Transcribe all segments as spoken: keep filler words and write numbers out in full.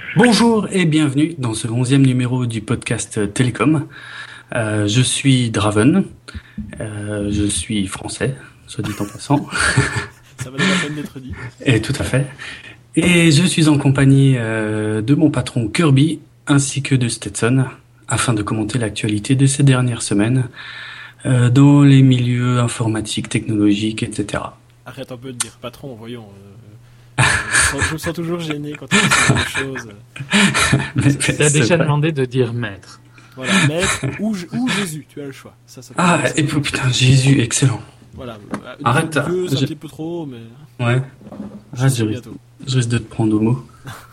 Bonjour et bienvenue dans ce onzième numéro du podcast Télécom. Euh, je suis Draven, euh, je suis français, soit dit en passant. Ça valait la peine d'être dit. Et tout à fait. Et je suis en compagnie euh, de mon patron Kirby ainsi que de Stetson afin de commenter l'actualité de ces dernières semaines euh, dans les milieux informatiques, technologiques, et cetera. Arrête un peu de dire patron, voyons. Euh, je, me sens, je me sens toujours gêné quand on dit ce genre de choses. Mais t'as déjà pas... demandé de dire maître. Voilà, maître ou, ou Jésus, tu as le choix. Ça, ça ah, et puis, putain, Jésus, excellent. Voilà. Arrête. Dieu, c'est je... un petit peu trop, mais. Ouais. Je, Arrête, je, risque, je risque de te prendre au mot.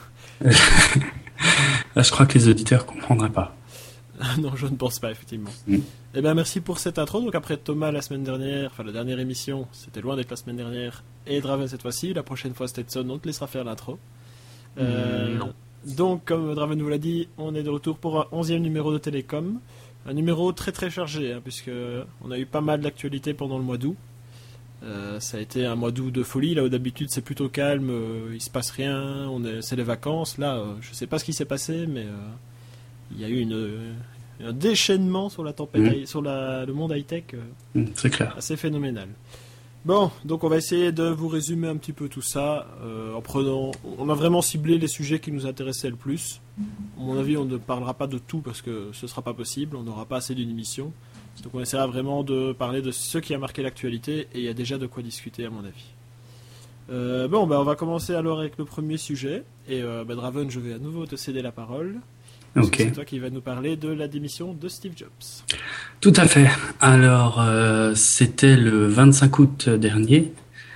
Là, je crois que les auditeurs comprendraient pas. Non, je ne pense pas, effectivement. Mm. Eh bien, merci pour cette intro. Donc, après Thomas la semaine dernière, enfin la dernière émission, c'était loin d'être la semaine dernière, et Draven cette fois-ci. La prochaine fois, Stetson, on te laissera faire l'intro. Euh, mm, non. Donc, comme Draven vous l'a dit, on est de retour pour un onzième numéro de Télécom. Un numéro très très chargé, hein, puisque on a eu pas mal d'actualités pendant le mois d'août. Euh, ça a été un mois d'août de folie, là où d'habitude c'est plutôt calme, euh, il se passe rien, on est, c'est les vacances. Là, euh, je sais pas ce qui s'est passé, mais euh, il y a eu une, euh, un déchaînement sur la tempête, mmh. sur la, le monde high-tech, euh, mmh, c'est clair. Assez phénoménal. Bon, donc on va essayer de vous résumer un petit peu tout ça, euh, en prenant, on a vraiment ciblé les sujets qui nous intéressaient le plus. À mon avis, on ne parlera pas de tout parce que ce sera pas possible, on n'aura pas assez d'une émission. Donc on essaiera vraiment de parler de ce qui a marqué l'actualité et il y a déjà de quoi discuter à mon avis. Euh, bon, bah, on va commencer alors avec le premier sujet. Et euh, bah, Draven, je vais à nouveau te céder la parole. Okay. C'est toi qui vas nous parler de la démission de Steve Jobs. Tout à fait. Alors, euh, c'était le vingt-cinq août dernier.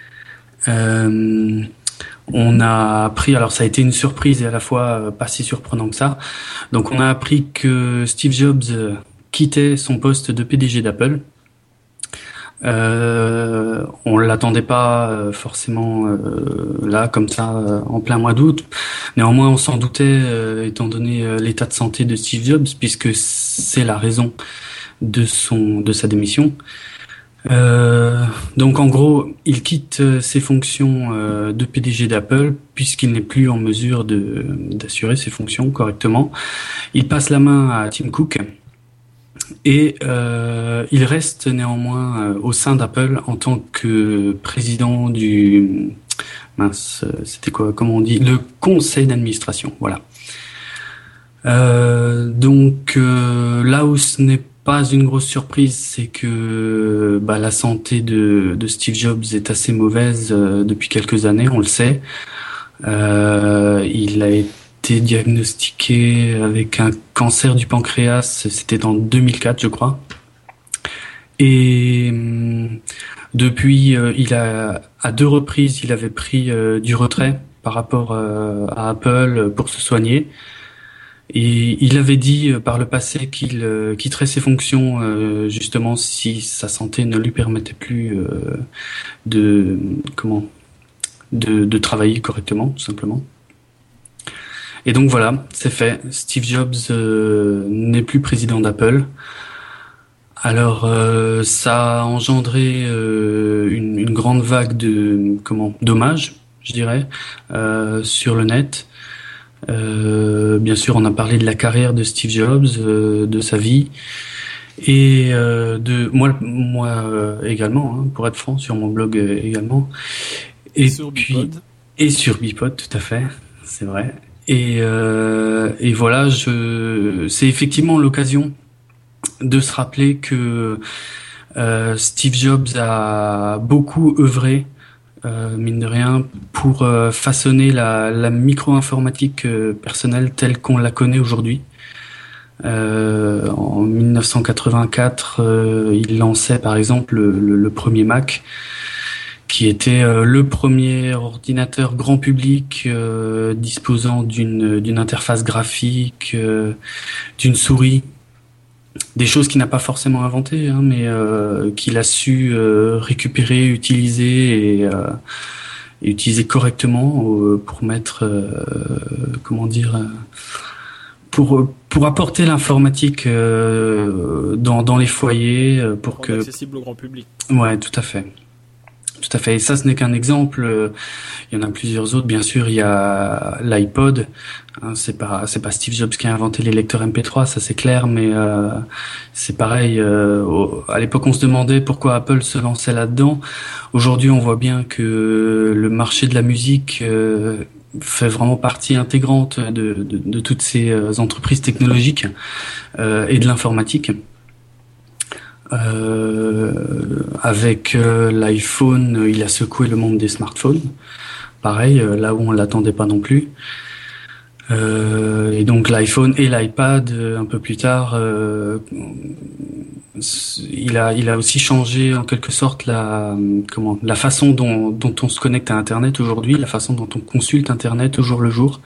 Euh, on a appris, alors ça a été une surprise et à la fois pas si surprenant que ça. Donc on a appris que Steve Jobs quittait son poste de P D G d'Apple. Euh, on l'attendait pas forcément euh, là comme ça euh, en plein mois d'août. Néanmoins, on s'en doutait euh, étant donné euh, l'état de santé de Steve Jobs, puisque c'est la raison de son de sa démission. Euh, donc en gros, il quitte euh, ses fonctions euh, de P D G d'Apple puisqu'il n'est plus en mesure de d'assurer ses fonctions correctement. Il passe la main à Tim Cook. Et euh, il reste néanmoins euh, au sein d'Apple en tant que président du mince, c'était quoi, comment on dit, le conseil d'administration, voilà. Euh, donc euh, là où ce n'est pas une grosse surprise, c'est que bah, la santé de, de Steve Jobs est assez mauvaise euh, depuis quelques années, on le sait. Euh, il a été été diagnostiqué avec un cancer du pancréas, c'était en deux mille quatre je crois. Et hum, depuis, euh, il a à deux reprises, il avait pris euh, du retrait par rapport euh, à Apple pour se soigner. Et il avait dit euh, par le passé qu'il euh, quitterait ses fonctions euh, justement si sa santé ne lui permettait plus euh, de comment de, de travailler correctement, tout simplement. Et donc voilà, c'est fait. Steve Jobs euh, n'est plus président d'Apple. Alors euh, ça a engendré euh, une, une grande vague de comment d'hommages, je dirais, euh, sur le net. Euh, bien sûr, on a parlé de la carrière de Steve Jobs, euh, de sa vie, et euh, de moi, moi euh, également, hein, pour être franc, sur mon blog euh, également. Et, et sur puis Bipod. Et sur Bipod, tout à fait, c'est vrai. Et, euh, et voilà, je, c'est effectivement l'occasion de se rappeler que euh, Steve Jobs a beaucoup œuvré, euh, mine de rien, pour euh, façonner la, la micro-informatique euh, personnelle telle qu'on la connaît aujourd'hui. Euh, en dix-neuf cent quatre-vingt-quatre, euh, il lançait par exemple le, le, le premier Mac, qui était euh, le premier ordinateur grand public euh, disposant d'une d'une interface graphique, euh, d'une souris, des choses qu'il n'a pas forcément inventées, hein, mais euh, qu'il a su euh, récupérer, utiliser et, euh, et utiliser correctement euh, pour mettre, euh, comment dire, euh, pour pour apporter l'informatique euh, dans dans les foyers, pour Rendre que accessible au grand public. Ouais, tout à fait. Tout à fait. Et ça, ce n'est qu'un exemple. Il y en a plusieurs autres. Bien sûr, il y a l'iPod. Hein, c'est pas, c'est pas Steve Jobs qui a inventé les lecteurs M P trois, ça c'est clair. Mais euh, c'est pareil. Euh, au, à l'époque, on se demandait pourquoi Apple se lançait là-dedans. Aujourd'hui, on voit bien que le marché de la musique euh, fait vraiment partie intégrante de, de, de toutes ces entreprises technologiques euh, et de l'informatique. Euh, avec euh, l'iPhone, il a secoué le monde des smartphones. Pareil, euh, là où on l'attendait pas non plus. Euh, et donc l'iPhone et l'iPad, euh, un peu plus tard, euh, il a, il a aussi changé en quelque sorte la, comment, la façon dont, dont on se connecte à Internet aujourd'hui, la façon dont on consulte Internet au jour le jour.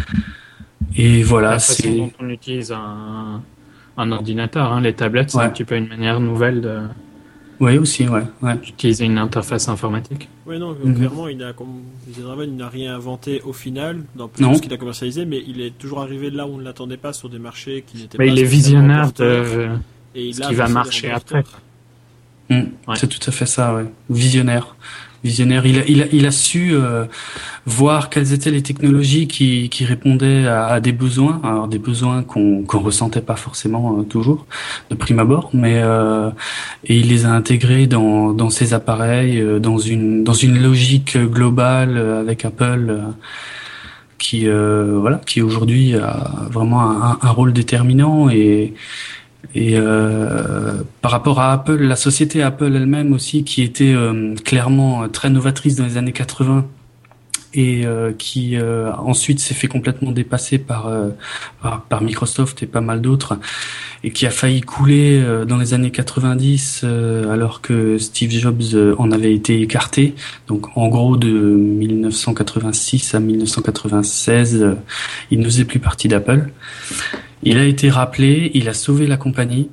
Et voilà, la c'est. façon dont on utilise un un ordinateur, hein. Les tablettes, c'est ouais. un petit peu une manière nouvelle de. Oui, aussi, ouais. ouais. D'utiliser une interface informatique. Oui, non, mm-hmm. clairement, il a, comme disait Draven, il n'a rien inventé au final dans tout ce qu'il a commercialisé, mais il est toujours arrivé là où on ne l'attendait pas sur des marchés qui n'étaient mais pas. Il est visionnaire de et ce qui va marcher après. Mmh, ouais. C'est tout à fait ça, ouais. Visionnaire. Visionnaire. Il a, il a, il a su euh, voir quelles étaient les technologies qui, qui répondaient à, à des besoins, alors des besoins qu'on qu'on ressentait pas forcément euh, toujours de prime abord, mais euh, et il les a intégrés dans dans ses appareils, euh, dans une dans une logique globale euh, avec Apple, euh, qui euh, voilà, qui aujourd'hui a vraiment un, un rôle déterminant et Et euh, par rapport à Apple, la société Apple elle-même aussi, qui était euh, clairement très novatrice dans les années quatre-vingts et euh, qui euh, ensuite s'est fait complètement dépasser par, euh, par par Microsoft et pas mal d'autres, et qui a failli couler euh, dans les années quatre-vingt-dix euh, alors que Steve Jobs euh, en avait été écarté. Donc en gros de mille neuf cent quatre-vingt-six à mille neuf cent quatre-vingt-seize, euh, il ne faisait plus partie d'Apple. Il a été rappelé, il a sauvé la compagnie,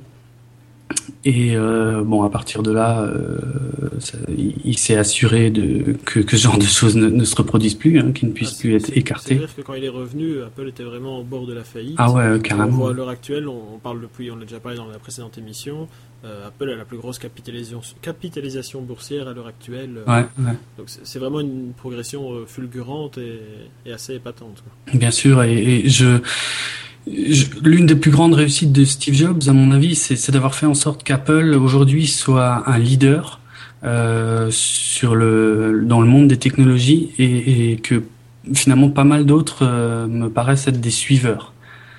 et euh, bon, à partir de là, euh, ça, il, il s'est assuré de que, que ce genre de choses ne, ne se reproduisent plus, hein, qu'il ne puisse ah, plus être écarté. C'est-à-dire que quand il est revenu, Apple était vraiment au bord de la faillite. Ah ouais, carrément. On voit à l'heure actuelle, on, on parle depuis, on l'a déjà parlé dans la précédente émission, euh, Apple a la plus grosse capitalisation, capitalisation boursière à l'heure actuelle. Euh, ouais, ouais. Donc c'est, c'est vraiment une progression euh, fulgurante et, et assez épatante, quoi. Bien sûr, et, et je... Je, l'une des plus grandes réussites de Steve Jobs, à mon avis, c'est, c'est d'avoir fait en sorte qu'Apple aujourd'hui soit un leader euh, sur le dans le monde des technologies, et, et que finalement pas mal d'autres euh, me paraissent être des suiveurs.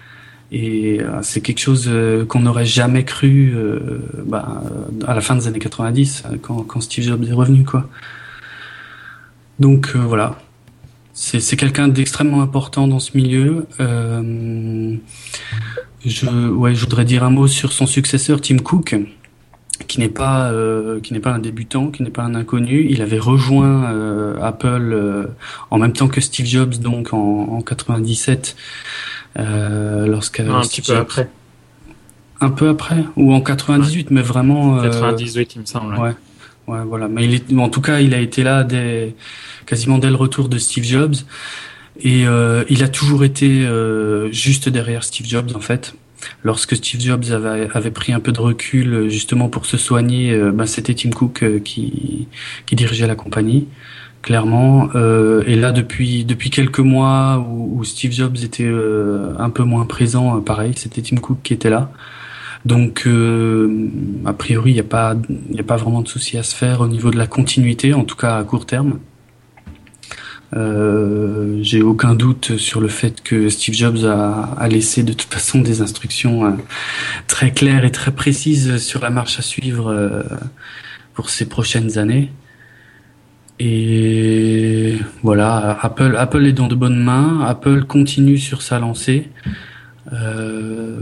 Et euh, c'est quelque chose euh, qu'on n'aurait jamais cru euh, bah, à la fin des années quatre-vingt-dix, quand, quand Steve Jobs est revenu, quoi. Donc euh, voilà. C'est, c'est quelqu'un d'extrêmement important dans ce milieu. Euh, je, ouais, je voudrais dire un mot sur son successeur, Tim Cook, qui n'est pas, euh, qui n'est pas un débutant, qui n'est pas un inconnu. Il avait rejoint euh, Apple euh, en même temps que Steve Jobs, donc en, en quatre-vingt-dix-sept, euh, lorsqu'à non, un Steve petit peu Jobs. après. Un peu après, ou en quatre-vingt-dix-huit, ouais. Mais vraiment. Euh, quatre-vingt-dix-huit, il me semble. Ouais. Ouais, voilà. Mais il est, en tout cas, il a été là dès, quasiment dès le retour de Steve Jobs, et euh, il a toujours été euh, juste derrière Steve Jobs, en fait. Lorsque Steve Jobs avait, avait pris un peu de recul, justement pour se soigner, euh, ben c'était Tim Cook euh, qui, qui dirigeait la compagnie, clairement. Euh, et là, depuis depuis quelques mois où, où Steve Jobs était euh, un peu moins présent, euh, pareil, c'était Tim Cook qui était là. Donc, euh, a priori, il n'y a pas, il n'y a pas vraiment de souci à se faire au niveau de la continuité, en tout cas à court terme. Euh, j'ai aucun doute sur le fait que Steve Jobs a, a laissé de toute façon des instructions euh, très claires et très précises sur la marche à suivre euh, pour ces prochaines années. Et voilà, Apple, Apple est dans de bonnes mains. Apple continue sur sa lancée. Euh,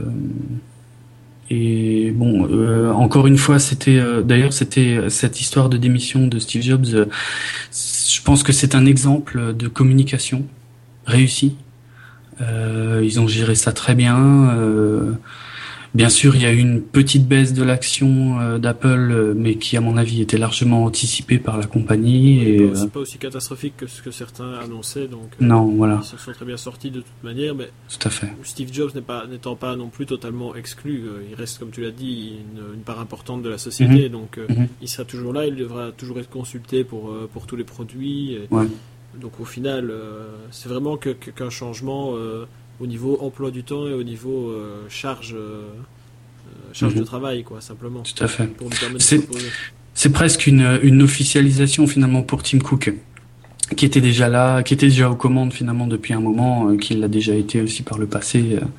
Et bon, euh, encore une fois, c'était euh, d'ailleurs c'était cette histoire de démission de Steve Jobs. Euh, je pense que c'est un exemple de communication réussie. Euh, ils ont géré ça très bien. Euh, Bien sûr, il y a eu une petite baisse de l'action euh, d'Apple, euh, mais qui, à mon avis, était largement anticipée par la compagnie. Et Et, pas, aussi, euh, pas aussi catastrophique que ce que certains annonçaient, donc euh, non, voilà, ils se sont très bien sortis de toute manière, mais tout à fait. Steve Jobs n'est pas, n'étant pas non plus totalement exclu, euh, il reste, comme tu l'as dit, une, une part importante de la société, Mhm. donc euh, Mhm. il sera toujours là, il devra toujours être consulté pour, euh, pour tous les produits. Et Ouais. donc au final, euh, c'est vraiment que, que- qu'un changement euh, au niveau emploi du temps et au niveau euh, charge, euh, euh, charge Mhm. de travail, quoi, simplement, Tout à fait. pour lui permettre de se C'est, reposer. c'est presque une, une officialisation finalement pour Tim Cook, qui était déjà là, qui était déjà aux commandes finalement depuis un moment, euh, qu'il l'a déjà été aussi par le passé. euh,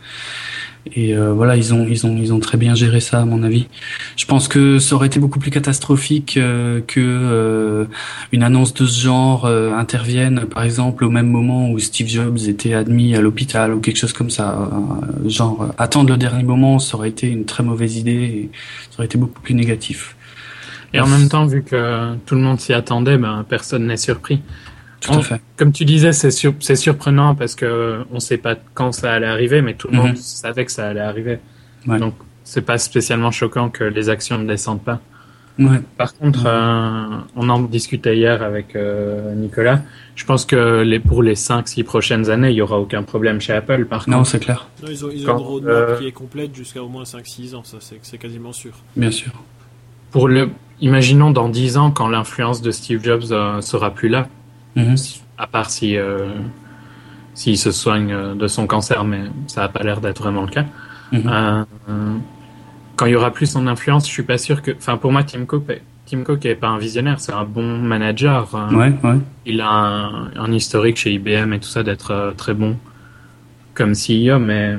Et euh, voilà, ils ont, ils ont, ils ont très bien géré ça à mon avis. Je pense que ça aurait été beaucoup plus catastrophique euh, que euh, une annonce de ce genre euh, intervienne, par exemple, au même moment où Steve Jobs était admis à l'hôpital ou quelque chose comme ça. Euh, genre, euh, attendre le dernier moment, ça aurait été une très mauvaise idée et ça aurait été beaucoup plus négatif. Et en même temps, vu que tout le monde s'y attendait, ben, personne n'est surpris. Tout On- à fait. Comme tu disais, c'est sur- c'est surprenant parce que on sait pas quand ça allait arriver, mais tout le Mhm. monde savait que ça allait arriver. Ouais. Donc, c'est pas spécialement choquant que les actions ne descendent pas. Ouais. Par contre, Mhm. euh, on en discutait hier avec euh, Nicolas. Je pense que les, pour les cinq six prochaines années, il y aura aucun problème chez Apple. Par Non, contre, c'est clair, Non, ils ont, ils ont Quand, une roadmap euh, qui est complète jusqu'à au moins cinq six ans, ça c'est, c'est quasiment sûr. bien sûr. pour le, imaginons dans dix ans, quand l'influence de Steve Jobs euh, sera plus là, Mhm. à part si euh, s'il se soigne euh, de son cancer, mais ça n'a pas l'air d'être vraiment le cas. Mhm. Euh, euh, quand il y aura plus son influence, je suis pas sûr que. Enfin, pour moi, Tim Cook, Tim Cook est pas un visionnaire, c'est un bon manager. Euh, Ouais, ouais. Il a un, un historique chez I B M et tout ça d'être euh, très bon comme C E O, mais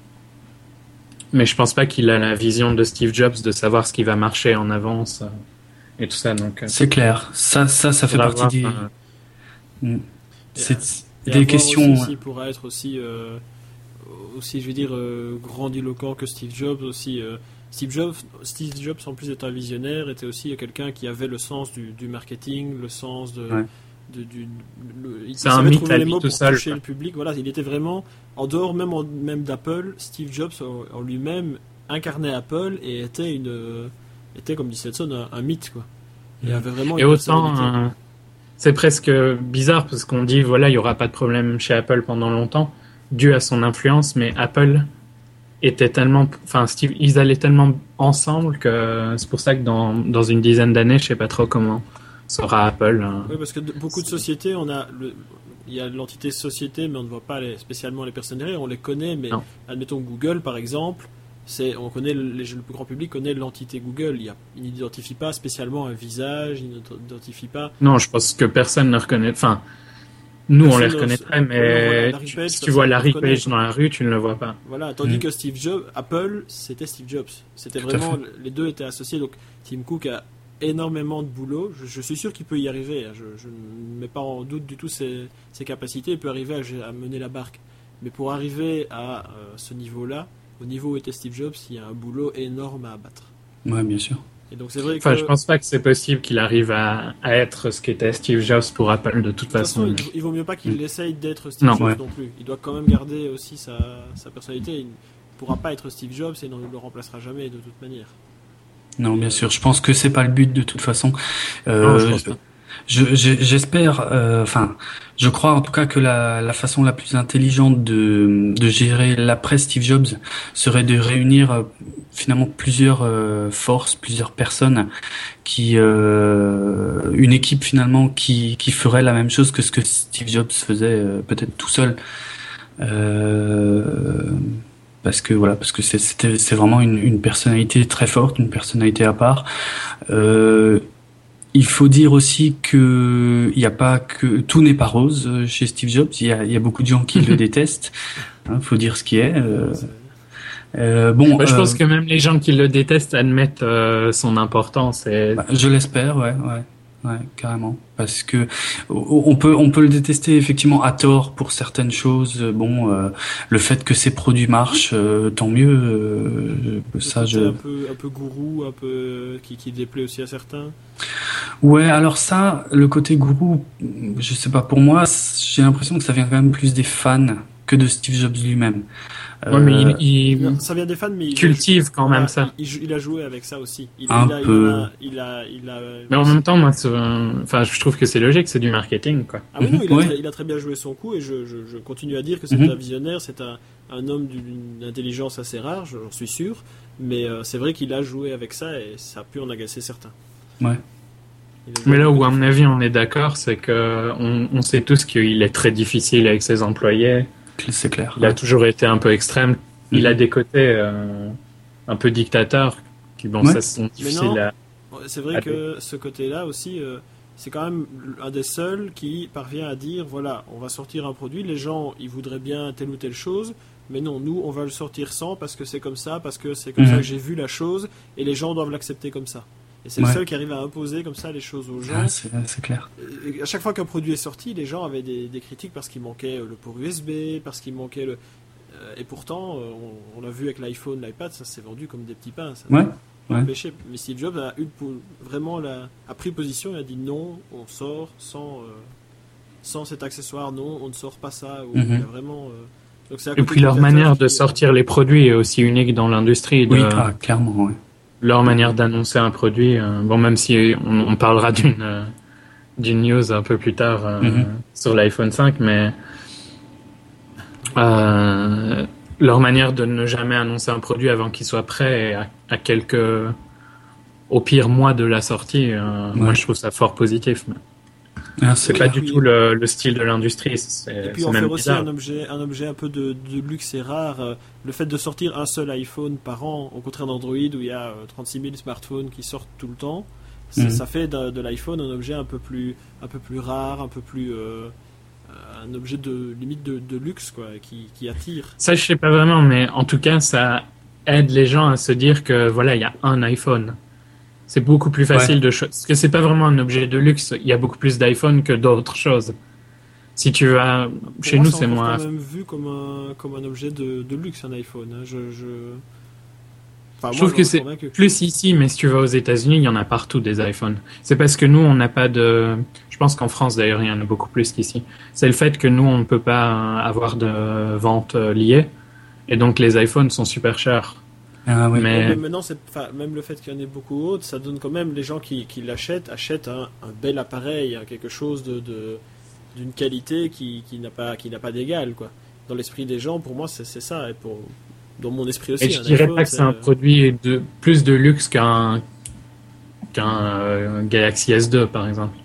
mais je pense pas qu'il a la vision de Steve Jobs de savoir ce qui va marcher en avance euh, et tout ça. Donc, euh, C'est clair. Ça, ça, ça fait faudra partie voir, des. euh, Mm. Et C'est Et à des voir questions. aussi s'il pourra être aussi, euh, aussi, je veux dire, euh, grandiloquent que Steve Jobs aussi. euh, Steve Jobs, Steve Jobs, en plus d'être un visionnaire, était aussi quelqu'un qui avait le sens du, du marketing, le sens de, Ouais. de- du, le- il C'est un savait mythe trouver à les lui mots tout pour seul, toucher quoi. le public. Voilà, il était vraiment en dehors même en- même d'Apple. Steve Jobs en, en lui-même incarnait Apple et était une, euh, était comme dit Stetson un, un mythe, quoi. Il Ouais. avait vraiment Et une autant, personnalité. euh, c'est presque bizarre parce qu'on dit voilà, il y aura pas de problème chez Apple pendant longtemps, dû à son influence, mais Apple était tellement, enfin Steve, ils allaient tellement ensemble que c'est pour ça que dans dans une dizaine d'années, je sais pas trop comment sera Apple. hein. Oui, parce que de- beaucoup de sociétés, on a le, il y a l'entité société, mais on ne voit pas les, spécialement les personnes derrière. On les connaît, mais Non. admettons Google, par exemple, c'est, on connaît le, les- le plus grand public connaît l'entité Google. Il, y a, il n'identifie pas spécialement un visage, il n'identifie pas. Non, je pense que personne ne reconnaît. Enfin, nous, on les Personne ne- reconnaîtrait, on voit mais Larry tu- Page, si tu personne vois ne Larry le reconnaît, Page quoi. dans la rue, tu ne le vois pas. Voilà. Tandis Mm. que Steve Jobs, Apple, c'était Steve Jobs. C'était Tout à vraiment les deux étaient associés. Donc Tim Cook a énormément de boulot. Je, je suis sûr qu'il peut y arriver. hein. Je, je ne mets pas en doute du tout ses, ses capacités. Il peut arriver à, à mener la barque. Mais pour arriver à euh, ce niveau-là, au niveau où était Steve Jobs, il y a un boulot énorme à abattre. Ouais, bien sûr. Et donc c'est vrai Enfin, que je pense pas que c'est possible qu'il arrive à, à être ce qu'était Steve Jobs pour Apple de toute de toute façon. façon, il, il vaut mieux pas qu'il Mm. essaye d'être Steve Non, Jobs ouais. non plus. Il doit quand même garder aussi sa, sa personnalité. Il ne pourra pas être Steve Jobs et ne le remplacera jamais de toute manière. Non, bien sûr. Je pense que c'est pas le but de toute façon. Euh, Non, je pense pas. je- je- j'espère, euh, enfin, je crois en tout cas que la, la façon la plus intelligente de, de gérer l'après Steve Jobs serait de réunir euh, finalement plusieurs euh, forces, plusieurs personnes qui, euh, une équipe finalement qui, qui ferait la même chose que ce que Steve Jobs faisait euh, peut-être tout seul. Euh, parce que voilà, parce que c'est, c'était, c'est vraiment une, une personnalité très forte, une personnalité à part. Euh, il faut dire aussi que il y a pas que tout n'est pas rose euh, chez Steve Jobs. Il y a, il y a beaucoup de gens qui le détestent. Hein, faut dire ce qui est. Euh, C'est- euh, bon, Bah, je euh, pense que même les gens qui le détestent admettent euh, son importance. Et... bah, je l'espère, ouais, ouais, ouais, carrément. Parce que o- on peut, on peut le détester effectivement à tort pour certaines choses. Bon, euh, le fait que ces produits marchent, euh, tant mieux. Euh, ça, le je. côté un peu, un peu gourou, un peu qui, qui déplaît aussi à certains. Ouais, alors ça, le côté gourou, je sais pas, pour moi, c- j'ai l'impression que ça vient quand même plus des fans que de Steve Jobs lui-même. Ouais, mais il, il Non, ça vient des fans, mais il cultive quand voilà, même ça. Il, il, il a joué avec ça aussi. Il, Un il a, peu. Il a, il a, il a, Mais en même temps, moi, c'est, euh, enfin, je trouve que c'est logique, c'est du marketing, quoi. Ah oui, non, il a, Ouais. très, il a très bien joué son coup et je, je, je continue à dire que c'est Mhm. un visionnaire, c'est un, un homme d'une intelligence assez rare, j'en suis sûr. Mais euh, c'est vrai qu'il a joué avec ça et ça a pu en agacer certains. Ouais. Il a joué Mais là avec où, à beaucoup mon de avis, on est d'accord, c'est que on, on sait tous qu'il est très difficile avec ses employés. C'est clair. Il a toujours été un peu extrême. Il Mhm. a des côtés euh, un peu dictateurs qui, bon, Ouais. ça sont difficiles non. à... Ouais, c'est vrai Ah, que ce côté-là aussi, euh, c'est quand même un des seuls qui parvient à dire voilà, on va sortir un produit, les gens ils voudraient bien telle ou telle chose, mais non, nous on va le sortir sans parce que c'est comme ça, parce que c'est comme Mhm. ça que j'ai vu la chose et les gens doivent l'accepter comme ça. Et c'est Ouais. le seul qui arrive à imposer comme ça les choses aux gens. Ah, c'est, c'est clair. Et à chaque fois qu'un produit est sorti, les gens avaient des, des critiques parce qu'il manquait le port U S B, parce qu'il manquait le. euh, Et pourtant, euh, on, on l'a vu avec l'iPhone, l'iPad, ça s'est vendu comme des petits pains. Ça Ouais, n'a pas ouais. empêché. Mais Steve Jobs a eu pour- vraiment la, a pris position et a dit non, on sort sans, euh, sans cet accessoire, non, on ne sort pas ça. Ou Mhm. il a vraiment, euh, donc c'est un Et côté puis leur dictateur manière qui, de euh, sortir les produits est aussi unique dans l'industrie. De... Oui, ah, clairement, ouais. Leur manière d'annoncer un produit, euh, bon, même si on, on parlera d'une euh, d'une news un peu plus tard euh, Mhm. sur l'iPhone cinq, mais euh, leur manière de ne jamais annoncer un produit avant qu'il soit prêt et à, à quelques, au pire mois de la sortie, euh, Ouais. moi je trouve ça fort positif. Mais Ah, c'est c'est pas clair. du oui. tout le, le style de l'industrie, c'est, Et puis c'est en même faire aussi bizarre. un objet, un objet un peu de, de luxe et rare. euh, Le fait de sortir un seul iPhone par an, au contraire d'Android où il y a euh, trente-six mille smartphones qui sortent tout le temps, c'est- Mhm. ça fait de, de l'iPhone un objet un peu plus, un peu plus rare, un peu plus, euh, euh, un objet de limite de, de luxe quoi, qui, qui attire. Ça, je sais pas vraiment, mais en tout cas, ça aide les gens à se dire que voilà, il y a un iPhone. C'est beaucoup plus facile Ouais. de cho- parce que c'est pas vraiment un objet de luxe. Il y a beaucoup plus d'iPhone que d'autres choses. Si tu vas Pour chez moi, nous, c'est c'est encore moins. quand même vu comme un, comme un objet de, de luxe un iPhone. hein. Je, je... Enfin, Je moi, trouve que j'en suis c'est convaincu. plus ici, mais si tu vas aux États-Unis, il y en a partout des iPhones. C'est parce que nous, on n'a pas de. Je pense qu'en France, d'ailleurs, il y en a beaucoup plus qu'ici. C'est le fait que nous, on ne peut pas avoir de vente euh, liée, et donc les iPhones sont super chers. Ah, ouais. Mais- Ouais, mais maintenant, c'est, enfin, même le fait qu'il y en ait beaucoup autres, ça donne quand même les gens qui, qui l'achètent achètent un, un bel appareil, hein, quelque chose de, de- d'une qualité qui, qui n'a pas qui n'a pas d'égal quoi. Dans l'esprit des gens, pour moi, c'est, c'est ça. Et pour dans mon esprit aussi. Et je un dirais iPhone, pas que c'est un produit de plus de luxe qu'un qu'un euh, Galaxy S deux, par exemple.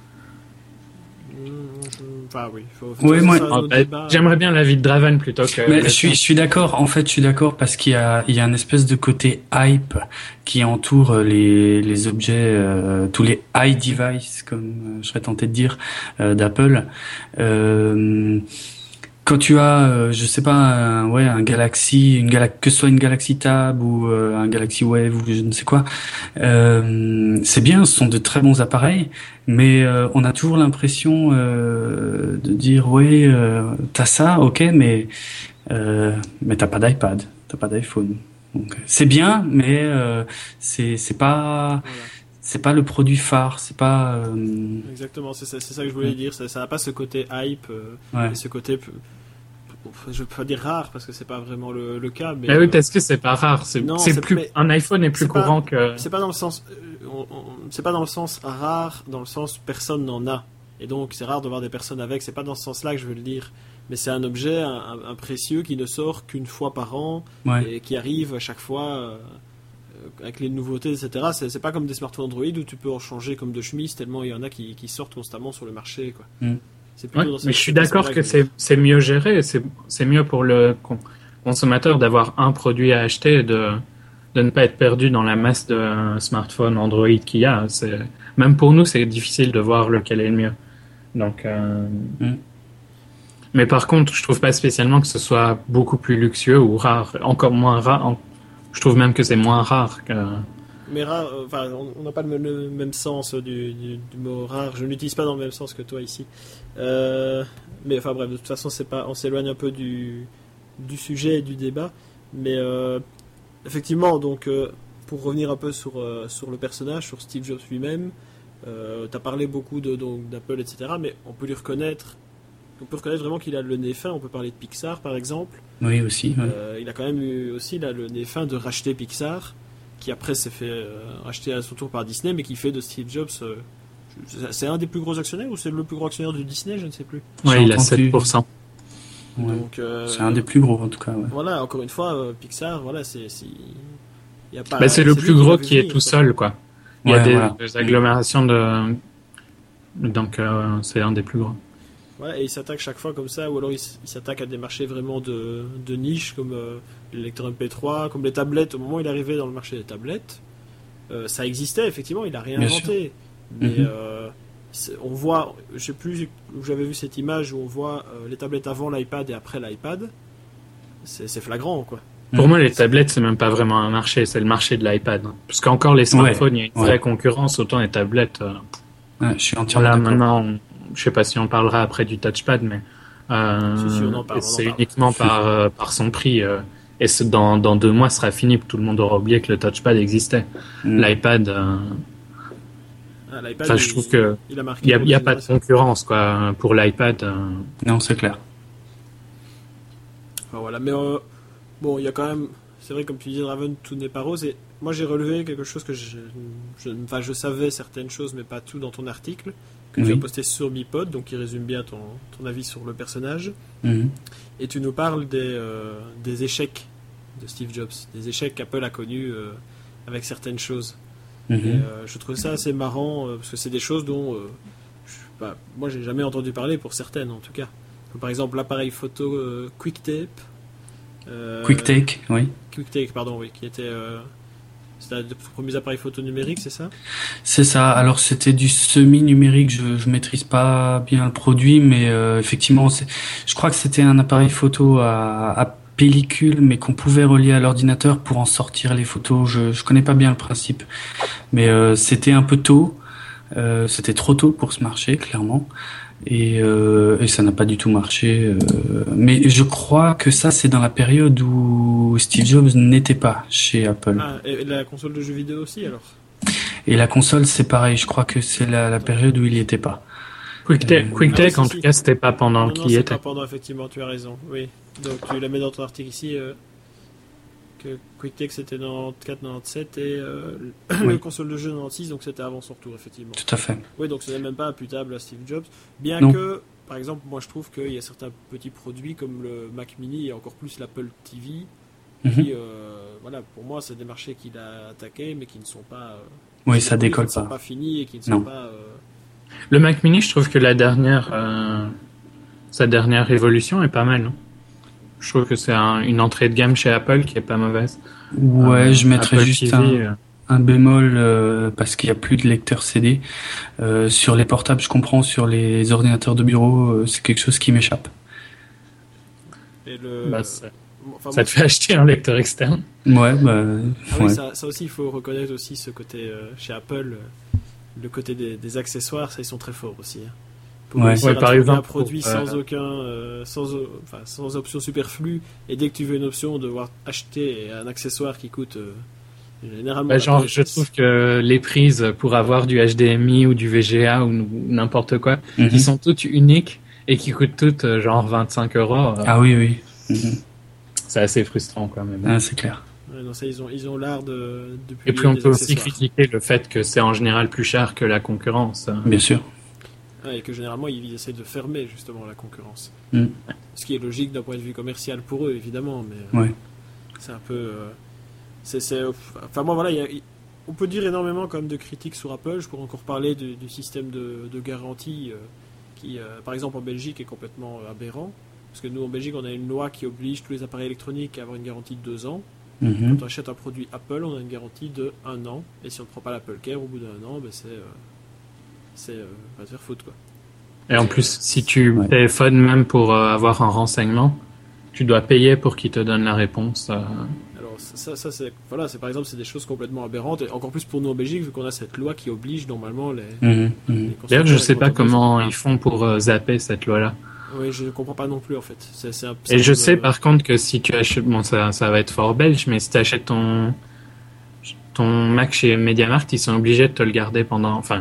Mmh, Enfin oui. Faut, faut Oui, ça, moi- c'est un Ah, autre bah, débat. J'aimerais bien l'avis de Draven plutôt que. Mais je suis, je suis d'accord. En fait, je suis d'accord parce qu'il y a, il y a une espèce de côté hype qui entoure les, les objets, euh, tous les high devices, comme euh, je serais tenté de dire, euh, d'Apple. Euh, quand tu as, euh, je sais pas, un, ouais, un Galaxy, une Gala- que ce soit une Galaxy Tab ou euh, un Galaxy Wave ou je ne sais quoi, euh, c'est bien, ce sont de très bons appareils, mais euh, on a toujours l'impression euh, de dire ouais, euh, t'as ça, ok, mais euh, mais t'as pas d'iPad, t'as pas d'iPhone. Donc c'est bien, mais euh, c'est c'est pas Voilà. c'est pas le produit phare, c'est pas euh, Exactement. C'est ça, c'est ça que je voulais Ouais. dire. Ça, ça n'a pas ce côté hype euh, ouais. et ce côté. p- p- Je veux pas dire rare parce que c'est pas vraiment le, le cas, mais. Mais oui, euh, parce que c'est pas rare. C'est, Non, c'est c'est- plus, mais- un iPhone est plus c'est pas- courant que. C'est pas dans le sens, euh, on- on- c'est pas dans le sens rare, dans le sens personne n'en a, et donc c'est rare de voir des personnes avec. C'est pas dans ce sens-là que je veux le dire, mais c'est un objet, un, un- un précieux qui ne sort qu'une fois par an Ouais. et qui arrive à chaque fois euh, euh, avec les nouveautés, et cetera. C'est, c'est pas comme des smartphones Android où tu peux en changer comme de chemise tellement il y en a qui, qui sortent constamment sur le marché, quoi. Mm. C'est plutôt Ouais, dans cette- mais je suis dans d'accord cette que vague, c'est, c'est mieux géré. C'est, c'est mieux pour le con- consommateur d'avoir un produit à acheter et de, de ne pas être perdu dans la masse de smartphones Android qu'il y a. C'est, même pour nous, c'est difficile de voir lequel est le mieux. Donc, euh, Mm. mais par contre, je trouve pas spécialement que ce soit beaucoup plus luxueux ou rare. Encore moins rare. En- Je trouve même que c'est moins rare que. Mais rare, euh, enfin, on on n'a pas le, le même sens du, du, du mot rare. Je ne l'utilise pas dans le même sens que toi ici. Euh, mais enfin bref, de toute façon, c'est pas, on s'éloigne un peu du, du sujet et du débat. Mais euh, effectivement, donc, euh, pour revenir un peu sur, euh, sur le personnage, sur Steve Jobs lui-même, euh, tu as parlé beaucoup de, donc, d'Apple, et cetera. Mais on peut lui reconnaître on peut reconnaître vraiment qu'il a le nez fin. On peut parler de Pixar par exemple. Oui, aussi. Ouais. Euh, il a quand même eu aussi là, le nez fin de racheter Pixar, qui après s'est fait euh, racheter à son tour par Disney, mais qui fait de Steve Jobs. Euh, c'est un des plus gros actionnaires ou c'est le plus gros actionnaire de Disney, je ne sais plus. Ouais, il a sept pour cent. Ouais. Donc, euh, c'est un des plus gros en tout cas. Ouais. Voilà, encore une fois, euh, Pixar, voilà, c'est, c'est... Y a pas, bah, c'est le plus gros qui est tout quoi. seul, quoi. Il y ouais, a des, voilà. des agglomérations de, donc euh, c'est un des plus gros. Voilà, et il s'attaque chaque fois comme ça, ou alors il, il s'attaque à des marchés vraiment de, de niche, comme euh, les lecteurs M P trois, comme les tablettes. Au moment où il est arrivé dans le marché des tablettes, euh, ça existait effectivement, il a rien Bien inventé. sûr. Mais Mm-hmm. euh, on voit, je sais plus où j'avais vu cette image où on voit euh, les tablettes avant l'iPad et après l'iPad. C'est, c'est flagrant, quoi. Pour Mm. moi, les tablettes, c'est même pas vraiment un marché, c'est le marché de l'iPad. Parce qu'encore les smartphones, il ouais. y a une vraie ouais. concurrence, autant les tablettes. Euh, ouais, je suis entièrement voilà, d'accord. maintenant, on, je sais pas si on parlera après du touchpad, mais euh, C'est sûr, on en parle, on en c'est parle. uniquement par, euh, par son prix. Euh, et c'est dans, dans deux mois, ce sera fini, tout le monde aura oublié que le touchpad existait. Mm. L'iPad, euh, Ah, l'iPad, enfin, il, je trouve que il a marqué. il y a, pour il y a les pas de générations. concurrence, quoi, pour l'iPad. Euh, Non, c'est clair. Enfin, voilà, mais euh, bon, il y a quand même. C'est vrai, comme tu disais, Draven, tout n'est pas rose. Et moi, j'ai relevé quelque chose que je, je, enfin, je savais certaines choses, mais pas tout dans ton article que tu Oui. as posté sur Bipod, donc qui résume bien ton, ton avis sur le personnage. Mm. Et tu nous parles des, euh, des échecs de Steve Jobs, des échecs qu'Apple a connus euh, avec certaines choses. Mm-hmm. Et, euh, je trouve ça assez marrant euh, parce que c'est des choses dont euh, je, bah, moi j'ai jamais entendu parler pour certaines en tout cas. Comme par exemple l'appareil photo euh, QuickTape. Euh, QuickTake, oui. QuickTake, pardon, oui, qui était euh, c'était un des premiers appareils photo numériques, c'est ça? C'est ça. Alors c'était du semi-numérique. Je je maîtrise pas bien le produit, mais euh, effectivement, c'est, je crois que c'était un appareil photo à, à pellicule, mais qu'on pouvait relier à l'ordinateur pour en sortir les photos. Je je connais pas bien le principe, mais euh, c'était un peu tôt. Euh, c'était trop tôt pour ce marché, clairement. Et, euh, et ça n'a pas du tout marché. Euh, mais je crois que ça, c'est dans la période où Steve Jobs n'était pas chez Apple. Ah, et la console de jeux vidéo aussi alors? Et la console, c'est pareil. Je crois que c'est la, la période où il y était pas. QuickTake, Euh, QuickTake, ah oui, en si, tout si. cas, c'était pas pendant Non, non, qu'il y c'est était. pas pendant, effectivement, tu as raison. Oui. Donc tu la mets dans ton article ici euh, que QuickTake c'était quatre-vingt-quatorze quatre-vingt-dix-sept et euh, Oui. le console de jeu quatre-vingt-six, donc c'était avant son retour, effectivement. Tout à fait. Oui, donc ce n'est même pas imputable à Steve Jobs. Bien Non. que, par exemple, moi je trouve qu'il y a certains petits produits comme le Mac Mini et encore plus l'Apple T V qui, Mhm. euh, voilà, pour moi, c'est des marchés qu'il a attaqués mais qui ne sont pas. Euh, Oui, qui ça ne décolle sont pas. pas finis et qui ne sont Non. pas. Euh, Le Mac Mini, je trouve que la dernière, euh, sa dernière évolution est pas mal. Non je trouve que c'est un, une entrée de gamme chez Apple qui est pas mauvaise. Ouais, Euh, je mettrais Apple juste T V, un, euh, un bémol euh, parce qu'il n'y a plus de lecteur C D. Euh, sur les portables, je comprends. Sur les ordinateurs de bureau, euh, c'est quelque chose qui m'échappe. et le, bah, ça, enfin, ça moi, te fait acheter un lecteur externe. Ouais, bah, Ah oui, ouais. ça, ça aussi, il faut reconnaître aussi ce côté euh, chez Apple, euh, le côté des, des accessoires, ça ils sont très forts aussi. Hein. Pour Ouais. réussir Ouais, à par trouver exemple, un produit pour, euh, sans aucun, euh, sans, euh, enfin, sans option superflue, et dès que tu veux une option, devoir acheter un accessoire qui coûte euh, généralement. Bah, la genre, pièce. je trouve que les prises pour avoir du H D M I ou du V G A ou, ou n'importe quoi, Mhm. qui sont toutes uniques et qui coûtent toutes euh, genre vingt-cinq euros, euh, Ah oui, oui. Mhm. c'est assez frustrant quand même. Ah, c'est clair. Ouais, non, ça, ils ont, ils ont l'art de, de Et publier puis on des peut aussi accessoires. critiquer le fait que c'est en général plus cher que la concurrence. euh. Bien sûr. Ouais, et que généralement, ils essaient de fermer justement la concurrence. Mm. Ce qui est logique d'un point de vue commercial pour eux, évidemment, mais euh, Ouais. c'est un peu. euh, c'est, c'est, enfin, moi, voilà, il y a- il- on peut dire énormément quand même de critiques sur Apple. Je pourrais encore parler du, du système de, de garantie euh, qui, euh, par exemple, en Belgique est complètement euh, aberrant. Parce que nous, en Belgique, on a une loi qui oblige tous les appareils électroniques à avoir une garantie de deux ans. Mhm. Quand on achète un produit Apple, on a une garantie de un an. Et si on ne prend pas l'Apple Care, au bout d'un an, ben c'est. Euh, c'est. Euh, va te faire foutre, quoi. Et en plus, si tu Ouais. téléphones même pour euh, avoir un renseignement, tu dois payer pour qu'ils te donnent la réponse. euh. Alors ça, ça c'est voilà, c'est par exemple c'est des choses complètement aberrantes et encore plus pour nous en Belgique vu qu'on a cette loi qui oblige normalement les. Mhm. les Mhm. constructeurs D'ailleurs, je et sais les pas entreprises. comment ils font pour euh, zapper cette loi-là. Oui, je ne comprends pas non plus en fait. C'est, c'est un, Et c'est je un- sais par contre que si tu achètes, bon ça, ça va être fort belge, mais si tu achètes ton, ton Mac chez MediaMarkt, ils sont obligés de te le garder pendant, enfin,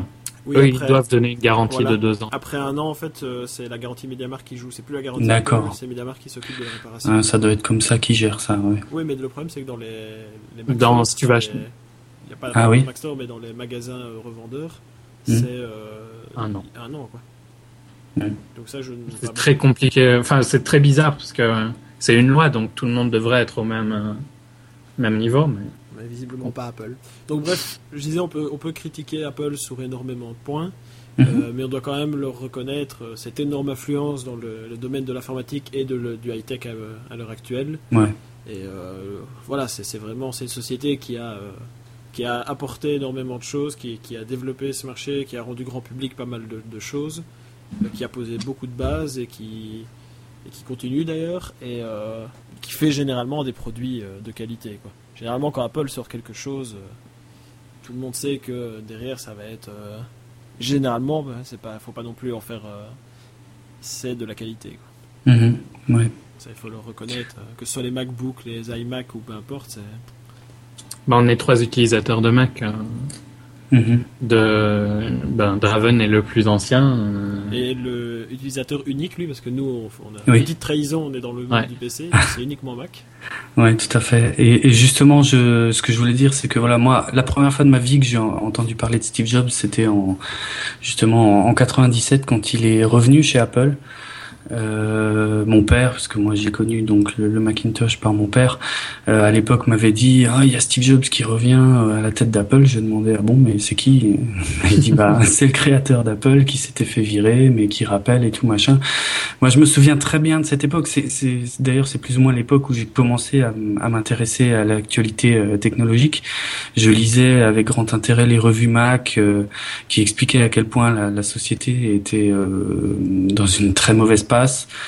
Oui, Eux, après, ils doivent donner une garantie voilà, de deux ans. Après un an, en fait, euh, c'est la garantie MediaMarkt qui joue. C'est plus la garantie D'accord. Apple, c'est MediaMarkt qui s'occupe de la réparation. Ah, ça doit être comme ça qu'ils gèrent ça, oui. Oui, mais le problème, c'est que dans les, les Mac dans, Store, si tu vas acheter. Il n'y a pas ah, oui. Mac Store, mais dans les magasins euh, revendeurs, mmh. c'est euh, un an. Un an, quoi. Mmh. Donc ça, je ne c'est très bien. compliqué. Enfin, c'est très bizarre parce que c'est une loi, donc tout le monde devrait être au même, euh, même niveau. Mais... mais visiblement pas Apple. Donc bref, je disais, on peut, on peut critiquer Apple sur énormément de points. Mmh. Euh, mais on doit quand même leur reconnaître euh, cette énorme influence dans le, le domaine de l'informatique et de le, du high-tech à, à l'heure actuelle. Ouais. Et euh, voilà, c'est, c'est vraiment c'est une société qui a, euh, qui a apporté énormément de choses, qui, qui a développé ce marché, qui a rendu grand public pas mal de, de choses, euh, qui a posé beaucoup de bases et qui, et qui continue d'ailleurs, et euh, qui fait généralement des produits euh, de qualité, quoi. Généralement, quand Apple sort quelque chose, euh, tout le monde sait que derrière ça va être... Euh, Généralement, ben, c'est pas, faut pas non plus en faire. Euh, c'est de la qualité, quoi. Mmh, ouais. Ça, il faut le reconnaître. Euh, que ce soit les MacBook, les iMac ou peu importe. C'est... Ben, on est trois utilisateurs de Mac. Euh, mmh. de, ben, Draven est le plus ancien. Euh... Et le utilisateur unique, lui, parce que nous, on, on a oui. une petite trahison, on est dans le monde ouais. du P C, c'est uniquement Mac. Ouais, tout à fait. Et, et justement, je, ce que je voulais dire, c'est que voilà, moi, la première fois de ma vie que j'ai entendu parler de Steve Jobs, c'était en justement en quatre-vingt-dix-sept quand il est revenu chez Apple. Euh, mon père, parce que moi j'ai connu donc le, le Macintosh par mon père, euh, à l'époque m'avait dit ah il y a Steve Jobs qui revient à la tête d'Apple. Je demandais ah bon mais c'est qui? Il dit bah c'est le créateur d'Apple qui s'était fait virer mais qui rappelle et tout machin. Moi je me souviens très bien de cette époque. C'est, c'est d'ailleurs c'est plus ou moins l'époque où j'ai commencé à, à m'intéresser à l'actualité euh, technologique. Je lisais avec grand intérêt les revues Mac euh, qui expliquaient à quel point la, la société était euh, dans une très mauvaise passe.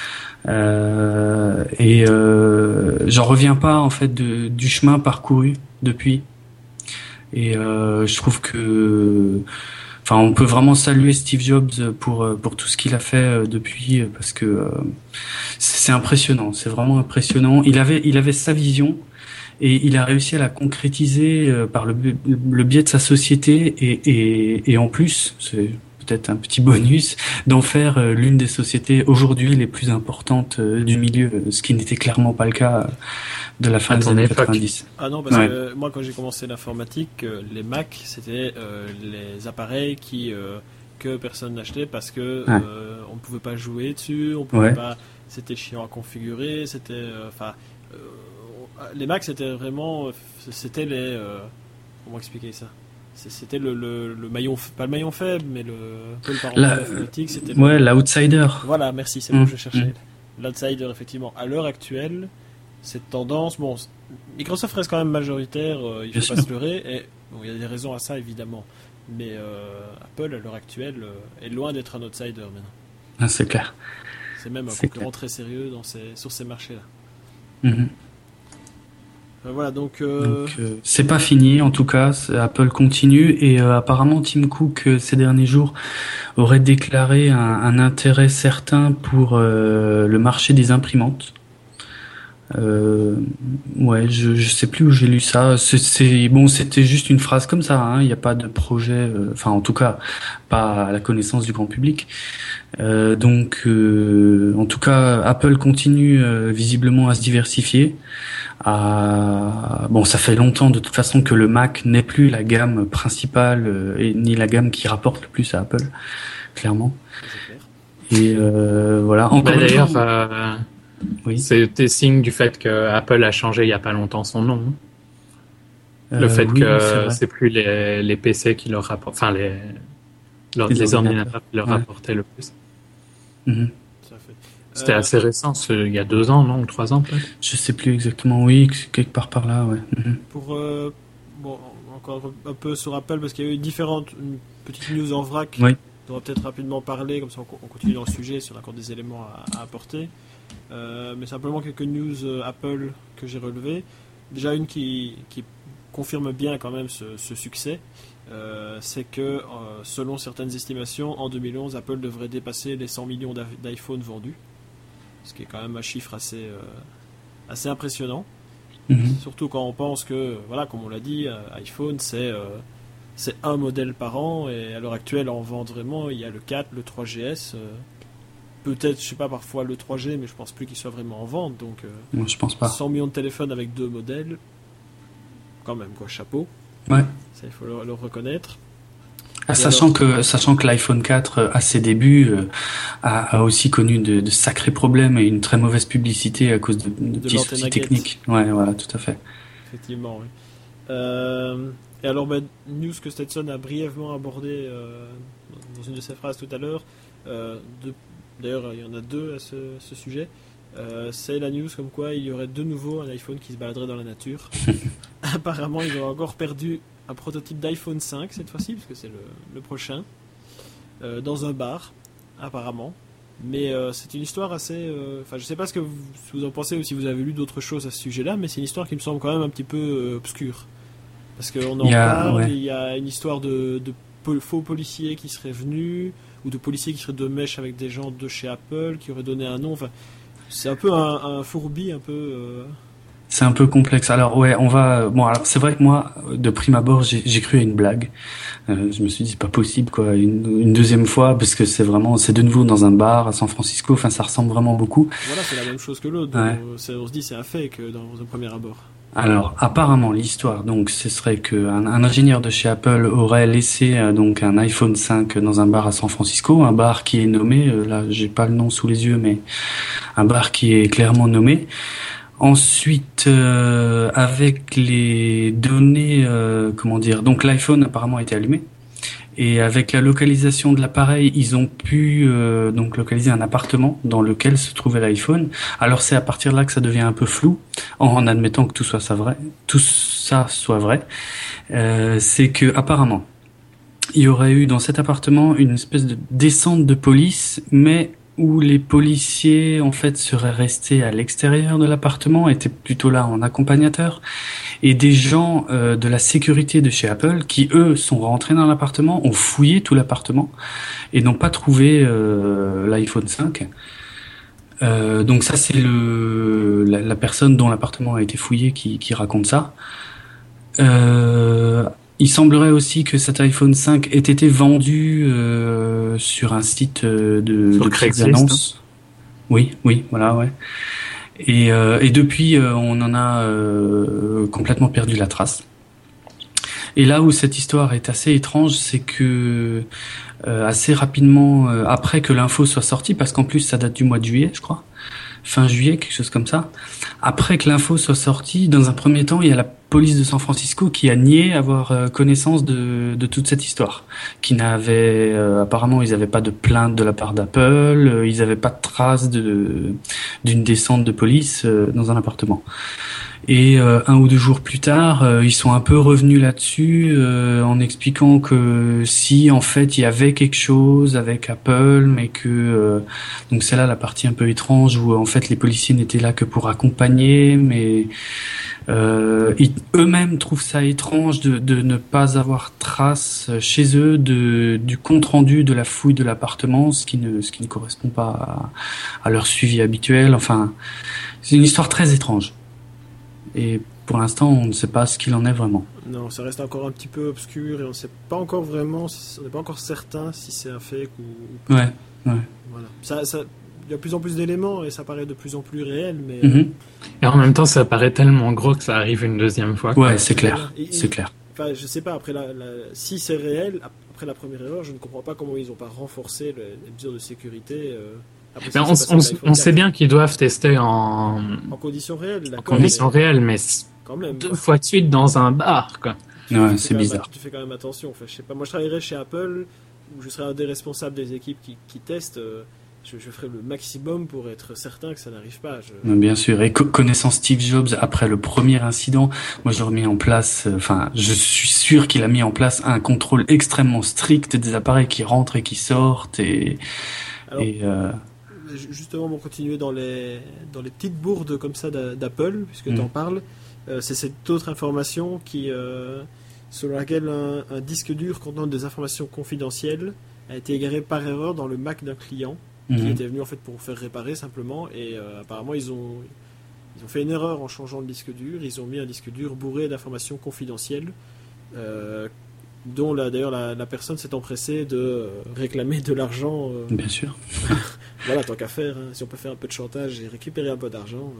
Euh, et euh, j'en reviens pas en fait de, du chemin parcouru depuis. Et euh, je trouve que, enfin, on peut vraiment saluer Steve Jobs pour pour tout ce qu'il a fait depuis, parce que euh, c'est impressionnant, c'est vraiment impressionnant. Il avait il avait sa vision. Et il a réussi à la concrétiser par le, le biais de sa société et, et, et en plus, c'est peut-être un petit bonus, d'en faire l'une des sociétés aujourd'hui les plus importantes du milieu, ce qui n'était clairement pas le cas de la fin des années quatre-vingt-dix. Ah non, parce ouais. que moi quand j'ai commencé l'informatique, les Mac, c'était euh, les appareils qui, euh, que personne n'achetait parce que ouais. euh, on ne pouvait pas jouer dessus, on pouvait ouais. pas, c'était chiant à configurer, c'était... enfin euh, les Mac, c'était vraiment, c'était les, euh, comment expliquer ça? C'était le, le, le maillon, pas le maillon faible, mais le, peu le parent de l'informatique, c'était ouais, le, l'outsider. Voilà, merci, c'est mmh. ce que je cherchais. Mmh. L'outsider, effectivement. À l'heure actuelle, cette tendance, bon, Microsoft reste quand même majoritaire, euh, il ne faut pas se leurrer, et bon, il y a des raisons à ça, évidemment. Mais euh, Apple, à l'heure actuelle, euh, est loin d'être un outsider maintenant. Ah, c'est clair. C'est même un c'est concurrent clair. très sérieux dans ces, sur ces marchés-là. Mmh. Euh, voilà, donc, euh... donc euh, c'est pas fini en tout cas. Apple continue et euh, apparemment Tim Cook euh, ces derniers jours aurait déclaré un, un intérêt certain pour euh, le marché des imprimantes. Euh, ouais, je je sais plus où j'ai lu ça. C'est, c'est bon, c'était juste une phrase comme ça. Hein. Il n'y a pas de projet, enfin euh, en tout cas pas à la connaissance du grand public. Euh, donc, euh, en tout cas, Apple continue euh, visiblement à se diversifier. À... Bon, ça fait longtemps de toute façon que le Mac n'est plus la gamme principale euh, et ni la gamme qui rapporte le plus à Apple, clairement. Et euh, voilà. Encore bah, une d'ailleurs, fois, euh, oui. C'était signe du fait que Apple a changé il y a pas longtemps son nom. Le euh, fait oui, que c'est, c'est plus les, les P C qui leur rapportent, enfin les les, les ordinateurs qui leur ouais. rapportaient le plus. Mm-hmm. C'était euh, assez récent, c'est, il y a deux ans, non, ou trois ans peut-être. Je sais plus exactement, oui, quelque part par là, ouais. Mm-hmm. Pour euh, bon, encore un peu sur Apple parce qu'il y a eu différentes une petite news en vrac. Oui. On va peut-être rapidement parler, comme ça on continue dans le sujet si on a encore des éléments à, à apporter. Euh, mais simplement quelques news euh, Apple que j'ai relevées. Déjà une qui, qui confirme bien quand même ce, ce succès, euh, c'est que euh, selon certaines estimations, en deux mille onze, Apple devrait dépasser les cent millions d'iPhone vendus, ce qui est quand même un chiffre assez, euh, assez impressionnant. Mm-hmm. Surtout quand on pense que, voilà, comme on l'a dit, euh, iPhone c'est, euh, c'est un modèle par an, et à l'heure actuelle, en vente vraiment, il y a le quatre, le trois G S, euh, peut-être, je sais pas, parfois le trois G, mais je pense plus qu'il soit vraiment en vente, donc euh, Moi, je pense pas. cent millions de téléphones avec deux modèles, quand même, quoi, chapeau. Ouais. Ça, il faut le, le reconnaître. Ah, sachant que sachant que l'iPhone quatre euh, à ses débuts euh, a, a aussi connu de, de sacrés problèmes et une très mauvaise publicité à cause de, de, De petits l'antenne soucis à techniques. Ouais, voilà, tout à fait. Effectivement, oui. Euh, et alors, bah, news que Stetson a brièvement abordé euh, dans une de ses phrases tout à l'heure. Euh, de- D'ailleurs, il y en a deux à ce, ce sujet. Euh, c'est la news comme quoi il y aurait de nouveau un iPhone qui se baladerait dans la nature. Apparemment, ils ont encore perdu un prototype d'iPhone cinq cette fois-ci, parce que c'est le, le prochain, euh, dans un bar, apparemment. Mais euh, c'est une histoire assez... euh, Enfin, je sais pas ce que vous, ce que vous en pensez ou si vous avez lu d'autres choses à ce sujet-là, mais c'est une histoire qui me semble quand même un petit peu euh, obscure. Parce qu'on en Il y a- parle, ouais. il y a une histoire de, de pol- faux policiers qui seraient venus, ou de policiers qui seraient de mèche avec des gens de chez Apple, qui auraient donné un nom. Enfin, c'est un peu un, un fourbi, un peu... euh, C'est un peu complexe. Alors ouais, on va. Bon, alors c'est vrai que moi, de prime abord, j'ai j'ai cru à une blague. Euh, je me suis dit c'est pas possible quoi. Une, une deuxième fois parce que c'est vraiment, c'est de nouveau dans un bar à San Francisco. Enfin, ça ressemble vraiment beaucoup. Voilà, c'est la même chose que l'autre. Ouais. donc, c'est- On se dit c'est un fake euh, dans un premier abord. Alors apparemment l'histoire, donc ce serait que un, un ingénieur de chez Apple aurait laissé euh, donc un iPhone cinq dans un bar à San Francisco, un bar qui est nommé. euh, là, j'ai pas le nom sous les yeux, mais un bar qui est clairement nommé. Ensuite, euh, avec les données, euh, comment dire, donc l'iPhone apparemment a été allumé. Et avec la localisation de l'appareil, ils ont pu euh, donc localiser un appartement dans lequel se trouvait l'iPhone. Alors c'est à partir de là que ça devient un peu flou, en, en admettant que tout soit ça vrai, tout ça soit vrai. Euh, c'est que apparemment, il y aurait eu dans cet appartement une espèce de descente de police, mais où les policiers en fait seraient restés à l'extérieur de l'appartement, étaient plutôt là en accompagnateur, et des gens euh, de la sécurité de chez Apple qui eux sont rentrés dans l'appartement, ont fouillé tout l'appartement et n'ont pas trouvé euh, l'iPhone cinq. Euh, donc ça c'est le la, la personne dont l'appartement a été fouillé qui, qui raconte ça. Euh, il semblerait aussi que cet iPhone cinq ait été vendu euh, sur un site euh, de, Sur de petites Craigslist, annonces. Oui, oui, voilà, ouais. Et, euh, et depuis, euh, on en a euh, complètement perdu la trace. Et là où cette histoire est assez étrange, c'est que euh, assez rapidement, euh, après que l'info soit sortie, parce qu'en plus ça date du mois de juillet, je crois, fin juillet, quelque chose comme ça. Après que l'info soit sortie, dans un premier temps, il y a la police de San Francisco qui a nié avoir euh, connaissance de, de toute cette histoire, qui n'avait euh, apparemment ils n'avaient pas de plainte de la part d'Apple, euh, ils n'avaient pas de traces de d'une descente de police euh, dans un appartement. Et euh, un ou deux jours plus tard, euh, ils sont un peu revenus là-dessus euh, en expliquant que si en fait il y avait quelque chose avec Apple, mais que euh, donc c'est là la partie un peu étrange où en fait les policiers n'étaient là que pour accompagner, mais euh, ils, eux-mêmes trouvent ça étrange de, de ne pas avoir trace chez eux de du compte rendu de la fouille de l'appartement, ce qui ne ce qui ne correspond pas à, à leur suivi habituel. Enfin, c'est une histoire très étrange. Et pour l'instant, on ne sait pas ce qu'il en est vraiment. Non, ça reste encore un petit peu obscur et on ne sait pas encore vraiment, si- on n'est pas encore certain si c'est un fake ou, ou pas. Ouais, ouais. Voilà. Ça, ça, il y a de plus en plus d'éléments et ça paraît de plus en plus réel, mais... Mhm. Et en même temps, ça paraît tellement gros que ça arrive une deuxième fois. Ouais, c'est clair, Et- et- c'est clair. Enfin, je sais pas, après la, la- si c'est réel, après la première erreur, je ne comprends pas comment ils n'ont pas renforcé le- les mesures de sécurité. euh, après ce Mais qui on, s'est passé on- avec l'iPhone on sait quatre. bien qu'ils doivent tester en, En conditions réelles, en d'accord. conditions mais réelles, mais c- Quand même. deux quoi. fois de suite dans un bar, quoi. Tu Ouais, fais c'est quand même- bizarre. Tu fais quand même attention. Enfin, je sais pas. Moi, je travaillerais chez Apple, où je serais un des responsables des équipes qui, qui testent. euh, je, je ferais le maximum pour être certain que ça n'arrive pas. Je... Bien sûr. Et co- connaissant Steve Jobs, après le premier incident, moi j'aurais mis en place, euh, enfin, je suis sûr qu'il a mis en place un contrôle extrêmement strict des appareils qui rentrent et qui sortent. Et, Alors, et euh, Justement, on va continuer dans les, dans les petites bourdes comme ça d'a- d'Apple, puisque Mm. tu en parles. Euh, c'est cette autre information qui, euh, selon laquelle un, un disque dur contenant des informations confidentielles a été égaré par erreur dans le Mac d'un client qui mhm. était venu en fait pour faire réparer simplement. Et euh, apparemment, ils ont, ils ont fait une erreur en changeant le disque dur. Ils ont mis un disque dur bourré d'informations confidentielles. Euh, dont la, d'ailleurs la, la personne s'est empressée de euh, réclamer de l'argent. Euh, Bien sûr. Voilà, tant qu'à faire, hein, si on peut faire un peu de chantage et récupérer un peu d'argent.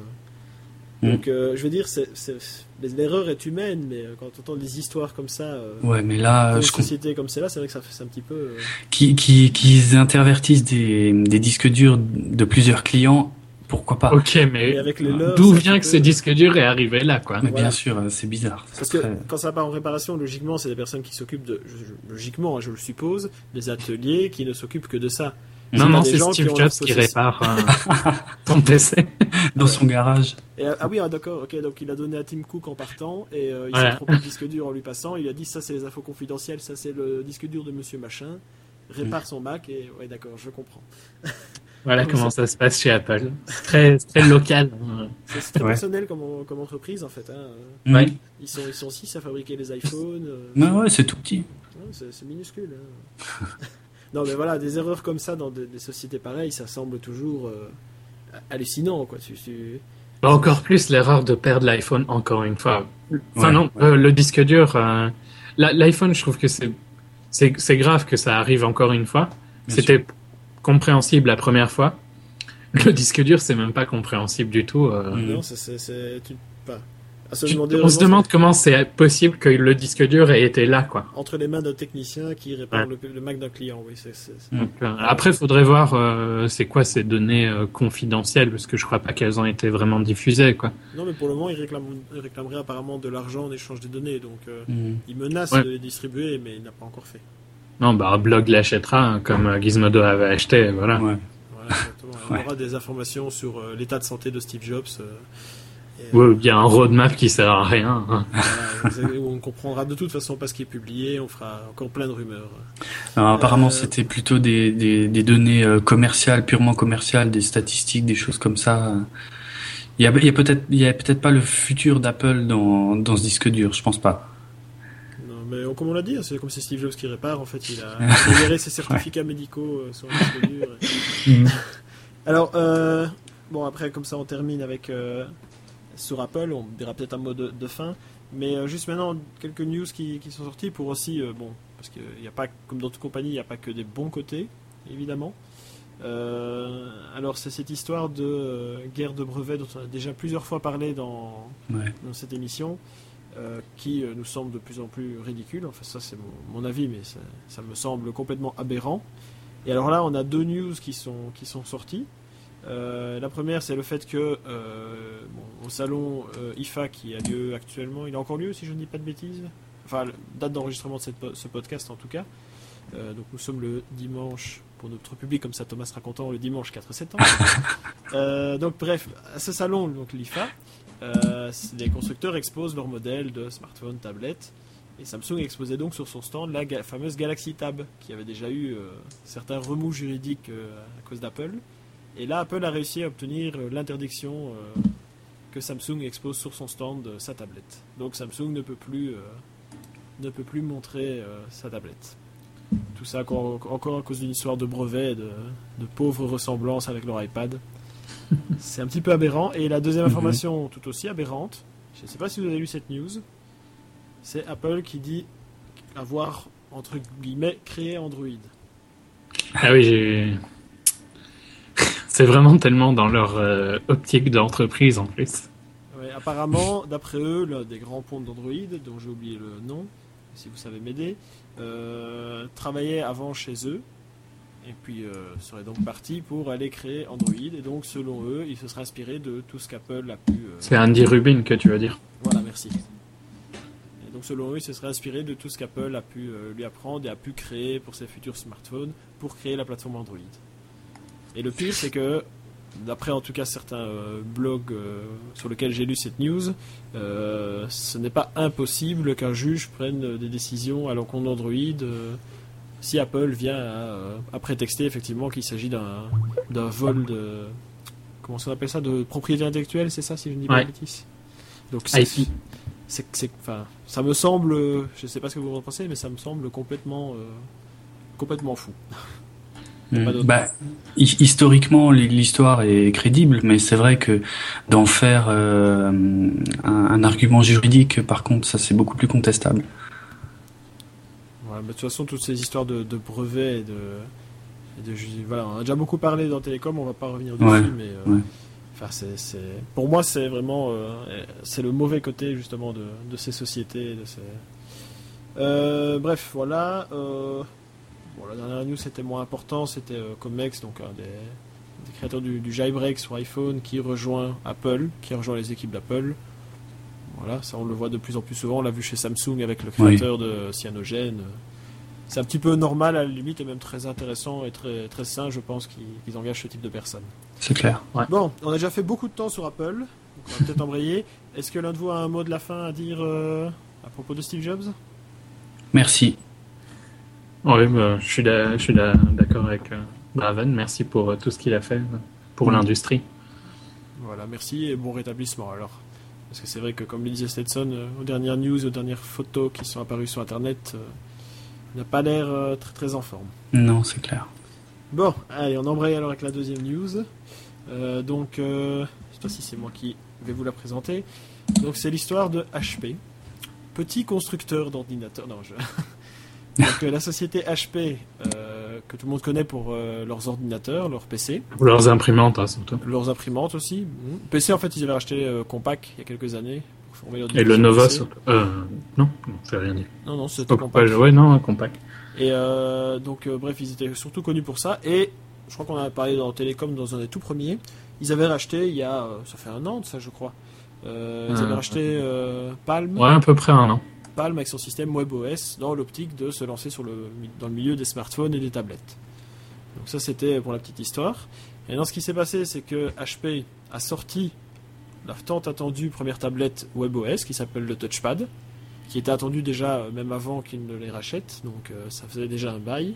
Euh. Donc, euh, je veux dire, c'est, c'est, l'erreur est humaine, mais quand on entend des histoires comme ça, euh, ouais, mais là, une je société comme celle-là, c'est vrai que ça fait c'est un petit peu. Euh... Qui, qui, qu'ils intervertissent des, des disques durs de plusieurs clients, pourquoi pas. Ok, mais, mais avec les leurs, d'où vient que peu... ce disque dur est arrivé là, quoi. Mais voilà. Bien sûr, c'est bizarre. Parce c'est que très... quand ça part en réparation, logiquement, c'est des personnes qui s'occupent de, logiquement, hein, je le suppose, des ateliers qui ne s'occupent que de ça. Non, non, c'est Steve Jobs qui répare euh, ton P C. Dans son garage. Et, ah oui, ah, d'accord, ok, donc il a donné à Tim Cook en partant, et euh, il voilà. s'est trompé de disque dur en lui passant, il a dit ça c'est les infos confidentielles, ça c'est le disque dur de monsieur machin, répare son Mac, et ouais d'accord, je comprends. Voilà comment ça se passe chez Apple. C'est très, très local. C'est, c'est très ouais. personnel comme, comme entreprise en fait. Hein. Mmh. Ouais. Ils sont ils sont six à fabriquer les iPhones. Euh, non, ouais, c'est tout petit. Ouais, c'est, c'est minuscule. Hein. Non mais voilà, des erreurs comme ça dans des, des sociétés pareilles, ça semble toujours euh, hallucinant quoi. Tu, tu... Bah, encore plus l'erreur de perdre l'iPhone encore une fois. Enfin ouais, non, ouais. Euh, le disque dur, euh, la, l'iPhone, je trouve que c'est, c'est c'est grave que ça arrive encore une fois. Bien C'était sûr. compréhensible la première fois. Le disque dur, c'est même pas compréhensible du tout. Euh... Mmh. Non, c'est, c'est, c'est tu, pas. À se Tu, demander, on se demande comment c'est possible que le disque dur ait été là, quoi. entre les mains d'un technicien qui répare Ouais. le, le Mac d'un client, oui. C'est, c'est, c'est... Donc, euh, après, il faudrait voir euh, c'est quoi ces données euh, confidentielles, parce que je crois pas qu'elles ont été vraiment diffusées, quoi. Non, mais pour le moment, il, réclame, il réclamerait apparemment de l'argent en échange des données, donc euh, Mmh. il menace Ouais. de les distribuer, mais il n'a pas encore fait. Non, bah, Blog l'achètera, hein, comme euh, Gizmodo avait acheté, voilà. Ouais. Voilà, exactement. On Ouais. aura des informations sur euh, l'état de santé de Steve Jobs. Euh, et, Ouais, il y a un roadmap qui sert à rien. Hein. voilà, où on comprendra de toute façon pas ce qui est publié, on fera encore plein de rumeurs. Alors, apparemment, Euh, c'était plutôt des, des, des données euh, commerciales, purement commerciales, des statistiques, des choses comme ça. Il y a, il y a peut-être, il y a peut-être pas le futur d'Apple dans, dans ce disque dur, je pense pas. Non, mais comme on l'a dit, c'est comme c'est Steve Jobs qui répare, en fait, il a libéré ses certificats médicaux euh, sur le disque dur. Et... Alors, euh, bon, après, comme ça, on termine avec euh, sur Apple, on dira peut-être un mot de, de fin, mais euh, juste maintenant, quelques news qui, qui sont sorties pour aussi, euh, bon, parce qu'il n'y a pas, comme dans toute compagnie, il n'y a pas que des bons côtés, évidemment. Euh, alors, c'est cette histoire de euh, guerre de brevets dont on a déjà plusieurs fois parlé dans, Ouais. dans cette émission. Euh, qui euh, nous semble de plus en plus ridicule. Enfin, ça, c'est mon, mon avis, mais ça, ça me semble complètement aberrant. Et alors là, on a deux news qui sont, qui sont sorties. Euh, la première, c'est le fait que euh, bon, au salon euh, I F A qui a lieu actuellement, il a encore lieu si je ne dis pas de bêtises. Enfin, date d'enregistrement de cette, ce podcast en tout cas. Euh, donc nous sommes le dimanche, pour notre public, comme ça Thomas sera content, le dimanche quatre septembre. euh, donc bref, à ce salon, donc l'I F A, Euh, les constructeurs exposent leurs modèles de smartphones, tablettes, et Samsung exposait donc sur son stand la ga- fameuse Galaxy Tab, qui avait déjà eu euh, certains remous juridiques euh, à cause d'Apple. Et là, Apple a réussi à obtenir euh, l'interdiction euh, que Samsung expose sur son stand euh, sa tablette. Donc Samsung ne peut plus, euh, ne peut plus montrer euh, sa tablette. Tout ça encore, encore à cause d'une histoire de brevet, de, de pauvres ressemblances avec leur iPad. C'est un petit peu aberrant. Et la deuxième information, tout aussi aberrante, je ne sais pas si vous avez lu cette news, c'est Apple qui dit avoir, entre guillemets, créé Android. Ah oui, j'ai... c'est vraiment tellement dans leur euh, optique d'entreprise en plus. Ouais, apparemment, d'après eux, l'un des grands pontes d'Android, dont j'ai oublié le nom, si vous savez m'aider, euh, travaillait avant chez eux, et puis euh, serait donc parti pour aller créer Android, et donc selon eux, il se serait inspiré de tout ce qu'Apple a pu... Euh... C'est Andy Rubin que tu veux dire. Voilà, merci. Et donc selon eux, il se serait inspiré de tout ce qu'Apple a pu euh, lui apprendre et a pu créer pour ses futurs smartphones, pour créer la plateforme Android. Et le pire, c'est que, d'après en tout cas certains euh, blogs euh, sur lesquels j'ai lu cette news, euh, ce n'est pas impossible qu'un juge prenne des décisions à l'encontre d'Android euh, si Apple vient à, euh, à prétexter effectivement qu'il s'agit d'un, d'un vol de... Comment on appelle ça, de propriété intellectuelle, c'est ça, si je ne dis pas Ouais. de bêtises. Donc c'est, I P. c'est, c'est, enfin, ça me semble, je ne sais pas ce que vous en pensez, mais ça me semble complètement, euh, complètement fou. Pas d'autre. Bah, hi- historiquement, l'histoire est crédible, mais c'est vrai que d'en faire euh, un, un argument juridique, par contre, ça c'est beaucoup plus contestable. mais de toute façon, toutes ces histoires de, de brevets et de, et de, voilà, on a déjà beaucoup parlé dans Télécom, on va pas revenir dessus, ouais, mais euh, ouais. enfin, c'est, c'est, pour moi, c'est vraiment, euh, c'est le mauvais côté justement de, de ces sociétés, de ces. Euh, bref, voilà. Euh, bon, la dernière news c'était moins important, c'était euh, Comex, donc un des, des créateurs du, du jailbreak sur iPhone, qui rejoint Apple, qui rejoint les équipes d'Apple. Voilà, ça on le voit de plus en plus souvent. On l'a vu chez Samsung avec le créateur oui. de Cyanogen. C'est un petit peu normal à la limite et même très intéressant et très, très sain, je pense, qu'ils, qu'ils engagent ce type de personnes. C'est clair. Ouais. Bon, on a déjà fait beaucoup de temps sur Apple, donc on va peut-être embrayer. Est-ce que l'un de vous a un mot de la fin à dire euh, à propos de Steve Jobs ? Merci. Oui, bah, je suis, da- je suis da- d'accord avec euh, Draven. Merci pour euh, tout ce qu'il a fait pour mmh. l'industrie. Voilà, merci et bon rétablissement alors. Parce que c'est vrai que, comme le disait Stetson, euh, aux dernières news, aux dernières photos qui sont apparues sur Internet, euh, il n'a pas l'air euh, très très en forme. Non, c'est clair. Bon, allez, on embraye alors avec la deuxième news. Euh, donc, euh, je ne sais pas si c'est moi qui vais vous la présenter. Donc, c'est l'histoire de H P, petit constructeur d'ordinateurs. Non, je... Donc, euh, la société H P, euh, que tout le monde connaît pour euh, leurs ordinateurs, leurs P C. Ou leurs imprimantes, hein, surtout. Leurs imprimantes aussi. Mmh. P C, en fait, ils avaient racheté euh, Compaq il y a quelques années. Pour former leur Et le Nova, surtout. Euh, non, non, c'est rien dit. Non, non, c'était oh, Compaq. Ouais, non, Compaq. Et euh, donc, euh, bref, ils étaient surtout connus pour ça. Et je crois qu'on en a parlé dans Télécom dans un des tout premiers. Ils avaient racheté il y a, euh, ça fait un an de ça, je crois. Euh, ils euh, avaient racheté euh, Palm. Ouais, à peu près un an. Palm avec son système WebOS dans l'optique de se lancer sur le, dans le milieu des smartphones et des tablettes. Donc ça, c'était pour la petite histoire. Et dans ce qui s'est passé, c'est que H P a sorti la tant attendue première tablette WebOS qui s'appelle le Touchpad, qui était attendue déjà même avant qu'ils ne les rachètent, donc euh, ça faisait déjà un bail.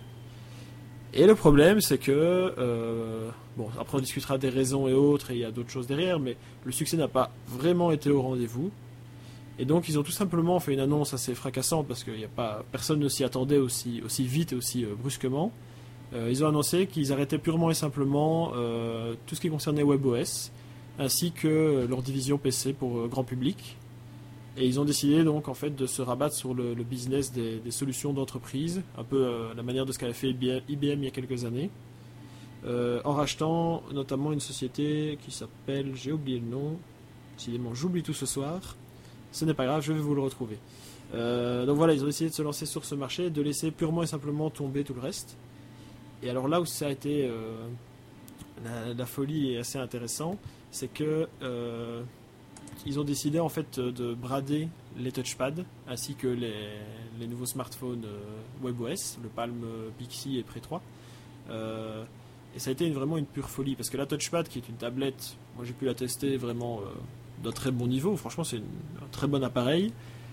Et le problème, c'est que, euh, bon, après on discutera des raisons et autres, et il y a d'autres choses derrière, mais le succès n'a pas vraiment été au rendez-vous. Et donc ils ont tout simplement fait une annonce assez fracassante parce que y a pas, personne ne s'y attendait aussi, aussi vite et aussi euh, brusquement. Euh, ils ont annoncé qu'ils arrêtaient purement et simplement euh, tout ce qui concernait WebOS ainsi que leur division P C pour euh, grand public. Et ils ont décidé donc en fait de se rabattre sur le, le business des, des solutions d'entreprise, un peu euh, la manière de ce qu'avait fait I B M il y a quelques années, euh, en rachetant notamment une société qui s'appelle, j'ai oublié le nom, décidément j'oublie tout ce soir. Ce n'est pas grave, je vais vous le retrouver. Euh, donc voilà, ils ont décidé de se lancer sur ce marché, de laisser purement et simplement tomber tout le reste. Et alors là où ça a été euh, la, la folie est assez intéressant, c'est que euh, ils ont décidé en fait de brader les touchpads ainsi que les, les nouveaux smartphones euh, WebOS, le Palm Pixie et Pre trois. Euh, et ça a été une, vraiment une pure folie parce que la touchpad, qui est une tablette, moi j'ai pu la tester vraiment. Euh, d'un très bon niveau, franchement c'est une, un très bon appareil,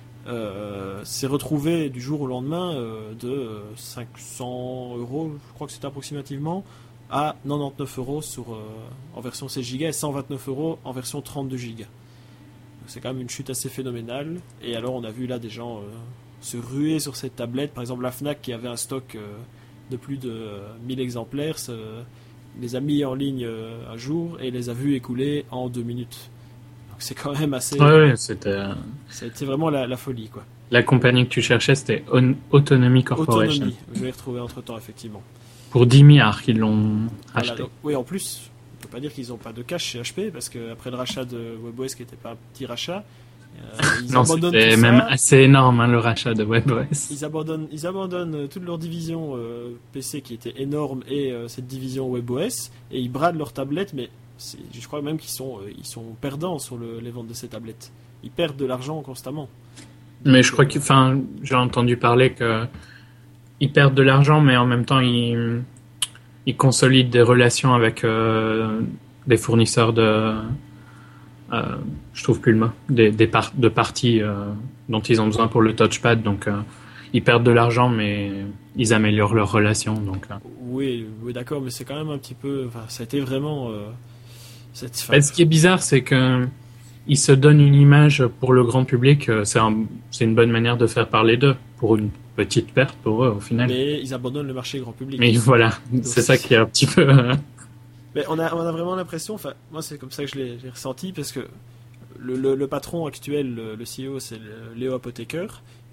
euh, s'est retrouvé du jour au lendemain euh, de cinq cents euros, je crois que c'était approximativement, à quatre-vingt-dix-neuf euros sur, euh, en version seize giga et cent vingt-neuf euros en version trente-deux giga. Donc c'est quand même une chute assez phénoménale, et alors on a vu là des gens euh, se ruer sur cette tablette, par exemple la Fnac qui avait un stock euh, de plus de euh, mille exemplaires, se, les a mis en ligne euh, un jour et les a vus écouler en deux minutes. C'est quand même assez. Ouais, ouais, c'était. Ça a été vraiment la, la folie, quoi. La compagnie que tu cherchais, c'était On- Autonomy Corporation. Autonomy, je l'ai retrouvé entre temps, effectivement. Pour dix milliards qu'ils l'ont voilà, acheté. donc, oui, en plus, on ne peut pas dire qu'ils n'ont pas de cash chez H P, parce qu'après le rachat de WebOS, qui n'était pas un petit rachat, euh, ils non, abandonnent c'était tout même ça. assez énorme, hein, le rachat de WebOS. Ils abandonnent, ils abandonnent toute leur division euh, P C qui était énorme et euh, cette division WebOS, et ils bradent leurs tablettes, mais. C'est, je crois même qu'ils sont, euh, ils sont perdants sur le, les ventes de ces tablettes. Ils perdent de l'argent constamment. Mais Donc, je crois euh, que, enfin, j'ai entendu parler que ils perdent de l'argent, mais en même temps ils, ils consolident des relations avec euh, des fournisseurs de, euh, je trouve plus le mot, des, des par, de parties euh, dont ils ont besoin pour le touchpad. Donc euh, ils perdent de l'argent, mais ils améliorent leurs relations. Donc euh. oui, oui, d'accord, mais c'est quand même un petit peu, enfin, ça a été vraiment. Euh, Cette fin... Ce qui est bizarre, c'est que ils se donnent une image pour le grand public. C'est, un, c'est une bonne manière de faire parler d'eux pour une petite perte pour eux au final. Mais ils abandonnent le marché grand public. Mais voilà, donc, c'est ça qui est un petit peu. Mais on a, on a vraiment l'impression. Enfin, moi c'est comme ça que je l'ai, je l'ai ressenti parce que le, le, le patron actuel, le, le C E O, c'est le, Léo Apotheker.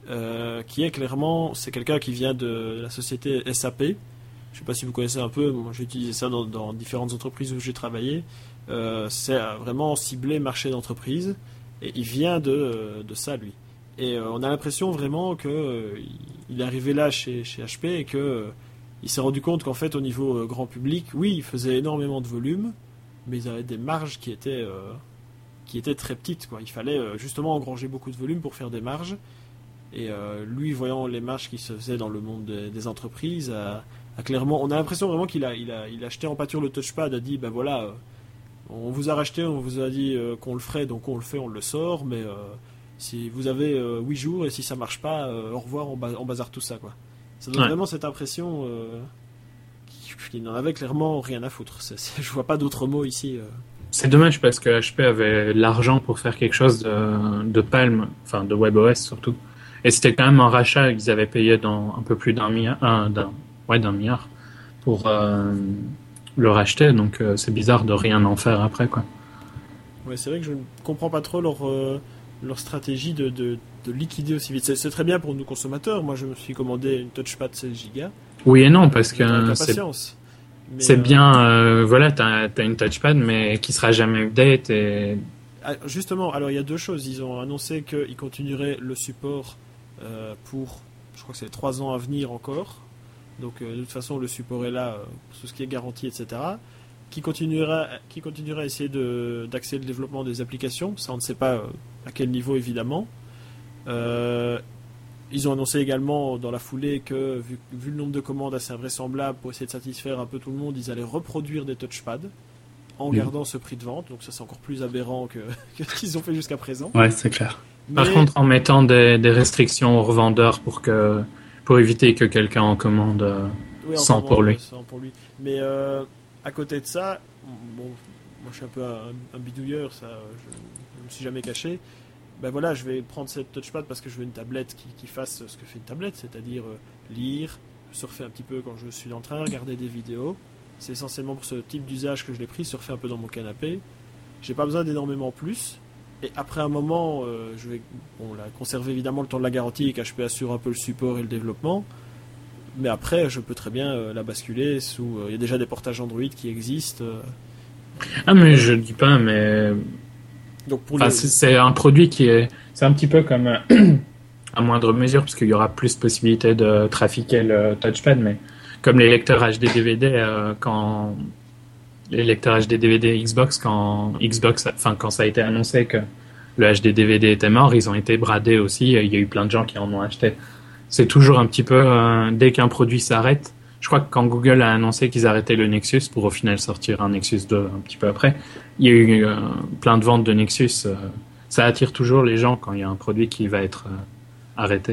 euh, qui est clairement, c'est quelqu'un qui vient de la société S A P. Je sais pas si vous connaissez un peu, moi j'ai utilisé ça dans, dans différentes entreprises où j'ai travaillé. Euh, c'est vraiment ciblé marché d'entreprise, et il vient de, de ça, lui. Et euh, on a l'impression vraiment qu'il euh, est arrivé là chez, chez H P et qu'il euh, s'est rendu compte qu'en fait, au niveau euh, grand public, oui, il faisait énormément de volume, mais ils avaient des marges qui étaient, euh, qui étaient très petites, quoi. Il fallait euh, justement engranger beaucoup de volume pour faire des marges. Et euh, lui, voyant les marges qui se faisaient dans le monde des, des entreprises, a, a clairement, on a l'impression vraiment qu'il a, il a, il a acheté en pâture le touchpad, a dit, ben voilà, euh, on vous a racheté, on vous a dit euh, qu'on le ferait, donc on le fait, on le sort, mais euh, si vous avez euh, huit jours et si ça marche pas, euh, au revoir, on, ba- on bazarde tout ça, quoi. Ça donne Ouais. vraiment cette impression euh, qu'il n'en avait clairement rien à foutre. C'est, c'est, je vois pas d'autres mots ici. Euh. C'est dommage parce que H P avait l'argent pour faire quelque chose de, de Palm, enfin de WebOS surtout. Et c'était quand même un rachat qu'ils avaient payé dans un peu plus d'un milliard, un, d'un, ouais, d'un milliard pour euh, le racheter. Donc euh, c'est bizarre de rien en faire après, quoi. Ouais, c'est vrai que je ne comprends pas trop leur, euh, leur stratégie de, de, de liquider aussi vite. C'est, c'est très bien pour nous consommateurs. Moi, je me suis commandé une touchpad seize gigas. Oui et non, parce Avec la que c'est, patience. Mais, c'est euh, bien, euh, voilà, t'as, t'as une touchpad mais qui sera jamais update et ah, justement, alors il y a deux choses. Ils ont annoncé qu'ils continueraient le support euh, pour, je crois que c'est les trois ans à venir encore. Donc euh, de toute façon, le support est là, euh, pour tout ce qui est garanti, et cetera. Qui continuera, qui continuera à essayer de, d'accélérer le développement des applications. Ça, on ne sait pas euh, à quel niveau, évidemment. Euh, ils ont annoncé également dans la foulée que, vu, vu le nombre de commandes assez invraisemblables, pour essayer de satisfaire un peu tout le monde, ils allaient reproduire des touchpads en Mmh. gardant ce prix de vente. Donc ça, c'est encore plus aberrant que, que ce qu'ils ont fait jusqu'à présent. Ouais, c'est clair. par Mais- contre en mettant des, des restrictions aux revendeurs pour que pour éviter que quelqu'un en commande. euh, Oui, sans enfin, pour bon, lui. euh, sans pour lui. Mais euh, à côté de ça, bon, moi je suis un peu un, un bidouilleur, ça, je ne me suis jamais caché. Ben voilà, je vais prendre cette touchpad parce que je veux une tablette qui, qui fasse ce que fait une tablette, c'est-à-dire euh, lire, surfer un petit peu quand je suis en train, regarder des vidéos. C'est essentiellement pour ce type d'usage que je l'ai pris, surfer un peu dans mon canapé. J'ai pas besoin d'énormément plus. Et après un moment, euh, je vais bon, là, conserver évidemment le temps de la garantie et qu'H P assure un peu le support et le développement. Mais après, je peux très bien euh, la basculer sous. Il euh, y a déjà des portages Android qui existent. Euh, Ah mais je dis pas, mais donc pour enfin, les... c'est, c'est un produit qui est, c'est un petit peu comme euh, à moindre mesure parce qu'il y aura plus de possibilités de trafiquer le touchpad, mais comme les lecteurs H D D V D euh, quand les lecteurs H D D V D Xbox quand Xbox, enfin quand ça a été annoncé que le H D D V D était mort, ils ont été bradés aussi. Il y a eu plein de gens qui en ont acheté. C'est toujours un petit peu euh, dès qu'un produit s'arrête. Je crois que quand Google a annoncé qu'ils arrêtaient le Nexus pour au final sortir un Nexus deux un petit peu après, il y a eu euh, plein de ventes de Nexus. Euh, ça attire toujours les gens quand il y a un produit qui va être euh, arrêté.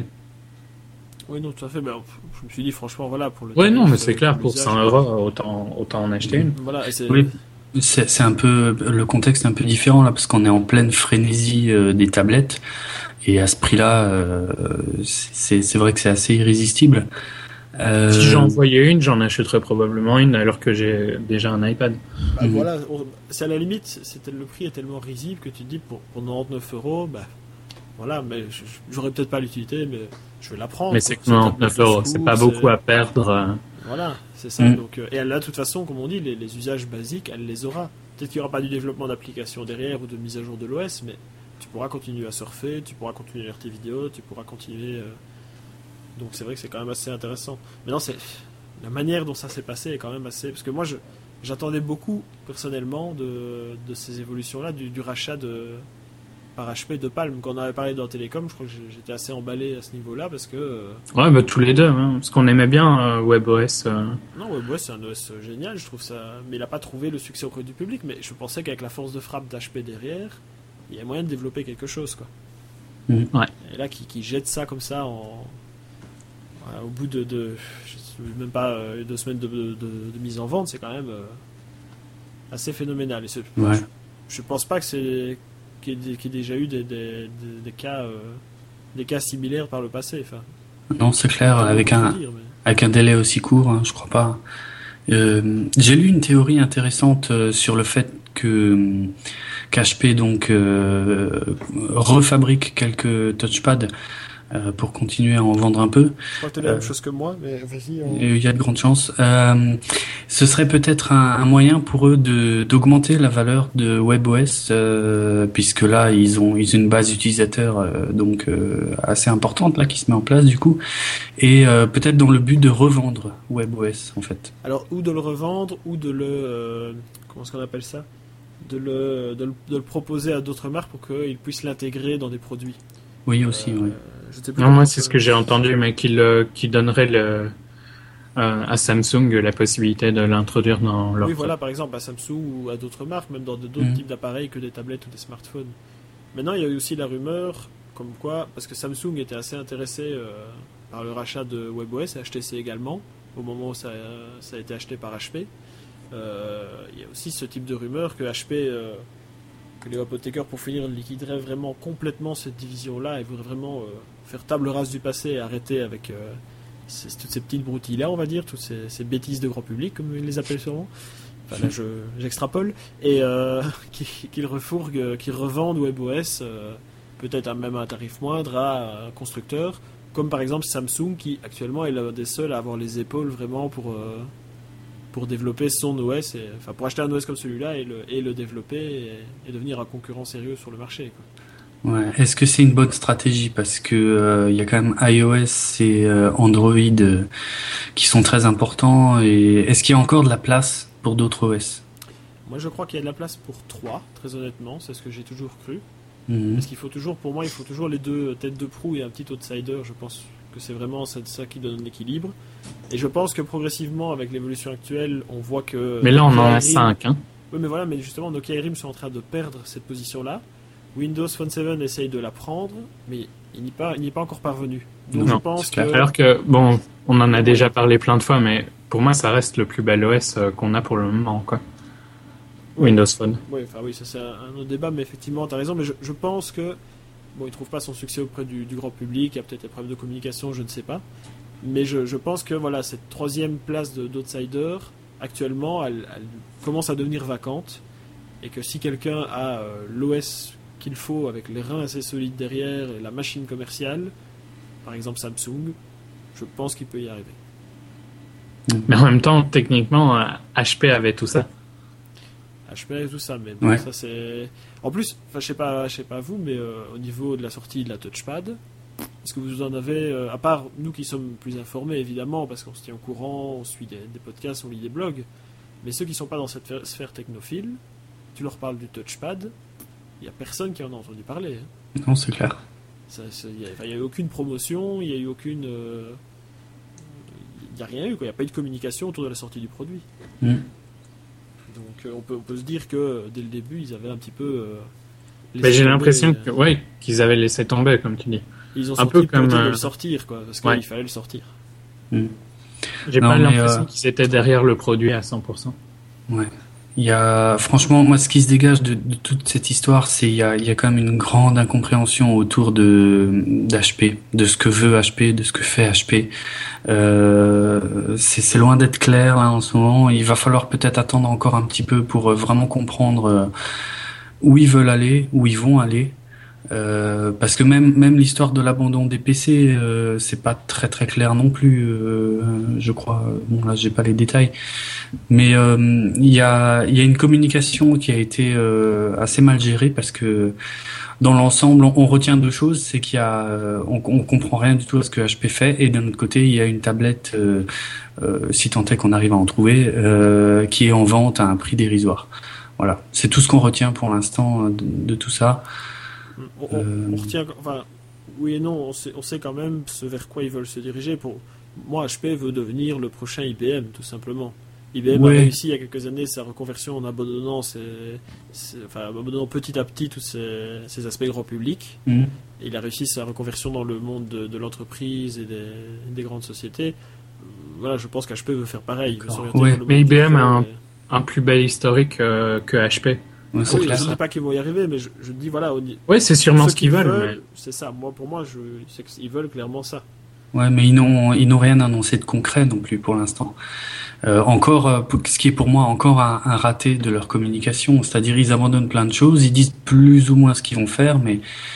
Oui, non, tout à fait. Mais, je me suis dit, franchement, voilà. Pour le Ouais, tarif, non, mais c'est euh, clair, pour pour l'usage, cent euros, autant, autant en acheter une. Voilà, et c'est... Oui, c'est, c'est un peu le contexte est un peu différent là parce qu'on est en pleine frénésie euh, des tablettes et à ce prix-là, euh, c'est, c'est vrai que c'est assez irrésistible. Euh, Si j'en voyais une, j'en achèterais probablement une alors que j'ai déjà un iPad. Bah, Mhm. voilà, on- c'est à la limite, c'était, le prix est tellement risible que tu te dis, pour, pour quatre-vingt-dix-neuf euros, bah, voilà, mais je- j'aurais peut-être pas l'utilité, mais je vais la prendre. Mais quoi. c'est que une quatre-vingt-dix-neuf tablette euros, de c'est secours, pas beaucoup c'est- à perdre. euh. Voilà, c'est ça. Mm. Donc, euh, et là, de toute façon, comme on dit, les, les usages basiques, elle les aura. Peut-être qu'il n'y aura pas du développement d'applications derrière ou de mise à jour de l'O S, mais tu pourras continuer à surfer, tu pourras continuer à lire tes vidéos, tu pourras continuer. euh, Donc c'est vrai que c'est quand même assez intéressant. Maintenant, c'est la manière dont ça s'est passé est quand même assez. Parce que moi, je j'attendais beaucoup personnellement de, de ces évolutions-là, du, du rachat de par H P de Palm. Quand on avait parlé dans Télécom, je crois que j'étais assez emballé à ce niveau-là parce que. euh, Ouais, bah tous les deux, hein, parce qu'on aimait bien euh, WebOS. Euh... Non, WebOS c'est un O S génial, je trouve ça. Mais il n'a pas trouvé le succès auprès du public. Mais je pensais qu'avec la force de frappe d'H P derrière, il y a moyen de développer quelque chose, quoi. Mhm. Ouais. Et là, qui, qui jette ça comme ça en voilà, au bout de, de je sais même pas euh, deux semaines de, de, de- de mise en vente, c'est quand même euh, assez phénoménal. Et c'est- Ouais. je, je pense pas que c'est qu'il y ait, qu'il y ait déjà eu des, des, des- des cas euh, des cas similaires par le passé. Enfin, Non, c'est clair, avec faut un, dire, mais- avec un délai aussi court, hein, je crois pas. Euh, j'ai lu une théorie intéressante euh, sur le fait que qu'H P donc euh, refabrique quelques touchpads euh, pour continuer à en vendre un peu. Je crois que tu as la euh, même chose que moi, mais vas-y. On... Il y a de grandes chances. Euh, ce serait peut-être un, un moyen pour eux de d'augmenter la valeur de WebOS, euh, puisque là ils ont ils ont une base utilisateur euh, donc euh, assez importante là qui se met en place du coup, et euh, peut-être dans le but de revendre WebOS en fait. Alors ou de le revendre ou de le euh, comment est-ce qu'on appelle ça, de le de le, de le proposer à d'autres marques pour qu'ils puissent l'intégrer dans des produits. Oui aussi. Euh, oui. Non, moi c'est ce que j'ai entendu, mais qu'il euh, qu'il donnerait le Euh, à Samsung la possibilité de l'introduire dans leur... Oui, voilà, par exemple, à Samsung ou à d'autres marques, même dans d'autres mmh. types d'appareils que des tablettes ou des smartphones. Maintenant, il y a eu aussi la rumeur, comme quoi, parce que Samsung était assez intéressé euh, par le rachat de WebOS et H T C également, au moment où ça, euh, ça a été acheté par H P. Euh, il y a aussi ce type de rumeur que H P, euh, que les apothécaires, pour finir, liquideraient vraiment complètement cette division-là et voudraient vraiment euh, faire table rase du passé et arrêter avec... Euh, C'est toutes ces petites broutilles-là, on va dire, toutes ces, ces bêtises de grand public, comme ils les appellent souvent. Enfin, là, je, j'extrapole. Et euh, qu'ils, qu'ils refourguent, qu'ils revendent WebOS, euh, peut-être à même à un tarif moindre, à un constructeur, comme par exemple Samsung, qui actuellement est l'un des seuls à avoir les épaules vraiment pour, euh, pour développer son O S, et, enfin pour acheter un O S comme celui-là et le, et le développer et, et devenir un concurrent sérieux sur le marché, quoi. Ouais. Est-ce que c'est une bonne stratégie parce que euh, y a quand même iOS et euh, Android euh, qui sont très importants, et est-ce qu'il y a encore de la place pour d'autres O S? Moi je crois qu'il y a de la place pour trois, très honnêtement, c'est ce que j'ai toujours cru. Mmh. Parce qu'il faut toujours, pour moi, il faut toujours les deux têtes de proue et un petit outsider. Je pense que c'est vraiment ça, ça qui donne l'équilibre. Et je pense que progressivement, avec l'évolution actuelle, on voit que... Mais là on en a cinq, hein. Oui, mais voilà, mais justement Nokia et R I M sont en train de perdre cette position-là. Windows Phone sept essaye de la prendre, mais il n'y est pas, il n'y est pas encore parvenu. Donc non, je pense que... Alors que, bon, on en a déjà parlé plein de fois, mais pour moi, ça reste le plus bel O S qu'on a pour le moment, quoi. Oui. Windows Phone. Oui, enfin oui, ça c'est un autre débat, mais effectivement, tu as raison, mais je, je pense que, bon, il trouve pas son succès auprès du, du grand public, il y a peut-être des problèmes de communication, je ne sais pas, mais je, je pense que, voilà, cette troisième place de, d'outsider, actuellement, elle, elle commence à devenir vacante, et que si quelqu'un a euh, l'O S qu'il faut, avec les reins assez solides derrière et la machine commerciale, par exemple Samsung, je pense qu'il peut y arriver. Mais en même temps, techniquement, H P avait tout ça. H P avait tout ça, mais bon, ouais. Ça c'est... En plus, enfin, je sais pas, je sais pas vous, mais euh, au niveau de la sortie de la touchpad, est-ce que vous en avez, euh, à part nous qui sommes plus informés évidemment, parce qu'on se tient au courant, on suit des, des podcasts, on lit des blogs, mais ceux qui sont pas dans cette sphère technophile, tu leur parles du touchpad, il n'y a personne qui en a entendu parler. Hein. Non, c'est clair. Il n'y a, a eu aucune promotion, il n'y a eu aucune... Il euh, n'y a rien eu, il n'y a pas eu de communication autour de la sortie du produit. Mm. Donc euh, on, peut, on peut se dire que dès le début, ils avaient un petit peu... Euh, Mais j'ai l'impression que, ouais, qu'ils avaient laissé tomber, comme tu dis. Ils ont un peu comme pour euh... de le sortir, quoi, parce qu'il ouais. fallait le sortir. Mm. J'ai non, pas l'impression euh... qu'ils étaient derrière le produit à cent pour cent. Ouais. Il y a, franchement, moi, ce qui se dégage de, de toute cette histoire, c'est il y a, il y a quand même une grande incompréhension autour de d'H P, de ce que veut H P, de ce que fait H P. Euh, c'est, c'est loin d'être clair là en ce moment. Il va falloir peut-être attendre encore un petit peu pour vraiment comprendre où ils veulent aller, où ils vont aller. Euh, parce que même même l'histoire de l'abandon des P C, euh, c'est pas très très clair non plus, euh, je crois. Bon là j'ai pas les détails, mais il euh, y a il y a une communication qui a été euh, assez mal gérée, parce que dans l'ensemble on, on retient deux choses, c'est qu'il y a on, on comprend rien du tout à ce que H P fait, et d'un autre côté il y a une tablette euh, euh, si tant est qu'on arrive à en trouver, euh, qui est en vente à un prix dérisoire. Voilà, c'est tout ce qu'on retient pour l'instant de, de tout ça. On, on, euh... on retient, enfin, oui et non, on sait, on sait quand même ce vers quoi ils veulent se diriger. Pour moi, H P veut devenir le prochain I B M, tout simplement. I B M ouais. a réussi il y a quelques années sa reconversion en abandonnant, ses, ses, enfin, abandonnant petit à petit tous ces, ces aspects grand public. Mmh. Et il a réussi sa reconversion dans le monde de, de l'entreprise et des, des grandes sociétés. Voilà, je pense qu'H P veut faire pareil. Veut ouais. Mais I B M a un, et... un plus bel historique euh, que H P. Ouais, ah oui, je ne dis pas qu'ils vont y arriver, mais je, je dis voilà. Oui, c'est sûrement ce qu'ils veulent. veulent mais... C'est ça. Moi, pour moi, je sais qu'ils veulent clairement ça. Ouais, mais ils n'ont ils n'ont rien annoncé de concret non plus pour l'instant. Euh, encore, euh, ce qui est pour moi encore un, un raté de leur communication, c'est-à-dire ils abandonnent plein de choses, ils disent plus ou moins ce qu'ils vont faire, mais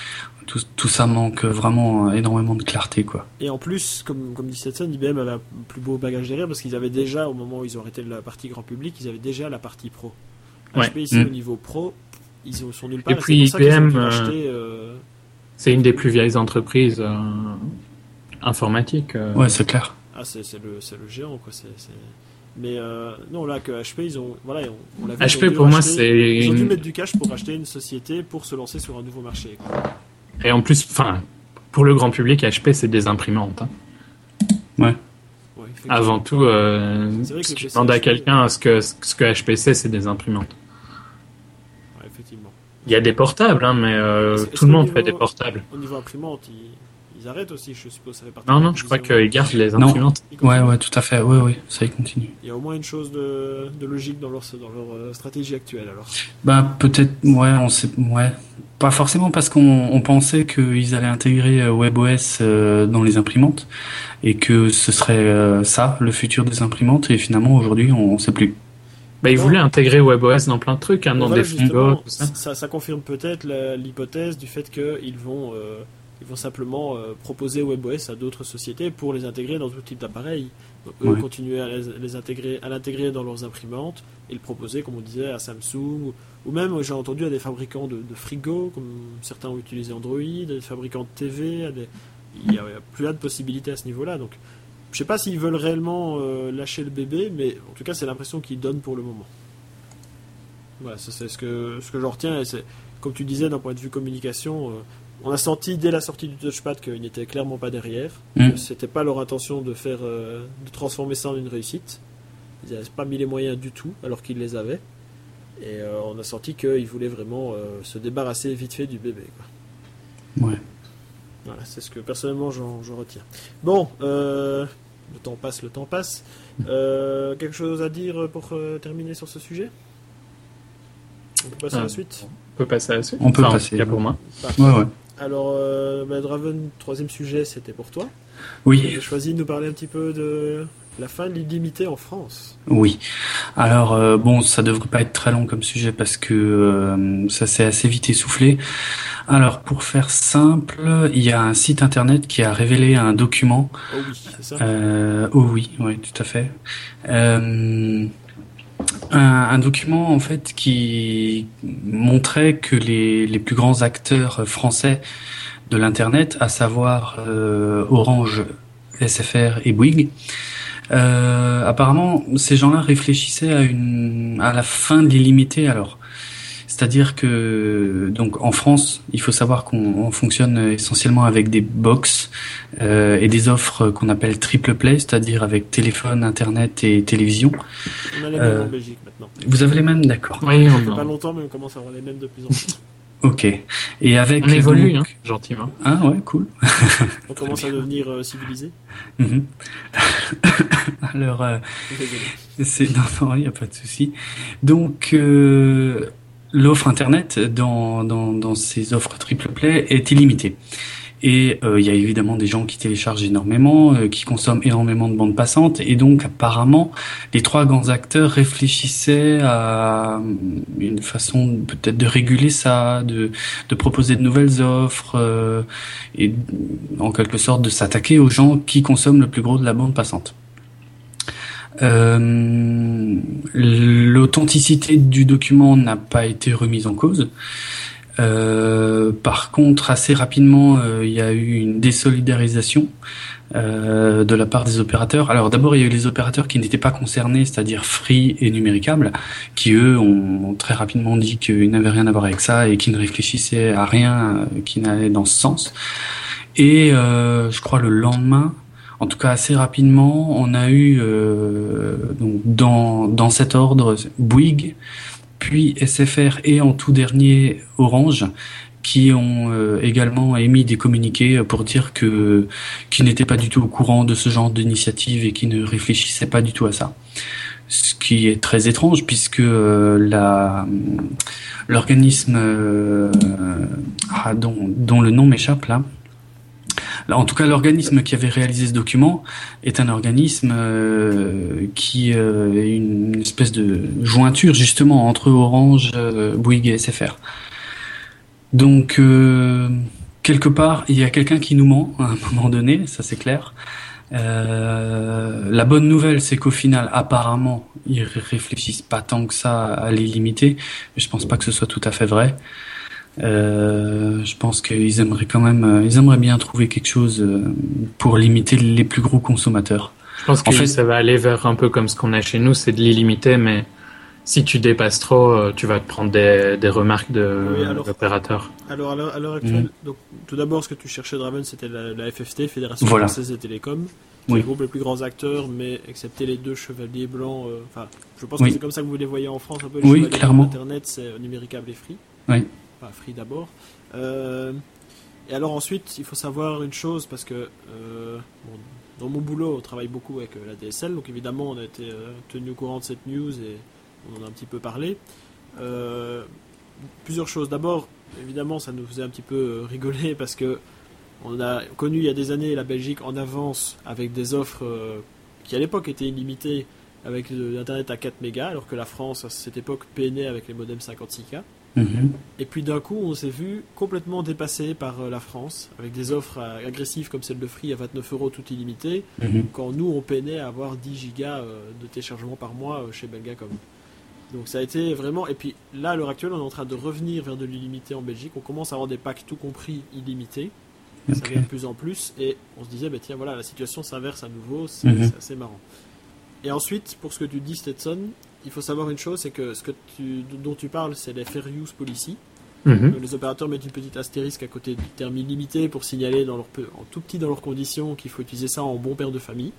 tout, tout ça manque vraiment énormément de clarté, quoi. Et en plus, comme, comme dit Stetson, I B M avait un plus beau bagage derrière parce qu'ils avaient déjà, au moment où ils ont arrêté la partie grand public, ils avaient déjà la partie pro. Ouais. H P ici, Mm. au niveau pro, ils sont nulle part. Et puis c'est pour ça qu'ils ont I B M, pu euh, racheter, euh, C'est une des plus vieilles entreprises euh, informatiques. euh. Ouais, c'est clair. Ah, c'est, c'est, le, c'est le géant, quoi. C'est, c'est... Mais euh, non, là, que H P, ils ont. Voilà, on, on l'a vu, H ils P, ont dû pour moi, racheter- c'est Ils ont dû une- mettre du cash pour acheter une société pour se lancer sur un nouveau marché, quoi. Et en plus, enfin, pour le grand public, H P, c'est des imprimantes. hein. Ouais. Ouais, effectivement. Avant tout, euh, C'est vrai que si le tu P C demandes à H P, quelqu'un ce que, ce que H P c'est, c'est des imprimantes. Ouais, effectivement. Il y a des portables, hein, mais euh, Est-ce- tout est-ce le qu'au monde niveau- fait des portables. Au niveau imprimante, ils, ils arrêtent aussi, je suppose. Ça fait partie Non, de la non, je crois division. qu'ils gardent les Non. imprimantes. Ils continuent. Ouais, ouais, tout à fait. Ouais, ouais, ça y continue. Il y a au moins une chose de, de logique dans leur, dans leur euh, stratégie actuelle, alors. Bah, peut-être, ouais, on sait, ouais. Pas forcément parce qu'on on pensait qu'ils allaient intégrer euh, WebOS euh, dans les imprimantes et que ce serait euh, ça, le futur des imprimantes, et finalement, aujourd'hui, on, on sait plus. Bah, ils Non. voulaient intégrer WebOS dans plein de trucs, hein, Mais dans voilà, des justement, fringos, tout ça. ça, ça confirme peut-être la- l'hypothèse du fait qu'ils vont, euh, ils vont simplement euh, proposer WebOS à d'autres sociétés pour les intégrer dans tout type d'appareils. Donc, eux, Ouais. continuer à les, les intégrer, à l'intégrer dans leurs imprimantes et le proposer, comme on disait, à Samsung ou, ou même, j'ai entendu, à des fabricants de, de frigos, comme certains ont utilisé Android, à des fabricants de T V. À des... Il n'y a, il y a plus là de possibilités à ce niveau-là. Donc, je sais pas s'ils veulent réellement euh, lâcher le bébé, mais en tout cas, c'est l'impression qu'ils donnent pour le moment. Voilà, ça, c'est ce que, ce que j'en retiens. Et c'est, comme tu disais, d'un point de vue communication, euh, on a senti dès la sortie du touchpad qu'ils n'étaient clairement pas derrière. Mm. Que c'était pas leur intention de faire, euh, de transformer ça en une réussite. Ils n'avaient pas mis les moyens du tout, alors qu'ils les avaient. Et euh, on a senti qu'ils voulaient vraiment euh, se débarrasser vite fait du bébé, quoi. Ouais. Voilà, c'est ce que personnellement j'en, j'en retiens. Bon, euh, le temps passe, le temps passe. Euh, quelque chose à dire pour euh, terminer sur ce sujet? On peut passer à Ah. la suite. On peut passer à la suite. On peut Enfin, en passer. tout cas pour moi. Parfait. Ouais, ouais. Alors, euh, bah, Draven, troisième sujet, c'était pour toi. Oui. J'ai choisi de nous parler un petit peu de la fin de l'illimité en France. Oui. Alors euh, bon, ça devrait pas être très long comme sujet parce que euh, ça s'est assez vite essoufflé. Alors pour faire simple, il y a un site internet qui a révélé un document. Oh oui, c'est ça. Euh, oh oui, oui, tout à fait. Euh, un, un document en fait qui montrait que les, les plus grands acteurs français de l'internet, à savoir euh, Orange, S F R et Bouygues, Euh, apparemment, ces gens-là réfléchissaient à une à la fin de l'illimité. Alors, c'est-à-dire que donc en France, il faut savoir qu'on on fonctionne essentiellement avec des box euh, et des offres qu'on appelle triple play, c'est-à-dire avec téléphone, internet et télévision. On a les mêmes euh, en Belgique maintenant. Vous avez les mêmes, d'accord. Oui, Ça fait pas on, longtemps, mais on commence à avoir les mêmes de plus en plus. Ok. Et avec on évolue, hein, donc- gentiment. Ah ouais, cool. On commence à devenir euh, civilisé. Mhm. Alors. Euh, Désolé. C'est non, non, il n'y a pas de souci. Donc euh, l'offre internet dans, dans dans ces offres triple play est illimitée. Et euh, il y a évidemment des gens qui téléchargent énormément, euh, qui consomment énormément de bandes passantes, et donc apparemment les trois grands acteurs réfléchissaient à une façon peut-être de réguler ça, de de proposer de nouvelles offres euh, et en quelque sorte de s'attaquer aux gens qui consomment le plus gros de la bande passante. Euh, l'authenticité du document n'a pas été remise en cause. Euh, par contre, assez rapidement, euh, il y a eu une désolidarisation euh, de la part des opérateurs. Alors d'abord, il y a eu les opérateurs qui n'étaient pas concernés, c'est-à-dire Free et Numéricable, qui eux ont, ont très rapidement dit qu'ils n'avaient rien à voir avec ça et qui ne réfléchissaient à rien euh, qui n'allait dans ce sens. Et euh, je crois le lendemain, en tout cas assez rapidement, on a eu euh, donc dans dans cet ordre Bouygues, puis S F R et en tout dernier Orange, qui ont euh, également émis des communiqués pour dire que qu'ils n'étaient pas du tout au courant de ce genre d'initiative et qui ne réfléchissaient pas du tout à ça. Ce qui est très étrange puisque euh, la l'organisme euh, ah, dont dont le nom m'échappe là. En tout cas, l'organisme qui avait réalisé ce document est un organisme euh, qui euh, est une espèce de jointure justement entre Orange, euh, Bouygues et S F R. Donc, euh, quelque part, il y a quelqu'un qui nous ment à un moment donné, ça c'est clair. Euh, la bonne nouvelle, c'est qu'au final, apparemment, ils réfléchissent pas tant que ça à les limiter. Mais je pense pas que ce soit tout à fait vrai. Euh, je pense qu'ils aimeraient quand même, ils aimeraient bien trouver quelque chose pour limiter les plus gros consommateurs. Je pense que en fait, ça va aller vers un peu comme ce qu'on a chez nous, c'est de l'illimiter, mais si tu dépasses trop, tu vas te prendre des, des remarques de oui, alors, l'opérateur. Alors, à l'heure, à l'heure actuelle, mmh. donc, tout d'abord, ce que tu cherchais, Draven, c'était la, la F F T, Fédération voilà. Française des Télécoms, qui oui. regroupe les plus grands acteurs, mais excepté les deux chevaliers blancs, enfin, euh, je pense oui. que c'est comme ça que vous les voyez en France, un peu les oui, chevaliers clairement. Internet, c'est Numéricable et Free. Oui. Enfin, Free d'abord. Euh, et alors ensuite, il faut savoir une chose, parce que euh, bon, dans mon boulot, on travaille beaucoup avec euh, la D S L, donc évidemment, on a été euh, tenu au courant de cette news et on en a un petit peu parlé. Euh, plusieurs choses. D'abord, évidemment, ça nous faisait un petit peu rigoler parce que on a connu il y a des années la Belgique en avance avec des offres euh, qui à l'époque étaient illimitées avec l'internet à quatre mégas, alors que la France à cette époque peinait avec les modems cinquante-six K. Mmh. Et puis d'un coup, on s'est vu complètement dépassé par euh, la France avec des offres euh, agressives comme celle de Free à vingt-neuf euros tout illimité, mmh. quand nous on peinait à avoir dix gigas euh, de téléchargement par mois euh, chez Belgacom. Donc ça a été vraiment... Et puis là, à l'heure actuelle, on est en train de revenir vers de l'illimité en Belgique. On commence à avoir des packs tout compris illimités. Okay. Ça vient de plus en plus. Et on se disait, bah, tiens, voilà, la situation s'inverse à nouveau. C'est, mm-hmm. c'est assez marrant. Et ensuite, pour ce que tu dis, Stetson, il faut savoir une chose, c'est que ce que tu, dont tu parles, c'est les Fair Use Policy. Mm-hmm. Les opérateurs mettent une petite astérisque à côté du terme illimité pour signaler dans leur, en tout petit dans leurs conditions qu'il faut utiliser ça en bon père de famille.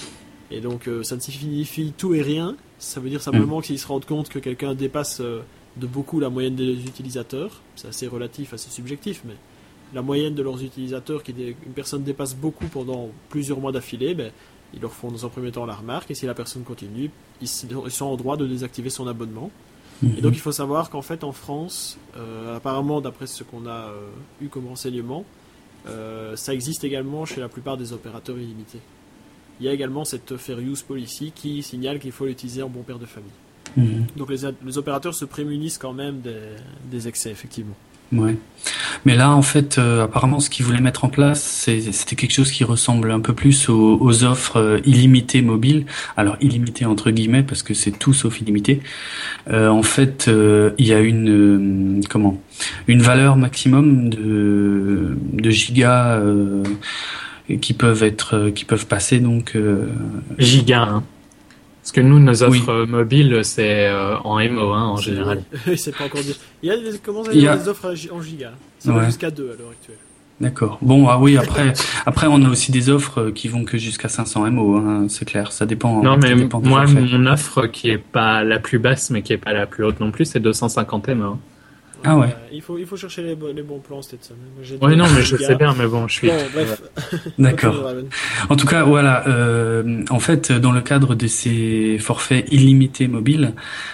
Et donc euh, ça ne signifie tout et rien, ça veut dire simplement mmh. qu'ils se rendent compte que quelqu'un dépasse euh, de beaucoup la moyenne des utilisateurs, c'est assez relatif, assez subjectif, mais la moyenne de leurs utilisateurs, qui dé... une personne dépasse beaucoup pendant plusieurs mois d'affilée, ben, ils leur font dans un premier temps la remarque, et si la personne continue, ils sont en droit de désactiver son abonnement. Mmh. Et donc il faut savoir qu'en fait en France, euh, apparemment d'après ce qu'on a euh, eu comme renseignement, euh, ça existe également chez la plupart des opérateurs illimités. Il y a également cette Fair Use Policy qui signale qu'il faut l'utiliser en bon père de famille. Mmh. Donc les, les opérateurs se prémunissent quand même des, des excès, effectivement. Ouais. Mais là, en fait, euh, apparemment, ce qu'ils voulaient mettre en place, c'est, c'était quelque chose qui ressemble un peu plus aux, aux offres euh, illimitées mobiles. Alors, illimitées entre guillemets, parce que c'est tout sauf illimité. Euh, en fait, euh, il y a une, euh, comment, une valeur maximum de, de gigas, euh, qui peuvent être qui peuvent passer donc euh... giga hein. Parce que nous nos offres oui. mobiles c'est euh, en M O hein, en c'est général. Oui, c'est pas encore dit. Il y a des, comment ça, il y a des offres en giga. Ça ouais. va jusqu'à deux à l'heure actuelle. D'accord. Bon ah oui après après on a aussi des offres qui vont que jusqu'à cinq cents M O hein, c'est clair, ça dépend. Non mais dépend moi mon offre qui est pas la plus basse mais qui est pas la plus haute non plus c'est deux cent cinquante M O. Ah ouais. Euh, il faut il faut chercher les, les bons plans c'était ça. Oui non mais je sais bien mais bon je suis. Bon, bref. D'accord. En tout cas voilà euh, en fait dans le cadre de ces forfaits illimités mobiles,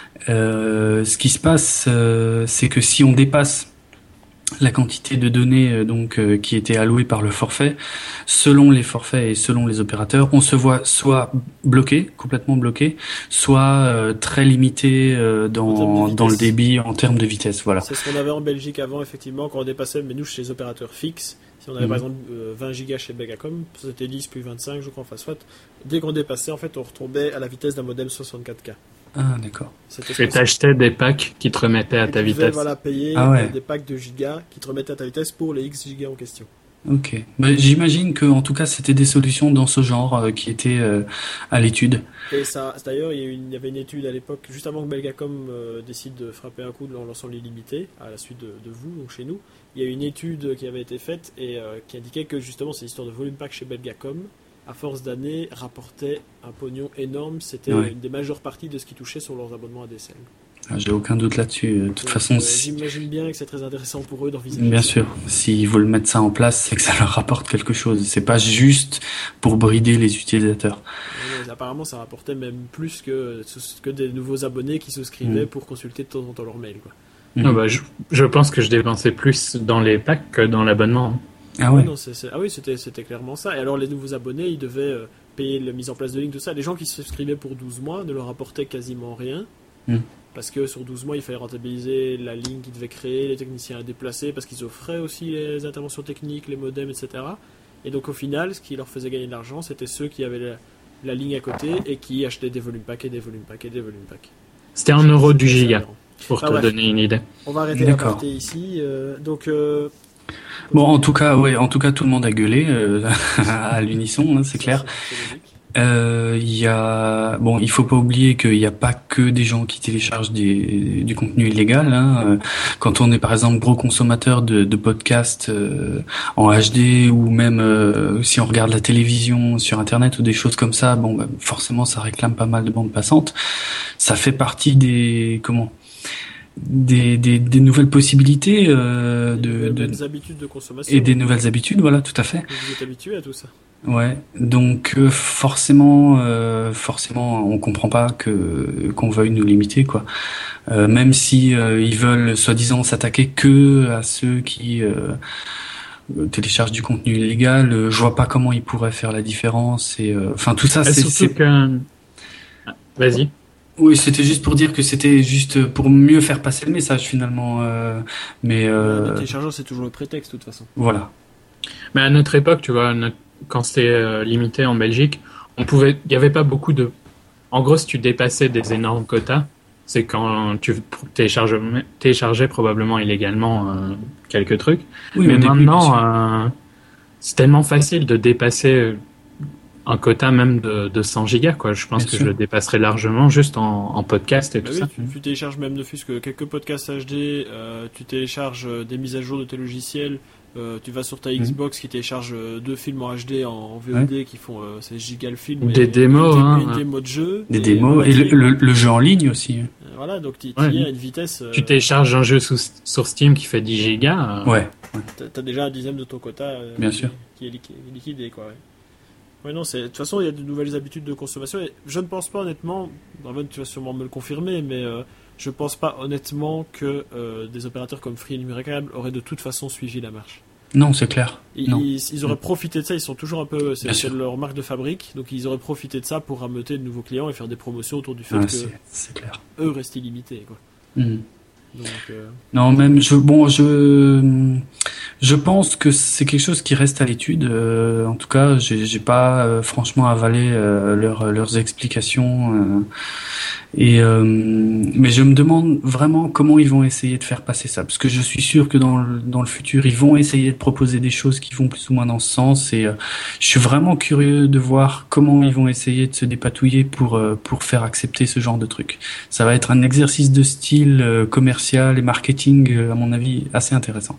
euh, ce qui se passe euh, c'est que si on dépasse la quantité de données euh, donc euh, qui était allouée par le forfait, selon les forfaits et selon les opérateurs, on se voit soit bloqué, complètement bloqué, soit euh, très limité euh, dans dans le débit en termes de vitesse. Voilà. C'est ce qu'on avait en Belgique avant effectivement quand on dépassait, mais nous chez les opérateurs fixes, si on avait mmh. par exemple euh, vingt gigas chez Belgacom, c'était dix plus vingt-cinq je crois, enfin soit. Dès qu'on dépassait en fait on retombait à la vitesse d'un modem soixante-quatre K. Ah d'accord. Et t'achetais des packs qui te remettaient à ta tu vitesse. Voilà, payer ah ouais. des packs de gigas qui te remettaient à ta vitesse pour les X gigas en question. Ok. Bah, j'imagine que en tout cas c'était des solutions dans ce genre euh, qui étaient euh, à l'étude. Et ça, d'ailleurs, il y, a une, il y avait une étude à l'époque, juste avant que Belgacom euh, décide de frapper un coup en lançant l'illimité, à la suite de, de vous, donc chez nous. Il y a une étude qui avait été faite et euh, qui indiquait que justement ces histoires de volume pack chez Belgacom, à force d'années, rapportait un pognon énorme. C'était ouais. une des majeures parties de ce qui touchait sur leurs abonnements A D S L. Ah, j'ai aucun doute là-dessus. De toute Donc, façon, euh, si... j'imagine bien que c'est très intéressant pour eux d'envisager. Bien ça. sûr. S'ils veulent mettre ça en place, c'est que ça leur rapporte quelque chose. C'est pas juste pour brider les utilisateurs. Mais apparemment, ça rapportait même plus que, que des nouveaux abonnés qui souscrivaient mmh. pour consulter de temps en temps leur mail, quoi. Mmh. Ah bah, je, je pense que je dépensais plus dans les packs que dans l'abonnement. Ah ouais. Non, c'est, c'est... Ah oui, c'était, c'était clairement ça. Et alors, les nouveaux abonnés, ils devaient euh, payer la mise en place de lignes, tout ça. Les gens qui se souscrivaient pour douze mois ne leur apportaient quasiment rien. Mmh. parce que sur douze mois, il fallait rentabiliser la ligne qu'ils devaient créer, les techniciens à déplacer, parce qu'ils offraient aussi les interventions techniques, les modems, et cetera. Et donc au final, ce qui leur faisait gagner de l'argent, c'était ceux qui avaient la, la ligne à côté et qui achetaient des volume packs et des volume packs et des volume packs. C'était un euro du giga, pour ah, te ouais. donner une idée. On va arrêter la partie ici. Euh, donc... Euh, Bon, en tout cas, ouais, en tout cas, tout le monde a gueulé euh, à l'unisson, hein, c'est clair. Il euh, y a, bon, il faut pas oublier qu'il n'y a pas que des gens qui téléchargent des, du contenu illégal. Hein. Quand on est par exemple gros consommateur de, de podcasts euh, en H D ou même euh, si on regarde la télévision sur Internet ou des choses comme ça, bon, bah, forcément, ça réclame pas mal de bandes passantes. Ça fait partie des comment? Des, des, des nouvelles possibilités euh, des de, nouvelles de habitudes de consommation et des nouvelles habitudes, voilà, tout à fait. Vous êtes habitué à tout ça. Ouais, donc euh, forcément, euh, forcément, on comprend pas que qu'on veuille nous limiter, quoi. Euh, même si euh, ils veulent soi-disant s'attaquer que à ceux qui euh, téléchargent du contenu illégal, euh, je vois pas comment ils pourraient faire la différence. Et enfin euh, tout ça, et c'est. Surtout c'est... que... Vas-y. Oui, c'était juste pour dire que c'était juste pour mieux faire passer le message finalement. Euh, mais euh... le téléchargeur, c'est toujours le prétexte de toute façon. Voilà. Mais à notre époque, tu vois, notre... quand c'était euh, limité en Belgique, on pouvait, il y avait pas beaucoup de. En gros, si tu dépassais des énormes quotas, c'est quand tu téléchargeais, téléchargeais probablement illégalement euh, quelques trucs. Oui, mais début, maintenant, euh, c'est tellement facile de dépasser un quota même de, de cent gigas, quoi. Je pense bien que sûr. Je le dépasserai largement juste en, en podcast et bah tout oui, ça. Tu, tu télécharges même ne fût-ce que quelques podcasts H D, euh, tu télécharges des mises à jour de tes logiciels, euh, tu vas sur ta Xbox mmh. qui télécharge deux films en H D en, en V O D ouais. qui font euh, c'est giga le film. Des démos, une, hein. Une démo de jeu. Des démos voilà, et le, le, le jeu en ligne aussi. Euh, voilà, donc tu ouais. y à une vitesse. Euh... Tu télécharges un jeu sous, sur Steam qui fait dix gigas. Euh... Ouais. ouais. T'as déjà un dixième de ton quota. Euh, Bien qui, sûr. Qui est liquidé, quoi. Ouais. Ouais, non, c'est... de toute façon, il y a de nouvelles habitudes de consommation. Et je ne pense pas honnêtement, Draven, tu vas sûrement me le confirmer, mais euh, je ne pense pas honnêtement que euh, des opérateurs comme Free et Numérecable auraient de toute façon suivi la marche. Non, c'est clair. Ils, non. ils, ils auraient profité de ça, ils sont toujours un peu. C'est, c'est sûr. leur marque de fabrique, donc ils auraient profité de ça pour rameuter de nouveaux clients et faire des promotions autour du fait ouais, que c'est, c'est clair. eux restent illimités, quoi. Mmh. Donc, euh... Non, même je bon je je pense que c'est quelque chose qui reste à l'étude. Euh, en tout cas, j'ai, j'ai pas euh, franchement avalé euh, leurs leurs explications. Euh, et euh, mais je me demande vraiment comment ils vont essayer de faire passer ça, parce que je suis sûr que dans le, dans le futur, ils vont essayer de proposer des choses qui vont plus ou moins dans ce sens. Et euh, je suis vraiment curieux de voir comment ils vont essayer de se dépatouiller pour euh, pour faire accepter ce genre de truc. Ça va être un exercice de style euh, commercial et marketing, euh, à mon avis, assez intéressant.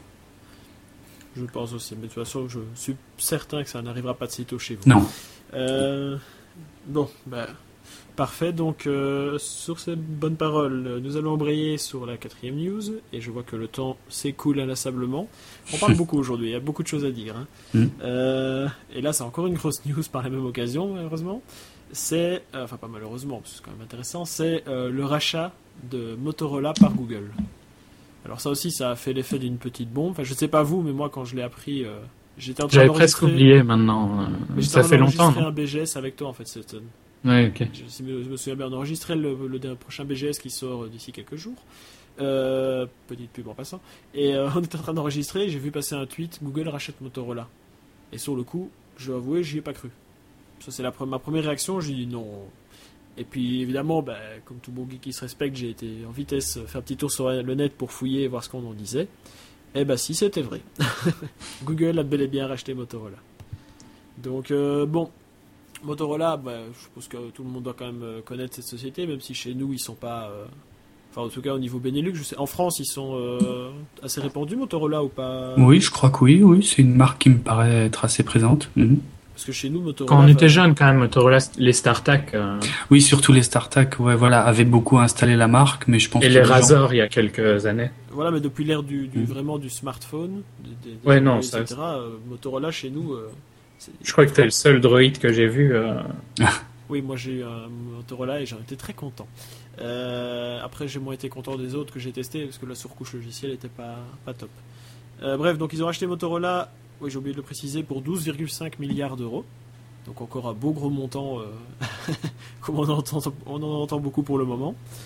Je pense aussi, mais de toute façon, je suis certain que ça n'arrivera pas de sitôt chez vous. Non. Euh, bon, bah, parfait. Donc, euh, sur ces bonnes paroles, nous allons embrayer sur la quatrième news, et je vois que le temps s'écoule inlassablement. On parle beaucoup aujourd'hui, il y a beaucoup de choses à dire. Hein. Mm. Euh, et là, c'est encore une grosse news par la même occasion, malheureusement. C'est, euh, enfin pas malheureusement, parce que c'est quand même intéressant, c'est euh, le rachat de Motorola par Google. Alors ça aussi, ça a fait l'effet d'une petite bombe. Enfin, je sais pas vous, mais moi, quand je l'ai appris, euh, j'étais en train J'avais d'enregistrer... presque oublié maintenant. Euh, mais ça fait longtemps. J'ai enregistré un B G S avec toi, en fait. C'est... Ouais, ok. Je, je me souviens bien, on enregistrait le, le, le prochain B G S qui sort d'ici quelques jours. Euh, petite pub en passant. Et euh, on était en train d'enregistrer, j'ai vu passer un tweet, Google rachète Motorola. Et sur le coup, je dois avouer, j'y ai pas cru. Ça, c'est la, ma première réaction, j'ai dit non... Et puis évidemment, bah, comme tout bon geek qui se respecte, j'ai été en vitesse faire un petit tour sur le net pour fouiller et voir ce qu'on en disait. Et bah si, c'était vrai. Google a bel et bien racheté Motorola. Donc euh, bon, Motorola, bah, je pense que tout le monde doit quand même connaître cette société, même si chez nous ils sont pas... Euh... Enfin en tout cas au niveau Benelux, je sais, en France ils sont euh, assez répandus Motorola ou pas? Oui, je crois que oui, oui, c'est une marque qui me paraît être assez présente. Mmh. Parce que chez nous, Motorola... Quand on était jeune, quand même, Motorola, les StarTAC... Euh... Oui, surtout les StarTAC, ouais, voilà, avaient beaucoup installé la marque, mais je pense Et que les les Razor, gens... il y a quelques années. Voilà, mais depuis l'ère du, du, mmh. vraiment du smartphone, des, des ouais, non, et cetera, ça... euh, Motorola, chez nous... Euh, je crois que t'es le seul droïde que j'ai vu. Euh... oui, moi j'ai eu un Motorola et j'en étais très content. Euh, après, j'ai moins été content des autres que j'ai testés, parce que la surcouche logicielle n'était pas, pas top. Euh, bref, donc ils ont acheté Motorola, oui, j'ai oublié de le préciser, pour douze virgule cinq milliards d'euros. Donc encore un beau gros montant, euh, comme on en, entend, on en entend beaucoup pour le moment.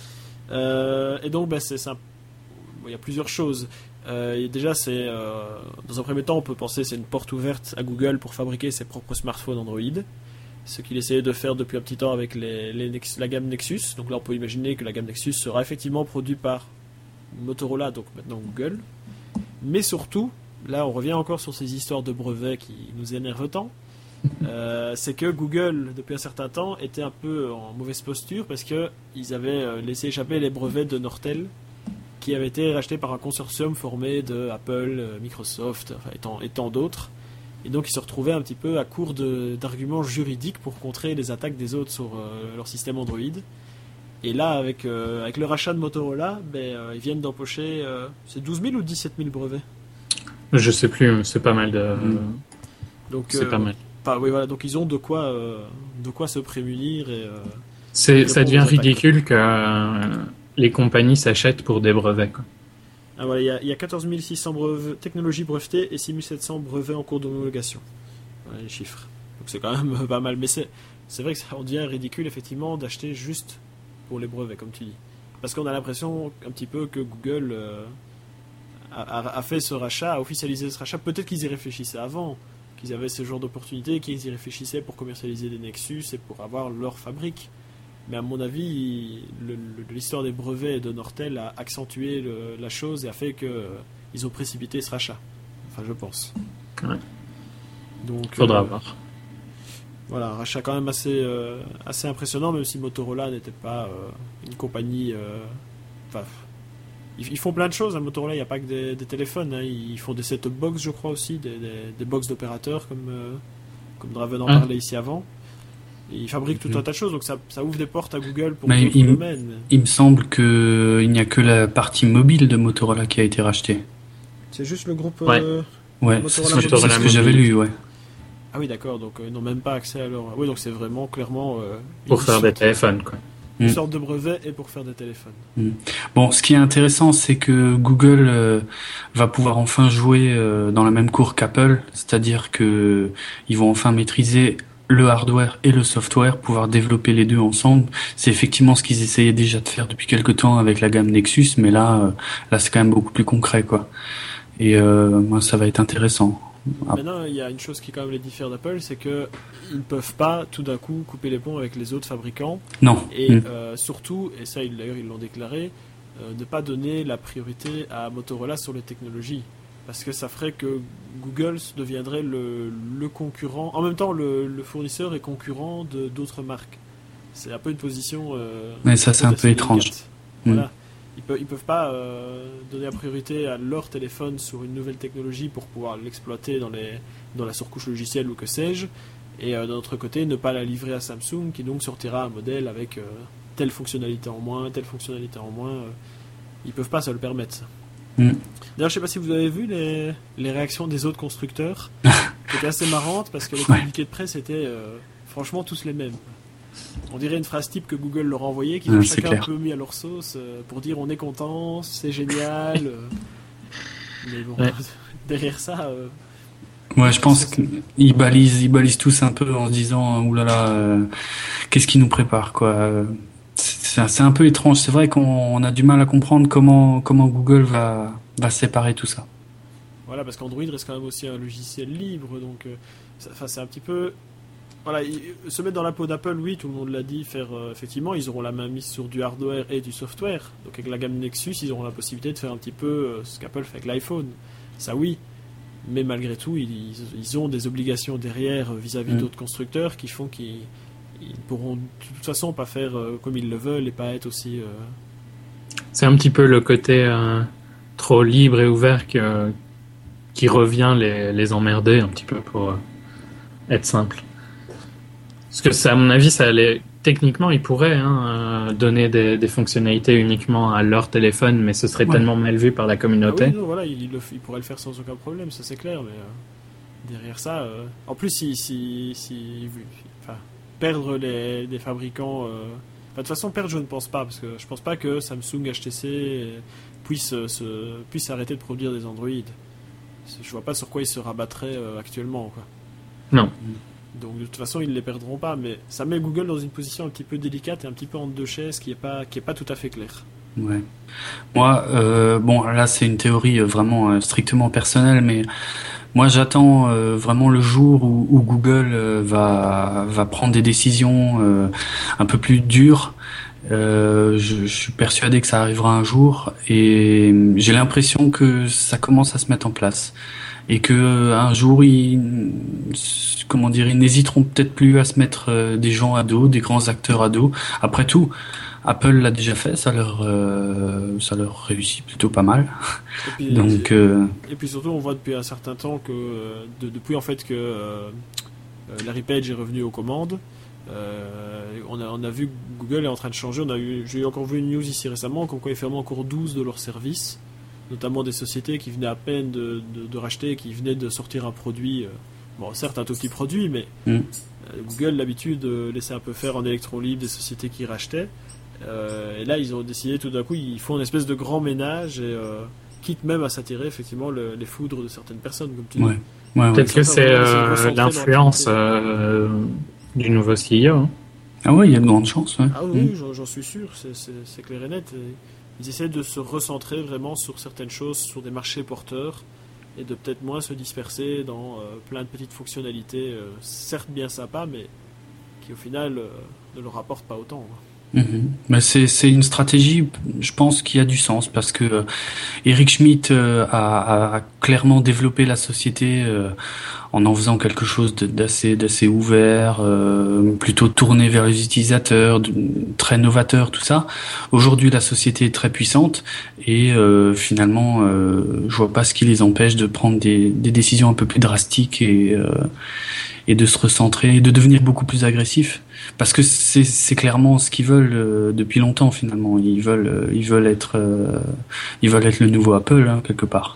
Euh, et donc, ben, c'est, c'est un... bon, il y a plusieurs choses. Euh, et déjà, c'est euh, dans un premier temps, on peut penser que c'est une porte ouverte à Google pour fabriquer ses propres smartphones Android. Ce qu'il essayait de faire depuis un petit temps avec les, les Nex- la gamme Nexus. Donc là, on peut imaginer que la gamme Nexus sera effectivement produite par Motorola, donc maintenant Google. Mais surtout, là, on revient encore sur ces histoires de brevets qui nous énervent tant. Euh, c'est que Google, depuis un certain temps, était un peu en mauvaise posture parce qu'ils avaient laissé échapper les brevets de Nortel qui avaient été rachetés par un consortium formé de Apple, Microsoft, enfin, et tant, et tant d'autres. Et donc ils se retrouvaient un petit peu à court de, d'arguments juridiques pour contrer les attaques des autres sur euh, leur système Android. Et là, avec, euh, avec le rachat de Motorola, ben, euh, ils viennent d'empocher euh, c'est douze mille ou dix-sept mille brevets. Je sais plus, c'est pas mal de. Mmh. Donc, c'est euh, pas mal. Pas, oui, voilà, donc ils ont de quoi, euh, de quoi se prémunir. Et, euh, c'est, ça devient ridicule que euh, les compagnies s'achètent pour des brevets. Quoi. Ah, voilà, il y a, il y a quatorze mille six cents brevets, technologies brevetées et six mille sept cents brevets en cours d'homologation. Voilà les chiffres. Donc c'est quand même pas mal. Mais c'est, c'est vrai que ça on devient ridicule, effectivement, d'acheter juste pour les brevets, comme tu dis. Parce qu'on a l'impression un petit peu que Google euh, a, a fait ce rachat, a officialisé ce rachat. Peut-être qu'ils y réfléchissaient avant, qu'ils avaient ce genre d'opportunité, qu'ils y réfléchissaient pour commercialiser des Nexus et pour avoir leur fabrique. Mais à mon avis, le, le, l'histoire des brevets de Nortel a accentué le, la chose et a fait qu'ils euh, ont précipité ce rachat. Enfin, je pense. Ouais. Donc, faudra euh, voir. Voilà, un rachat quand même assez, euh, assez impressionnant, même si Motorola n'était pas euh, une compagnie... Euh, enfin, ils, ils font plein de choses, hein, Motorola, il n'y a pas que des, des téléphones, hein, ils font des set-top box, je crois aussi, des, des, des box d'opérateurs, comme, euh, comme Draven en hein. parlait ici avant. Et ils fabriquent tout un tas de choses, donc ça, ça ouvre des portes à Google pour Mais d'autres il, domaines. Il me semble qu'il n'y a que la partie mobile de Motorola qui a été rachetée. C'est juste le groupe ouais. euh, Ouais, Motorola c'est, Motorola c'est ce que j'avais lu, ouais. Ah oui, d'accord, donc euh, ils n'ont même pas accès à leur... Oui, donc c'est vraiment, clairement... Euh, pour faire des téléphones, quoi. Une Mm. sorte de brevet et pour faire des téléphones. Mm. Bon, ce qui est intéressant, c'est que Google euh, va pouvoir enfin jouer euh, dans la même cour qu'Apple, c'est-à-dire que ils vont enfin maîtriser le hardware et le software, pouvoir développer les deux ensemble. C'est effectivement ce qu'ils essayaient déjà de faire depuis quelque temps avec la gamme Nexus, mais là, euh, là c'est quand même beaucoup plus concret, quoi. Et euh, moi, ça va être intéressant. Ah. Maintenant, il y a une chose qui quand même les diffère d'Apple, c'est que ils ne peuvent pas tout d'un coup couper les ponts avec les autres fabricants. Non. Et Mm. euh, surtout, et ça ils, d'ailleurs ils l'ont déclaré, euh, ne pas donner la priorité à Motorola sur les technologies. Parce que ça ferait que Google deviendrait le, le concurrent, en même temps le, le fournisseur et concurrent de d'autres marques. C'est un peu une position... Euh, Mais ça c'est un peu étrange. Mm. Voilà. Ils peuvent, ils peuvent pas euh, donner la priorité à leur téléphone sur une nouvelle technologie pour pouvoir l'exploiter dans, les, dans la surcouche logicielle ou que sais-je, et euh, d'un autre côté ne pas la livrer à Samsung qui donc sortira un modèle avec euh, telle fonctionnalité en moins, telle fonctionnalité en moins. Euh, ils peuvent pas se le permettre. Mm. D'ailleurs, je sais pas si vous avez vu les, les réactions des autres constructeurs, qui étaient assez marrantes parce que les Ouais. communiqués de presse étaient euh, franchement tous les mêmes. On dirait une phrase type que Google leur a envoyée, qu'ils Ah, ont c'est chacun clair. un peu mis à leur sauce euh, pour dire on est content, c'est génial. euh. Mais bon, Ouais. derrière ça, euh, Ouais, je pense qu'ils balisent, ils balisent tous un peu en se disant oulala, euh, qu'est-ce qui nous prépare, quoi. Euh, C'est, c'est un peu étrange. C'est vrai qu'on on a du mal à comprendre comment comment Google va va séparer tout ça. voilà, parce qu'Android reste quand même aussi un logiciel libre, donc euh, ça, enfin, c'est un petit peu. Voilà, ils- se mettre dans la peau d'Apple, oui, tout le monde l'a dit, faire euh, effectivement, ils auront la main mise sur du hardware et du software. Donc avec la gamme Nexus, ils auront la possibilité de faire un petit peu euh, ce qu'Apple fait avec l'iPhone. Ça oui, mais malgré tout, ils, ils ont des obligations derrière euh, vis-à-vis Mm. d'autres constructeurs qui font qu'ils ils pourront de toute façon pas faire euh, comme ils le veulent et pas être aussi... euh, C'est un petit peu le côté euh, trop libre et ouvert que, qui revient les, les emmerder un petit peu pour euh, être simple. Parce que ça, à mon avis, ça allait... Techniquement, ils pourraient hein, euh, donner des, des fonctionnalités uniquement à leur téléphone, mais ce serait Ouais. tellement mal vu par la Ah communauté. oui, non, voilà, il, il le f- il pourrait le faire sans aucun problème, ça c'est clair, mais euh, derrière ça, euh, en plus, si, si, si, vu- enfin, perdre les, les fabricants, euh, enfin, de toute façon, perdre, je ne pense pas, parce que je pense pas que Samsung, H T C puisse, euh, se, puisse arrêter de produire des Android. C'est- Je vois pas sur quoi ils se rabattraient euh, actuellement, quoi. Non. Donc de toute façon, ils ne les perdront pas, mais ça met Google dans une position un petit peu délicate et un petit peu entre deux chaises qui est pas, qui est pas tout à fait claire. Ouais. Moi, euh, bon, là, c'est une théorie euh, vraiment euh, strictement personnelle, mais moi, j'attends euh, vraiment le jour où, où Google euh, va va prendre des décisions euh, un peu plus dures. Euh, je, je suis persuadé que ça arrivera un jour, et j'ai l'impression que ça commence à se mettre en place, et que euh, un jour, ils, comment dire, ils n'hésiteront peut-être plus à se mettre euh, des gens à dos, des grands acteurs à dos. Après tout, Apple l'a déjà fait, ça leur euh, ça leur réussit plutôt pas mal. Et puis, Donc euh, et puis surtout, on voit depuis un certain temps que, euh, de- depuis en fait que euh, euh, Larry Page est revenu aux commandes, euh, on, a, on a vu que Google est en train de changer. On a eu, j'ai encore vu une news ici récemment, comme quoi ils ferment encore douze de leurs services, notamment des sociétés qui venaient à peine de, de, de racheter, qui venaient de sortir un produit, euh, bon certes un tout petit produit, mais mm, euh, Google l'habitude de laisser un peu faire en électron libre des sociétés qui rachetaient. Euh, et là, ils ont décidé tout d'un coup, ils font une espèce de grand ménage, et euh, quitte même à s'attirer effectivement le- les foudres de certaines personnes, comme tu dis. ouais, ouais, ouais. Peut-être que Ça, c'est vraiment, essayer de euh, recentrer leur l'influence activité. euh, du nouveau C E O. Hein. Ah ouais, il y a de grandes chances. Ouais. Ah Mm. oui, j'en, j'en suis sûr, c'est, c'est, c'est clair et net. Et ils essaient de se recentrer vraiment sur certaines choses, sur des marchés porteurs, et de peut-être moins se disperser dans euh, plein de petites fonctionnalités, euh, certes bien sympas, mais qui au final euh, ne leur rapportent pas autant. Hein. Mhm. Mais c'est c'est une stratégie, je pense, qui a du sens, parce que euh, Eric Schmidt euh, a, a- a clairement développé la société euh, en en faisant quelque chose de- d'assez d'assez ouvert, euh, plutôt tourné vers les utilisateurs, de- très novateur, tout ça. Aujourd'hui, la société est très puissante, et euh, finalement, euh, je vois pas ce qui les empêche de prendre des, des décisions un peu plus drastiques, et euh, et de se recentrer, et de devenir beaucoup plus agressif. Parce que c'est c'est clairement ce qu'ils veulent euh, depuis longtemps, finalement. Ils veulent euh, ils veulent être euh, ils veulent être le nouveau Apple, hein, quelque part.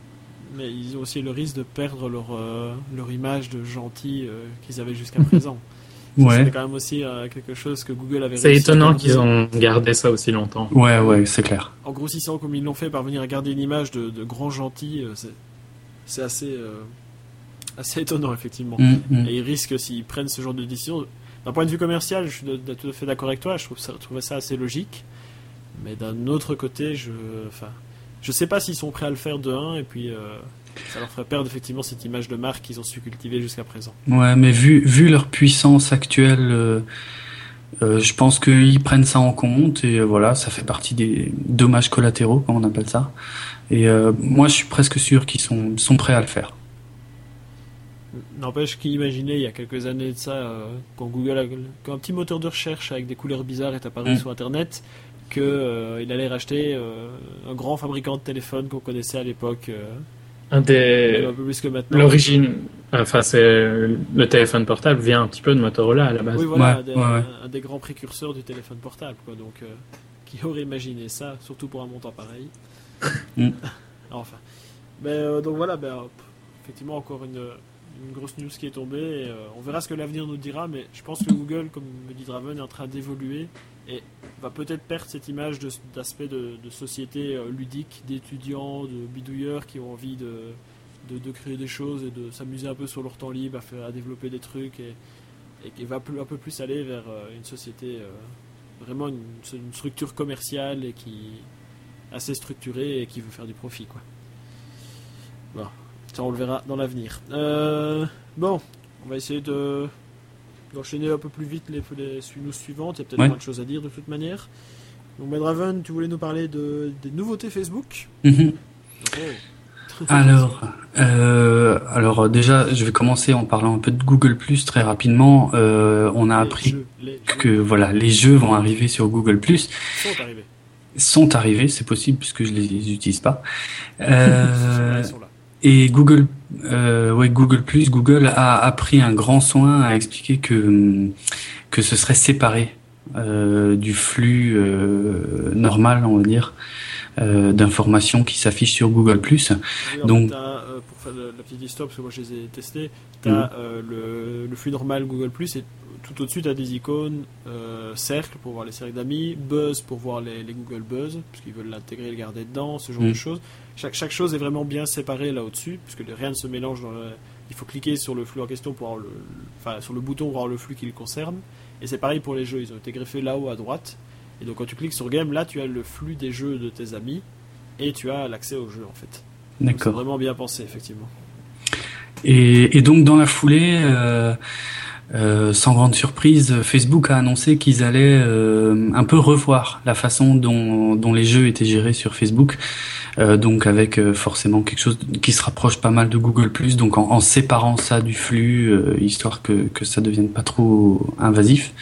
Mais ils ont aussi le risque de perdre leur, euh, leur image de gentil euh, qu'ils avaient jusqu'à présent. Ça, Ouais, c'était quand même aussi euh, quelque chose que Google avait C'est réussi à étonnant garder. qu'ils ont gardé ça aussi longtemps. ouais, ouais, c'est clair. En grossissant comme ils l'ont fait, parvenir à garder une image de, de grand gentil, euh, c'est, c'est assez, euh, assez étonnant, effectivement. Mm, mm. Et ils risquent, s'ils prennent ce genre de décision, d'un point de vue commercial, je suis de- de- tout à fait d'accord avec toi, je trouve ça, je trouvais ça assez logique. Mais d'un autre côté, je, enfin, je sais pas s'ils sont prêts à le faire de un, et puis euh, ça leur ferait perdre effectivement cette image de marque qu'ils ont su cultiver jusqu'à présent. Ouais, mais vu vu leur puissance actuelle, euh, euh, je pense qu'ils prennent ça en compte, et euh, voilà, ça fait partie des dommages collatéraux, comme on appelle ça. Et euh, moi, je suis presque sûr qu'ils sont sont prêts à le faire. N'empêche qu'imaginer il y a quelques années de ça, euh, quand Google, a, quand un petit moteur de recherche avec des couleurs bizarres est apparu Mm. sur Internet, que euh, il allait racheter euh, un grand fabricant de téléphones qu'on connaissait à l'époque, euh, Un même des un peu plus que maintenant. l'origine, enfin c'est le téléphone portable vient un petit peu de Motorola à la base. Oui, voilà, Ouais, un, des, ouais, ouais. un- un des grands précurseurs du téléphone portable, quoi. Donc, euh, qui aurait imaginé ça, surtout pour un montant pareil. Mm. Enfin, mais euh, donc voilà, ben, hop, effectivement encore une, une grosse news qui est tombée. Et, euh, on verra ce que l'avenir nous dira, mais je pense que Google, comme me dit Draven, est en train d'évoluer et va peut-être perdre cette image de- d'aspect de, de société euh, ludique, d'étudiants, de bidouilleurs qui ont envie de, de, de créer des choses et de s'amuser un peu sur leur temps libre, à, faire, à développer des trucs, et, et qui va plus, un peu plus aller vers euh, une société euh, vraiment une, une structure commerciale et qui assez structurée et qui veut faire du profit, quoi. Bon, ça on le verra dans l'avenir. Euh, bon, on va essayer de d'enchaîner un peu plus vite les, les news suivantes. Il y a peut-être Ouais. moins de choses à dire de toute manière. Donc, Medraven, tu voulais nous parler de, des nouveautés Facebook. Mhm. Oh. Alors, euh, alors euh, déjà, je vais commencer en parlant un peu de Google Plus très rapidement. Euh, on a Les appris jeux, les que jeux voilà, les jeux vont arriver sur Google Plus, sont arrivés. sont arrivés, c'est possible puisque je les utilise pas. Ils sont là, Euh, ils sont là. et Google, euh, ouais, Google Plus, Google a, a pris un grand soin à expliquer que que ce serait séparé euh, du flux euh, normal, on va dire, euh, d'informations qui s'affichent sur Google Plus. Oui, en donc- fait, t'as, euh, pour faire la, la petite histoire, parce que moi je les ai testés, tu as Mhm. le, le flux normal Google Plus, et tout au-dessus tu as des icônes euh, cercle pour voir les cercles d'amis, buzz pour voir les, les Google Buzz, puisqu'ils veulent l'intégrer et le garder dedans, ce genre Mhm. de choses. Chaque, chaque chose est vraiment bien séparée là au-dessus, puisque rien ne se mélange dans le... Il faut cliquer sur le flux en question pour avoir le, enfin sur le bouton pour avoir le flux qui le concerne. Et c'est pareil pour les jeux, ils ont été greffés là-haut à droite. Et donc quand tu cliques sur Game, là tu as le flux des jeux de tes amis et tu as l'accès aux jeux en fait. Donc, D'accord. c'est vraiment bien pensé effectivement. Et, et donc dans la foulée, euh, euh, sans grande surprise, Facebook a annoncé qu'ils allaient euh, un peu revoir la façon dont, dont les jeux étaient gérés sur Facebook. Euh, donc avec euh, forcément quelque chose qui se rapproche pas mal de Google plus, donc en, en séparant ça du flux, euh, histoire que, que ça devienne pas trop invasif.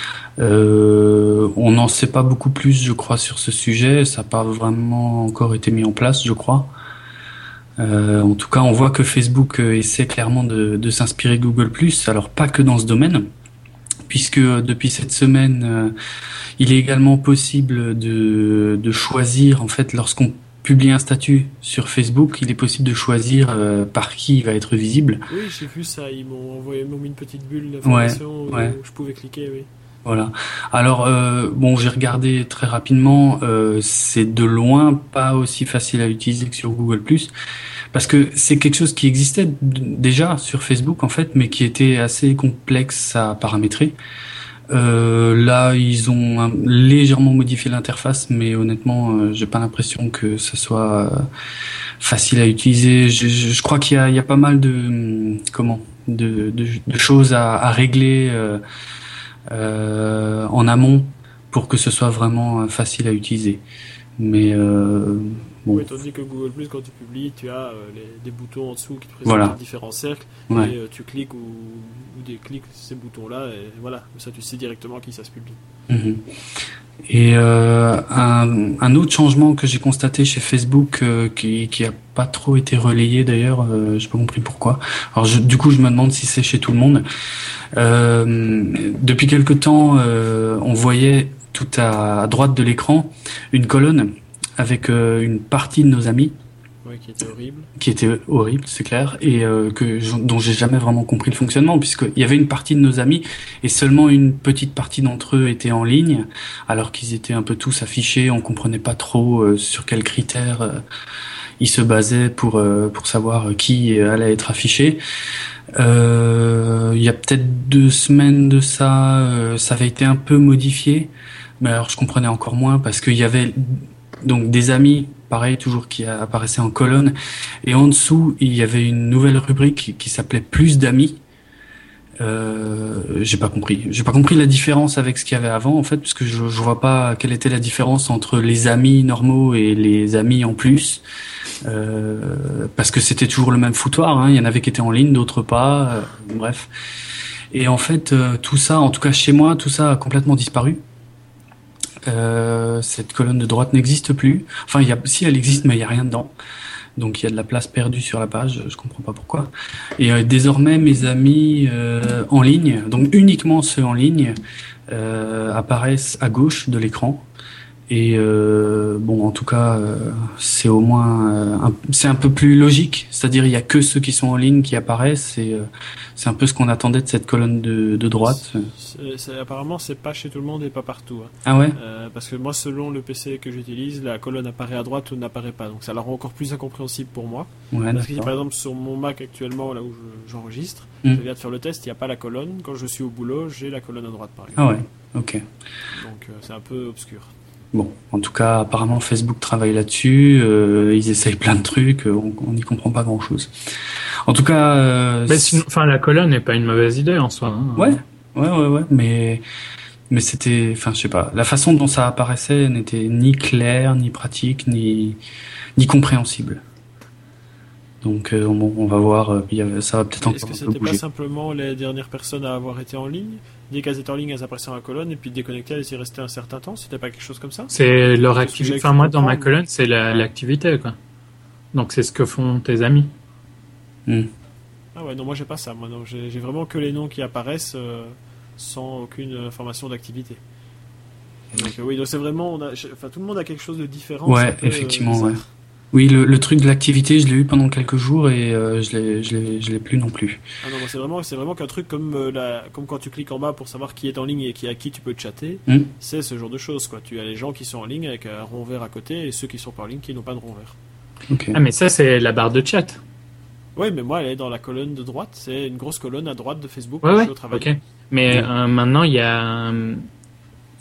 Euh, on n'en sait pas beaucoup plus, je crois, sur ce sujet. Ça n'a pas vraiment encore été mis en place, je crois. Euh, en tout cas, on voit que Facebook euh, essaie clairement de, de s'inspirer de Google plus, alors pas que dans ce domaine, puisque euh, depuis cette semaine, euh, il est également possible de, de choisir, en fait, lorsqu'on publie un statut sur Facebook, il est possible de choisir euh, par qui il va être visible. Oui, j'ai vu ça, ils m'ont envoyé, ils m'ont mis une petite bulle d'information Ouais, ouais. où je pouvais cliquer, oui. Voilà. Alors euh, bon, j'ai regardé très rapidement. Euh, c'est de loin pas aussi facile à utiliser que sur Google plus, parce que c'est quelque chose qui existait d- déjà sur Facebook en fait, mais qui était assez complexe à paramétrer. Euh, là, ils ont un- légèrement modifié l'interface, mais honnêtement, euh, j'ai pas l'impression que ce soit euh, facile à utiliser. Je, je, je crois qu'il y a, il y a pas mal de hum, comment de, de, de choses à, à régler. Euh, euh, en amont pour que ce soit vraiment euh, facile à utiliser. Mais euh, bon, Oui, tandis que Google plus, quand tu publies, tu as euh, les, des boutons en dessous qui te présentent Voilà. différents cercles, ouais. et euh, tu cliques ou, ou décliques ces boutons-là, et voilà, ça tu sais directement à qui ça se publie. Mhm. Et euh, un, un autre changement que j'ai constaté chez Facebook, euh, qui qui a pas trop été relayé d'ailleurs, euh, j'ai pas compris pourquoi. Alors je, du coup, je me demande si c'est chez tout le monde. Euh, depuis quelque temps, euh, on voyait tout à, à droite de l'écran une colonne avec euh, une partie de nos amis. Ouais, qui était horrible. Qui était horrible, c'est clair, et euh, que dont j'ai jamais vraiment compris le fonctionnement, puisqu'il y avait une partie de nos amis et seulement une petite partie d'entre eux étaient en ligne, alors qu'ils étaient un peu tous affichés. On comprenait pas trop euh, sur quels critères euh, ils se basaient pour euh, pour savoir qui allait être affiché. Euh, il y a peut-être deux semaines de ça, euh, ça avait été un peu modifié, mais alors je comprenais encore moins parce qu'il y avait donc des amis, pareil, toujours qui apparaissaient en colonne, et en dessous il y avait une nouvelle rubrique qui, qui s'appelait plus d'amis. Euh, j'ai pas compris. J'ai pas compris la différence avec ce qu'il y avait avant en fait, parce que je, je vois pas quelle était la différence entre les amis normaux et les amis en plus. Euh, parce que c'était toujours le même foutoir, hein. Il y en avait qui étaient en ligne, d'autres pas, euh, bref. Et en fait, euh, tout ça, en tout cas chez moi, tout ça a complètement disparu. Euh, cette colonne de droite n'existe plus. Enfin, il y a, si elle existe, mais il y a rien dedans. Donc il y a de la place perdue sur la page, je comprends pas pourquoi. Et euh, désormais, mes amis euh, en ligne, donc uniquement ceux en ligne, euh, apparaissent à gauche de l'écran. Et euh, bon, en tout cas, euh, c'est au moins, euh, un, c'est un peu plus logique. C'est-à-dire, il y a que ceux qui sont en ligne qui apparaissent. Et euh, c'est un peu ce qu'on attendait de cette colonne de, de droite. C'est, c'est, apparemment, c'est pas chez tout le monde et pas partout. Hein. Ah ouais. Euh, parce que moi, selon le P C que j'utilise, la colonne apparaît à droite ou n'apparaît pas. Donc ça la rend encore plus incompréhensible pour moi. Ouais, parce que d'accord. par exemple, sur mon Mac actuellement, là où je, j'enregistre, Mm. je viens de faire le test, il n'y a pas la colonne. Quand je suis au boulot, j'ai la colonne à droite, par Ah exemple. ouais. Ok. Donc euh, c'est un peu obscur. Bon, en tout cas, apparemment Facebook travaille là-dessus. Euh, ils essayent plein de trucs. On n'y comprend pas grand-chose. En tout cas, euh, Mais sinon, enfin, la colonne n'est pas une mauvaise idée en soi. Hein. ouais, ouais, ouais, ouais. Mais mais c'était, enfin, je sais pas. La façon dont ça apparaissait n'était ni claire, ni pratique, ni ni compréhensible. Donc euh, bon, on va voir. euh, il y avait- Ça va peut-être Est-ce encore que un peu c'était pas bouger. simplement les dernières personnes à avoir été en ligne? Dès qu'elles étaient en ligne, elles apparaissaient dans la colonne et puis déconnectées, elles y restaient un certain temps. C'était pas quelque chose comme ça? C'est leur C'est ce que activité. j'ai Enfin, cru moi, dans ma comprendre. colonne, c'est la- l'activité, quoi. Donc, c'est ce que font tes amis. Hmm. Ah ouais, non, moi j'ai pas ça. Moi, non, j'ai, j'ai vraiment que les noms qui apparaissent euh, sans aucune information d'activité. Donc euh, oui, donc c'est vraiment, on a, enfin tout le monde a quelque chose de différent. Ouais, c'est un peu, euh, effectivement, bizarre. ouais. Oui, le, le truc de l'activité, je l'ai eu pendant quelques jours et euh, je l'ai, je l'ai, je l'ai plus non plus. Ah non, moi, c'est vraiment, c'est vraiment qu'un truc comme euh, la, comme quand tu cliques en bas pour savoir qui est en ligne et qui à qui tu peux chatter. Hmm. C'est ce genre de choses, quoi. Tu as les gens qui sont en ligne avec un rond vert à côté et ceux qui sont pas en ligne qui n'ont pas de rond vert. Ok. Ah, mais ça, c'est la barre de chat. Oui, mais moi, elle est dans la colonne de droite. C'est une grosse colonne à droite de Facebook. Ouais, où je ouais. suis au travail. Ok. Mais Ouais. euh, maintenant, il y a. euh,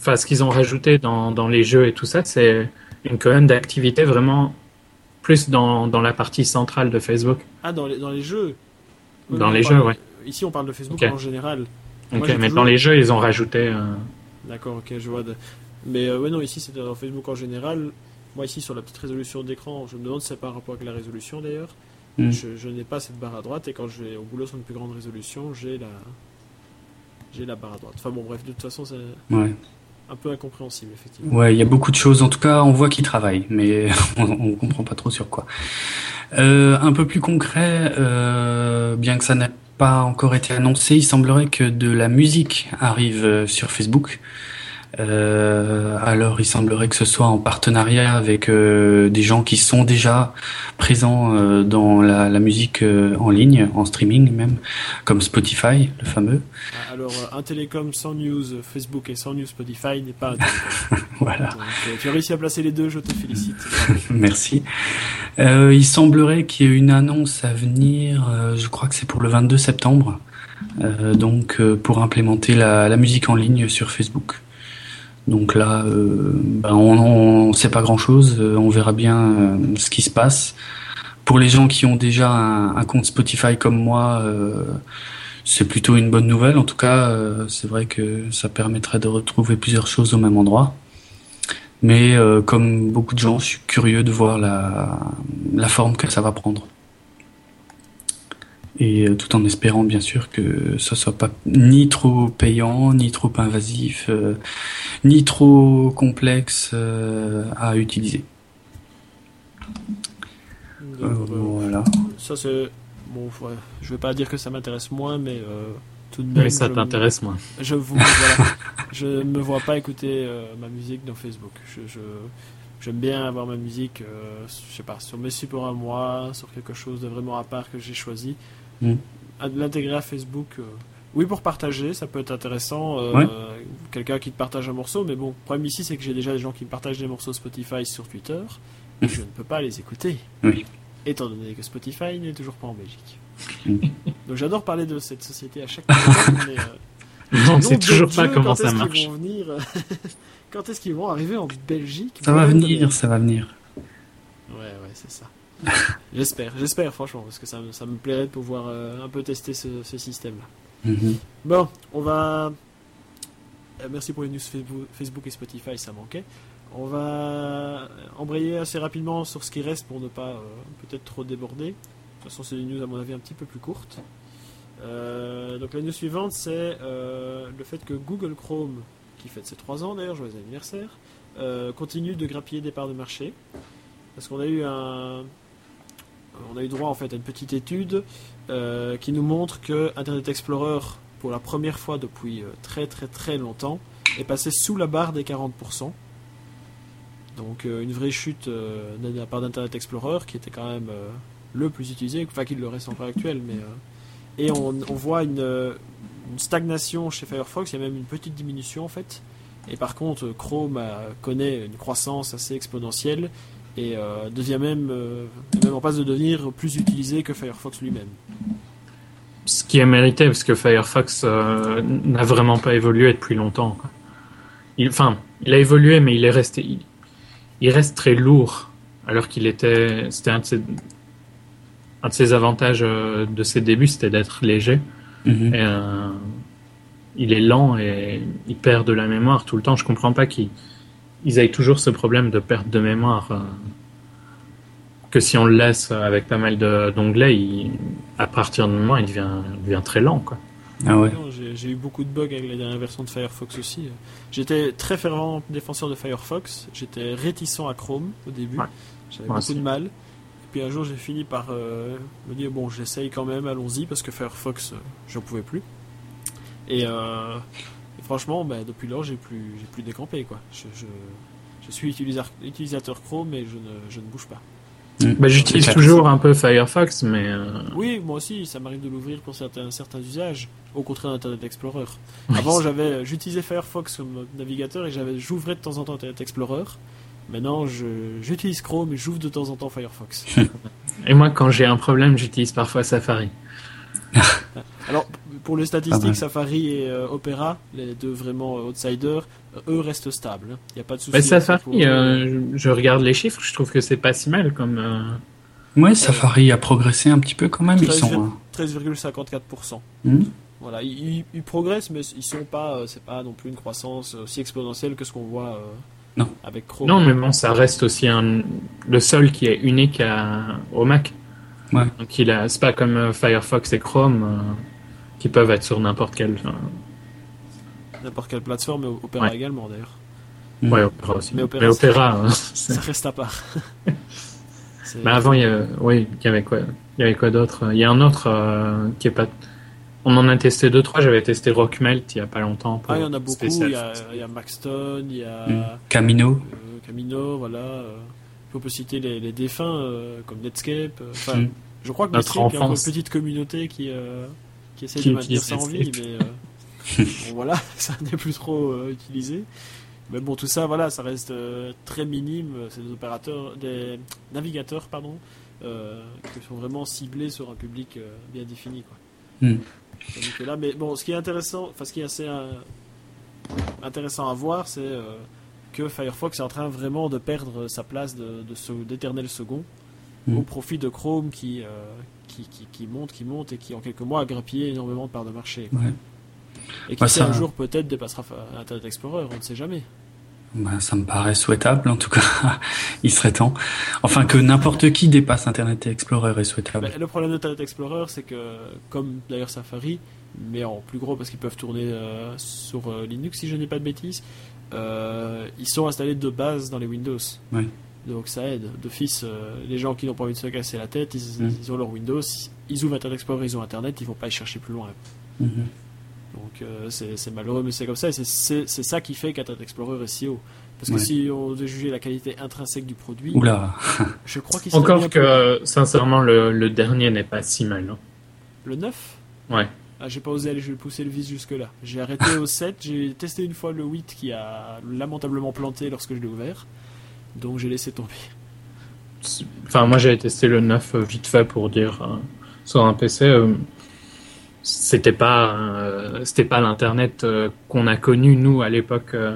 enfin, ce qu'ils ont rajouté dans, dans les jeux et tout ça, c'est une colonne d'activité vraiment plus dans, dans la partie centrale de Facebook. Ah, dans les, dans les jeux Dans oui, les parle, jeux, ouais. Ici, on parle de Facebook okay. en général. Ok, Moi, mais toujours... dans les jeux, ils ont rajouté... Euh... D'accord, ok, je vois. De... Mais euh, ouais, non, ici, c'était dans Facebook en général. Moi, ici, sur la petite résolution d'écran, je me demande si c'est par rapport avec la résolution, d'ailleurs. Mm. Je, je n'ai pas cette barre à droite, et quand je vais au boulot sur une plus grande résolution, j'ai la... j'ai la barre à droite. Enfin bon, bref, de toute façon, c'est... Ouais. Un peu incompréhensible, effectivement. Ouais, il y a beaucoup de choses. En tout cas, on voit qu'ils travaillent, mais on, on comprend pas trop sur quoi. Euh, un peu plus concret, euh, bien que ça n'ait pas encore été annoncé, il semblerait que de la musique arrive sur Facebook. Euh, alors, il semblerait que ce soit en partenariat avec euh, des gens qui sont déjà présents euh, dans la, la musique euh, en ligne, en streaming même, comme Spotify, le fameux. Alors, un télécom sans news Facebook et sans news Spotify n'est pas un télécom. Voilà. Donc, euh, tu as réussi à placer les deux, je te félicite. Merci. Euh, il semblerait qu'il y ait une annonce à venir, euh, je crois que c'est pour le vingt-deux septembre, euh, donc euh, pour implémenter la, la musique en ligne sur Facebook. Donc là, euh, ben on ne sait pas grand-chose, euh, on verra bien euh, ce qui se passe. Pour les gens qui ont déjà un, un compte Spotify comme moi, euh, c'est plutôt une bonne nouvelle. En tout cas, euh, c'est vrai que ça permettrait de retrouver plusieurs choses au même endroit. Mais euh, comme beaucoup de gens, je suis curieux de voir la, la forme que ça va prendre. Et euh, tout en espérant bien sûr que ça soit pas ni trop payant, ni trop invasif, euh, ni trop complexe euh, à utiliser. Donc, euh, voilà. Ça c'est bon. Ouais, je vais pas dire que ça m'intéresse moins, mais euh, tout de même. Mais ça je t'intéresse me, moins. Je vous, voilà, je me vois pas écouter euh, ma musique dans Facebook. Je, je j'aime bien avoir ma musique, euh, je sais pas, sur mes supports à moi, sur quelque chose de vraiment à part que j'ai choisi. Mmh. L'intégrer à Facebook, euh, oui, pour partager, ça peut être intéressant. Euh, ouais. Quelqu'un qui te partage un morceau, mais bon, le problème ici, c'est que j'ai déjà des gens qui me partagent des morceaux Spotify sur Twitter, et mmh. je ne peux pas les écouter. Oui. Étant donné que Spotify n'est toujours pas en Belgique. Mmh. Donc j'adore parler de cette société à chaque fois, mais euh, on ne sait toujours pas Dieu, comment ça marche. Vont venir, quand est-ce qu'ils vont arriver en Belgique? Ça va venir, ça va venir. Ouais, ouais, c'est ça. J'espère, j'espère franchement, parce que ça, ça me plairait de pouvoir euh, un peu tester ce, ce système-là. Mm-hmm. Bon, on va... Euh, merci pour les news Facebook et Spotify, ça manquait. On va embrayer assez rapidement sur ce qui reste pour ne pas euh, peut-être trop déborder. De toute façon, c'est des news à mon avis un petit peu plus courtes. Euh, donc la news suivante, c'est euh, le fait que Google Chrome, qui fête ses trois ans d'ailleurs, joyeux anniversaire, euh, continue de grappiller des parts de marché. Parce qu'on a eu un... On a eu droit en fait à une petite étude euh, qui nous montre que Internet Explorer, pour la première fois depuis euh, très très très longtemps, est passé sous la barre des quarante pour cent. Donc euh, une vraie chute euh, de la part d'Internet Explorer, qui était quand même euh, le plus utilisé, enfin qui le reste encore actuel. Mais, euh, et on, on voit une, une stagnation chez Firefox, il y a même une petite diminution en fait. Et par contre, Chrome a, connaît une croissance assez exponentielle. Et euh, devient même, euh, même en passe de devenir plus utilisé que Firefox lui-même. Ce qui est mérité, parce que Firefox euh, n'a vraiment pas évolué depuis longtemps. Quoi. Il, enfin, il a évolué, mais il est resté, il, il reste très lourd, alors qu'il était, c'était un de ses, un de ses avantages euh, de ses débuts, c'était d'être léger. Mm-hmm. Et, euh, il est lent et il perd de la mémoire tout le temps. Je comprends pas qu'il ils aient toujours ce problème de perte de mémoire euh, que si on le laisse avec pas mal de, d'onglets, il, à partir d'un moment, il devient, il devient très lent, quoi. Ah ouais. Non, j'ai, j'ai eu beaucoup de bugs avec la dernière version de Firefox aussi. J'étais très fervent défenseur de Firefox. J'étais réticent à Chrome au début. Ouais. J'avais ouais, beaucoup c'est... de mal. Et puis un jour, j'ai fini par euh, me dire bon, j'essaye quand même, allons-y, parce que Firefox, euh, j'en pouvais plus. Et euh, Et franchement, bah, depuis lors, j'ai plus, j'ai plus décampé, quoi. Je, je, je suis utilisateur, utilisateur Chrome, mais je ne, je ne bouge pas. Mmh. Bah, j'utilise toujours un peu Firefox, mais... Euh... Oui, moi aussi, ça m'arrive de l'ouvrir pour certains, certains usages, au contraire d'Internet Explorer. Avant, j'avais, j'utilisais Firefox comme navigateur et j'avais, j'ouvrais de temps en temps Internet Explorer. Maintenant, je, j'utilise Chrome et j'ouvre de temps en temps Firefox. Et moi, quand j'ai un problème, j'utilise parfois Safari. Alors, pour les statistiques, Ah, Safari et euh, Opera, les deux vraiment euh, outsiders, euh, eux restent stables. Il hein. n'y a pas de souci. Bah, Safari, pour... euh, je, je regarde les chiffres, je trouve que c'est pas si mal comme. Euh... Ouais, Safari a progressé un petit peu quand même. Ils sont treize virgule cinquante-quatre pour cent. Mmh. Voilà, ils, ils progressent, mais ils sont pas, euh, c'est pas non plus une croissance aussi exponentielle que ce qu'on voit euh, non. avec Chrome. Non, mais bon, ça reste aussi un, le seul qui est unique à, au Mac. Ouais. Donc il a, c'est pas comme euh, Firefox et Chrome euh, qui peuvent être sur n'importe quelle. Euh... N'importe quelle plateforme, Opera ouais. également d'ailleurs. Mmh. Ouais, Opera aussi. Mais Opera, mais Opera ça, ça reste à part. Bah avant, il y a, oui, il y avait quoi, il y avait quoi d'autre? Il y a un autre euh, qui est pas. On en a testé deux trois. J'avais testé Rockmelt il y a pas longtemps. Pour ah, il y en a beaucoup. Il y a, il y a Maxton, il y a mmh. Camino. Euh, Camino, voilà. Euh, on peut citer les, les défunts euh, comme Netscape. Enfin, mmh. je crois que Netscape il y a encore une petite communauté qui euh, qui essaie qui de maintenir ça en vie, mais euh, bon, voilà, ça n'est plus trop euh, utilisé. Mais bon, tout ça, voilà, ça reste euh, très minime. C'est des opérateurs, des navigateurs, pardon, euh, qui sont vraiment ciblés sur un public euh, bien défini, quoi. Mmh. Donc, là, mais bon, ce qui est intéressant, enfin, ce qui est assez euh, intéressant à voir, c'est euh, que Firefox est en train vraiment de perdre sa place de, de ce, d'éternel second mmh. au profit de Chrome qui, euh, qui, qui, qui monte, qui monte et qui en quelques mois a grappillé énormément de parts de marché. Quoi. Ouais. Et qui bah, sait, ça... un jour peut-être dépassera Internet Explorer, on ne sait jamais. Bah, ça me paraît souhaitable, en tout cas, il serait temps. Enfin, que n'importe qui dépasse Internet Explorer est souhaitable. Bah, le problème d'Internet Explorer, c'est que, comme d'ailleurs Safari, mais en plus gros parce qu'ils peuvent tourner euh, sur euh, Linux, si je n'ai pas de bêtises, euh, ils sont installés de base dans les Windows. Oui. Donc ça aide. D'office, euh, les gens qui n'ont pas envie de se casser la tête, ils, mmh. ils ont leur Windows, ils ouvrent Internet Explorer, ils ont Internet, ils ne vont pas y chercher plus loin. Mmh. Donc euh, c'est, c'est malheureux, mais c'est comme ça, et c'est, c'est, c'est ça qui fait qu'Internet Explorer est si haut. Parce que ouais. si on devait juger la qualité intrinsèque du produit, Oula. je crois qu'il encore que, peu... sincèrement, le, le dernier n'est pas si mal. Non le neuf Ouais. Ah, j'ai pas osé aller pousser le vis jusque-là. J'ai arrêté au sept, j'ai testé une fois le huit qui a lamentablement planté lorsque je l'ai ouvert, donc j'ai laissé tomber. Enfin, moi j'ai testé le neuf vite fait pour dire, euh, sur un P C... Euh... C'était pas, euh, c'était pas l'internet euh, qu'on a connu nous à l'époque euh,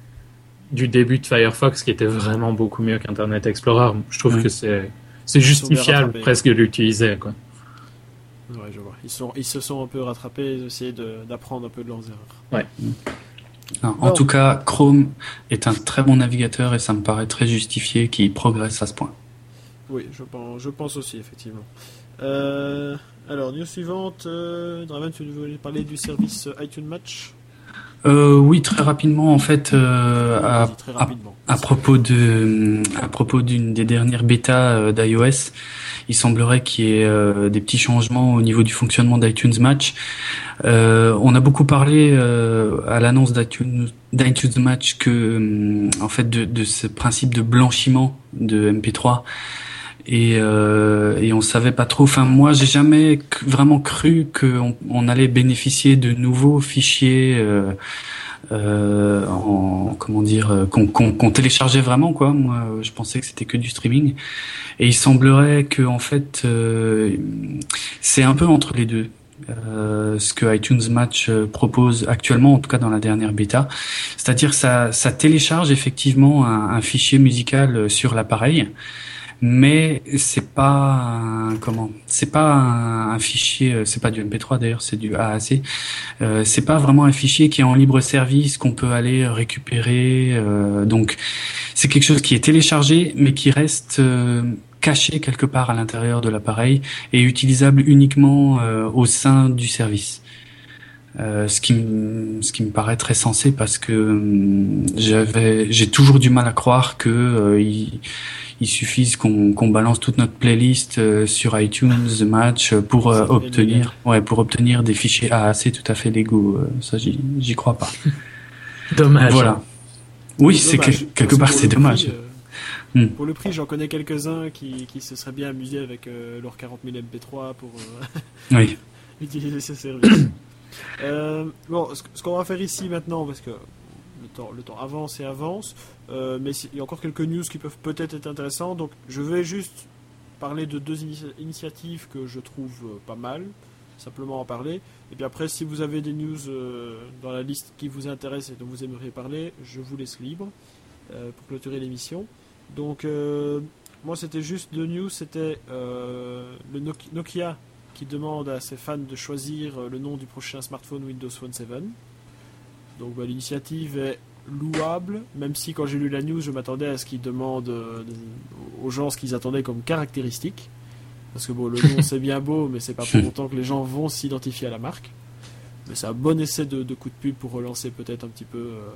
du début de Firefox, qui était vraiment beaucoup mieux qu'Internet Explorer. Je trouve mmh. que c'est, c'est justifiable presque de l'utiliser, quoi. Ouais, je vois. Ils sont, ils se sont un peu rattrapés, ils ont essayé de, d'apprendre un peu de leurs erreurs. Ouais. Alors, en bon. tout cas, Chrome est un très bon navigateur et ça me paraît très justifié qu'il progresse à ce point. Oui, je pense, je pense aussi effectivement. Euh... Alors, news suivante, euh, Draven, tu voulais parler du service iTunes Match ? euh, Oui, très rapidement, en fait, euh, à, très rapidement. À, à propos de, à propos d'une des dernières bêtas euh, d'iOS, il semblerait qu'il y ait euh, des petits changements au niveau du fonctionnement d'iTunes Match. Euh, on a beaucoup parlé euh, à l'annonce d'iTunes, d'iTunes Match que, euh, en fait, de, de ce principe de blanchiment de M P trois. Et, euh, et on savait pas trop. Enfin, moi, j'ai jamais c- vraiment cru qu'on on allait bénéficier de nouveaux fichiers, euh, euh, en comment dire, qu'on, qu'on, qu'on téléchargeait vraiment, quoi. Moi, je pensais que c'était que du streaming. Et il semblerait que, en fait, euh, c'est un peu entre les deux. Euh, ce que iTunes Match propose actuellement, en tout cas dans la dernière bêta, c'est-à-dire ça, ça télécharge effectivement un, un fichier musical sur l'appareil. Mais c'est pas un, comment c'est pas un, un fichier, c'est pas du M P trois d'ailleurs, c'est du A A C. Euh, c'est pas vraiment un fichier qui est en libre service qu'on peut aller récupérer. Euh, donc c'est quelque chose qui est téléchargé mais qui reste euh, caché quelque part à l'intérieur de l'appareil et utilisable uniquement euh, au sein du service. Euh, ce qui me, ce qui me paraît très sensé parce que euh, j'avais, j'ai toujours du mal à croire que euh, il, il suffise qu'on, qu'on balance toute notre playlist euh, sur iTunes Match pour euh, obtenir, ouais, pour obtenir des fichiers A A C tout à fait légaux. Euh, ça, j'y, j'y crois pas. Dommage. Voilà. Oui, c'est, c'est que, quelque part c'est dommage. Prix, euh, hmm. Pour le prix, j'en connais quelques-uns qui, qui se seraient bien amusés avec euh, leurs quarante mille M P trois pour euh, oui. utiliser ce service. Euh, bon, ce, ce qu'on va faire ici maintenant, parce que le temps, le temps avance et avance, euh, mais il y a encore quelques news qui peuvent peut-être être intéressantes. Donc, je vais juste parler de deux initia- initiatives que je trouve euh, pas mal. simplement en parler. Et puis après, si vous avez des news euh, dans la liste qui vous intéressent et dont vous aimeriez parler, je vous laisse libre euh, pour clôturer l'émission. Donc, euh, moi, c'était juste deux news. C'était euh, le Nokia qui demande à ses fans de choisir le nom du prochain smartphone Windows Phone sept. Donc, bah, l'initiative est louable, même si quand j'ai lu la news, je m'attendais à ce qu'ils demandent euh, aux gens ce qu'ils attendaient comme caractéristiques. Parce que bon, le nom c'est bien beau, mais c'est pas pour autant que les gens vont s'identifier à la marque. Mais c'est un bon essai de, de coup de pub pour relancer peut-être un petit peu euh,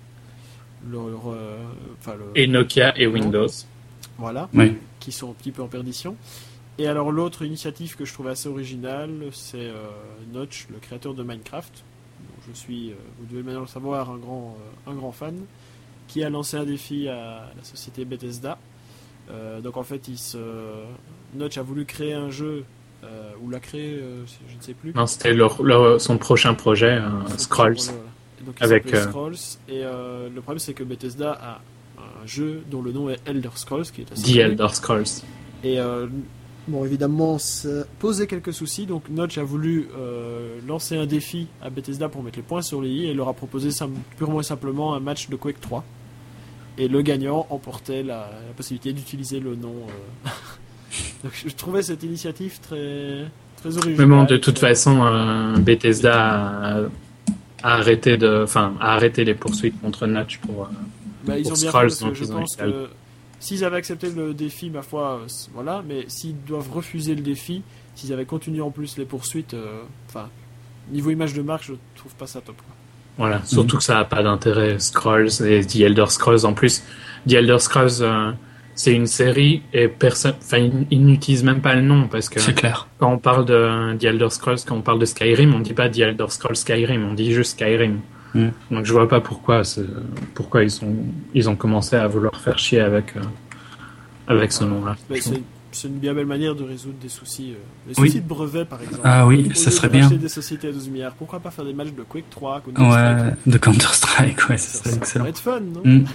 leur, leur, euh, enfin, le, et Nokia et Windows. Voilà, oui. Qui sont un petit peu en perdition. Et alors l'autre initiative que je trouve assez originale, c'est euh, Notch, le créateur de Minecraft. Donc, je suis, euh, vous devez maintenant le savoir, un grand, euh, un grand fan, qui a lancé un défi à la société Bethesda. Euh, donc en fait, il se... Notch a voulu créer un jeu, euh, ou l'a créé, euh, je ne sais plus. Non, c'était leur, leur, son prochain projet, euh, son Scrolls. Prochain projet, voilà. Donc, il avec s'appelait euh... Scrolls. Et euh, le problème, c'est que Bethesda a un jeu dont le nom est Elder Scrolls, qui est assez The Elder Scrolls. Et euh, bon, évidemment, ça posait quelques soucis. Donc Notch a voulu euh, lancer un défi à Bethesda pour mettre les points sur les i et leur a proposé sim- purement et simplement un match de Quake trois. Et le gagnant emportait la, la possibilité d'utiliser le nom. Euh... Donc je trouvais cette initiative très, très originale. Mais bon, de toute très... façon, euh, Bethesda a, a arrêté de, enfin, a arrêté les poursuites contre Notch pour. Euh, bah, ils pour ont bien Scrolls, fait parce que je pense que s'ils avaient accepté le défi, ma foi, euh, voilà. Mais s'ils doivent refuser le défi, s'ils avaient continué en plus les poursuites, enfin, euh, niveau image de marque, je trouve pas ça top, quoi. Voilà, surtout mmh. que ça n'a pas d'intérêt, Scrolls et The Elder Scrolls. En plus, The Elder Scrolls, euh, c'est une série et personne, enfin, ils, ils n'utilisent même pas le nom parce que c'est clair. Quand on parle de The Elder Scrolls, quand on parle de Skyrim, on dit pas The Elder Scrolls Skyrim, on dit juste Skyrim. Mmh. Donc je vois pas pourquoi, c'est, pourquoi ils sont, ils ont commencé à vouloir faire chier avec, euh, avec ce nom-là. Mais c'est, c'est une bien belle manière de résoudre des soucis, euh, des soucis oui. de brevets par exemple. Ah oui, ça serait bien. Des sociétés à douze milliards. Pourquoi pas faire des matchs de Quake trois, Counter-Strike, ouais, de Counter-Strike, ouais, ça, ça serait excellent. Ça pourrait être fun, non? Mm.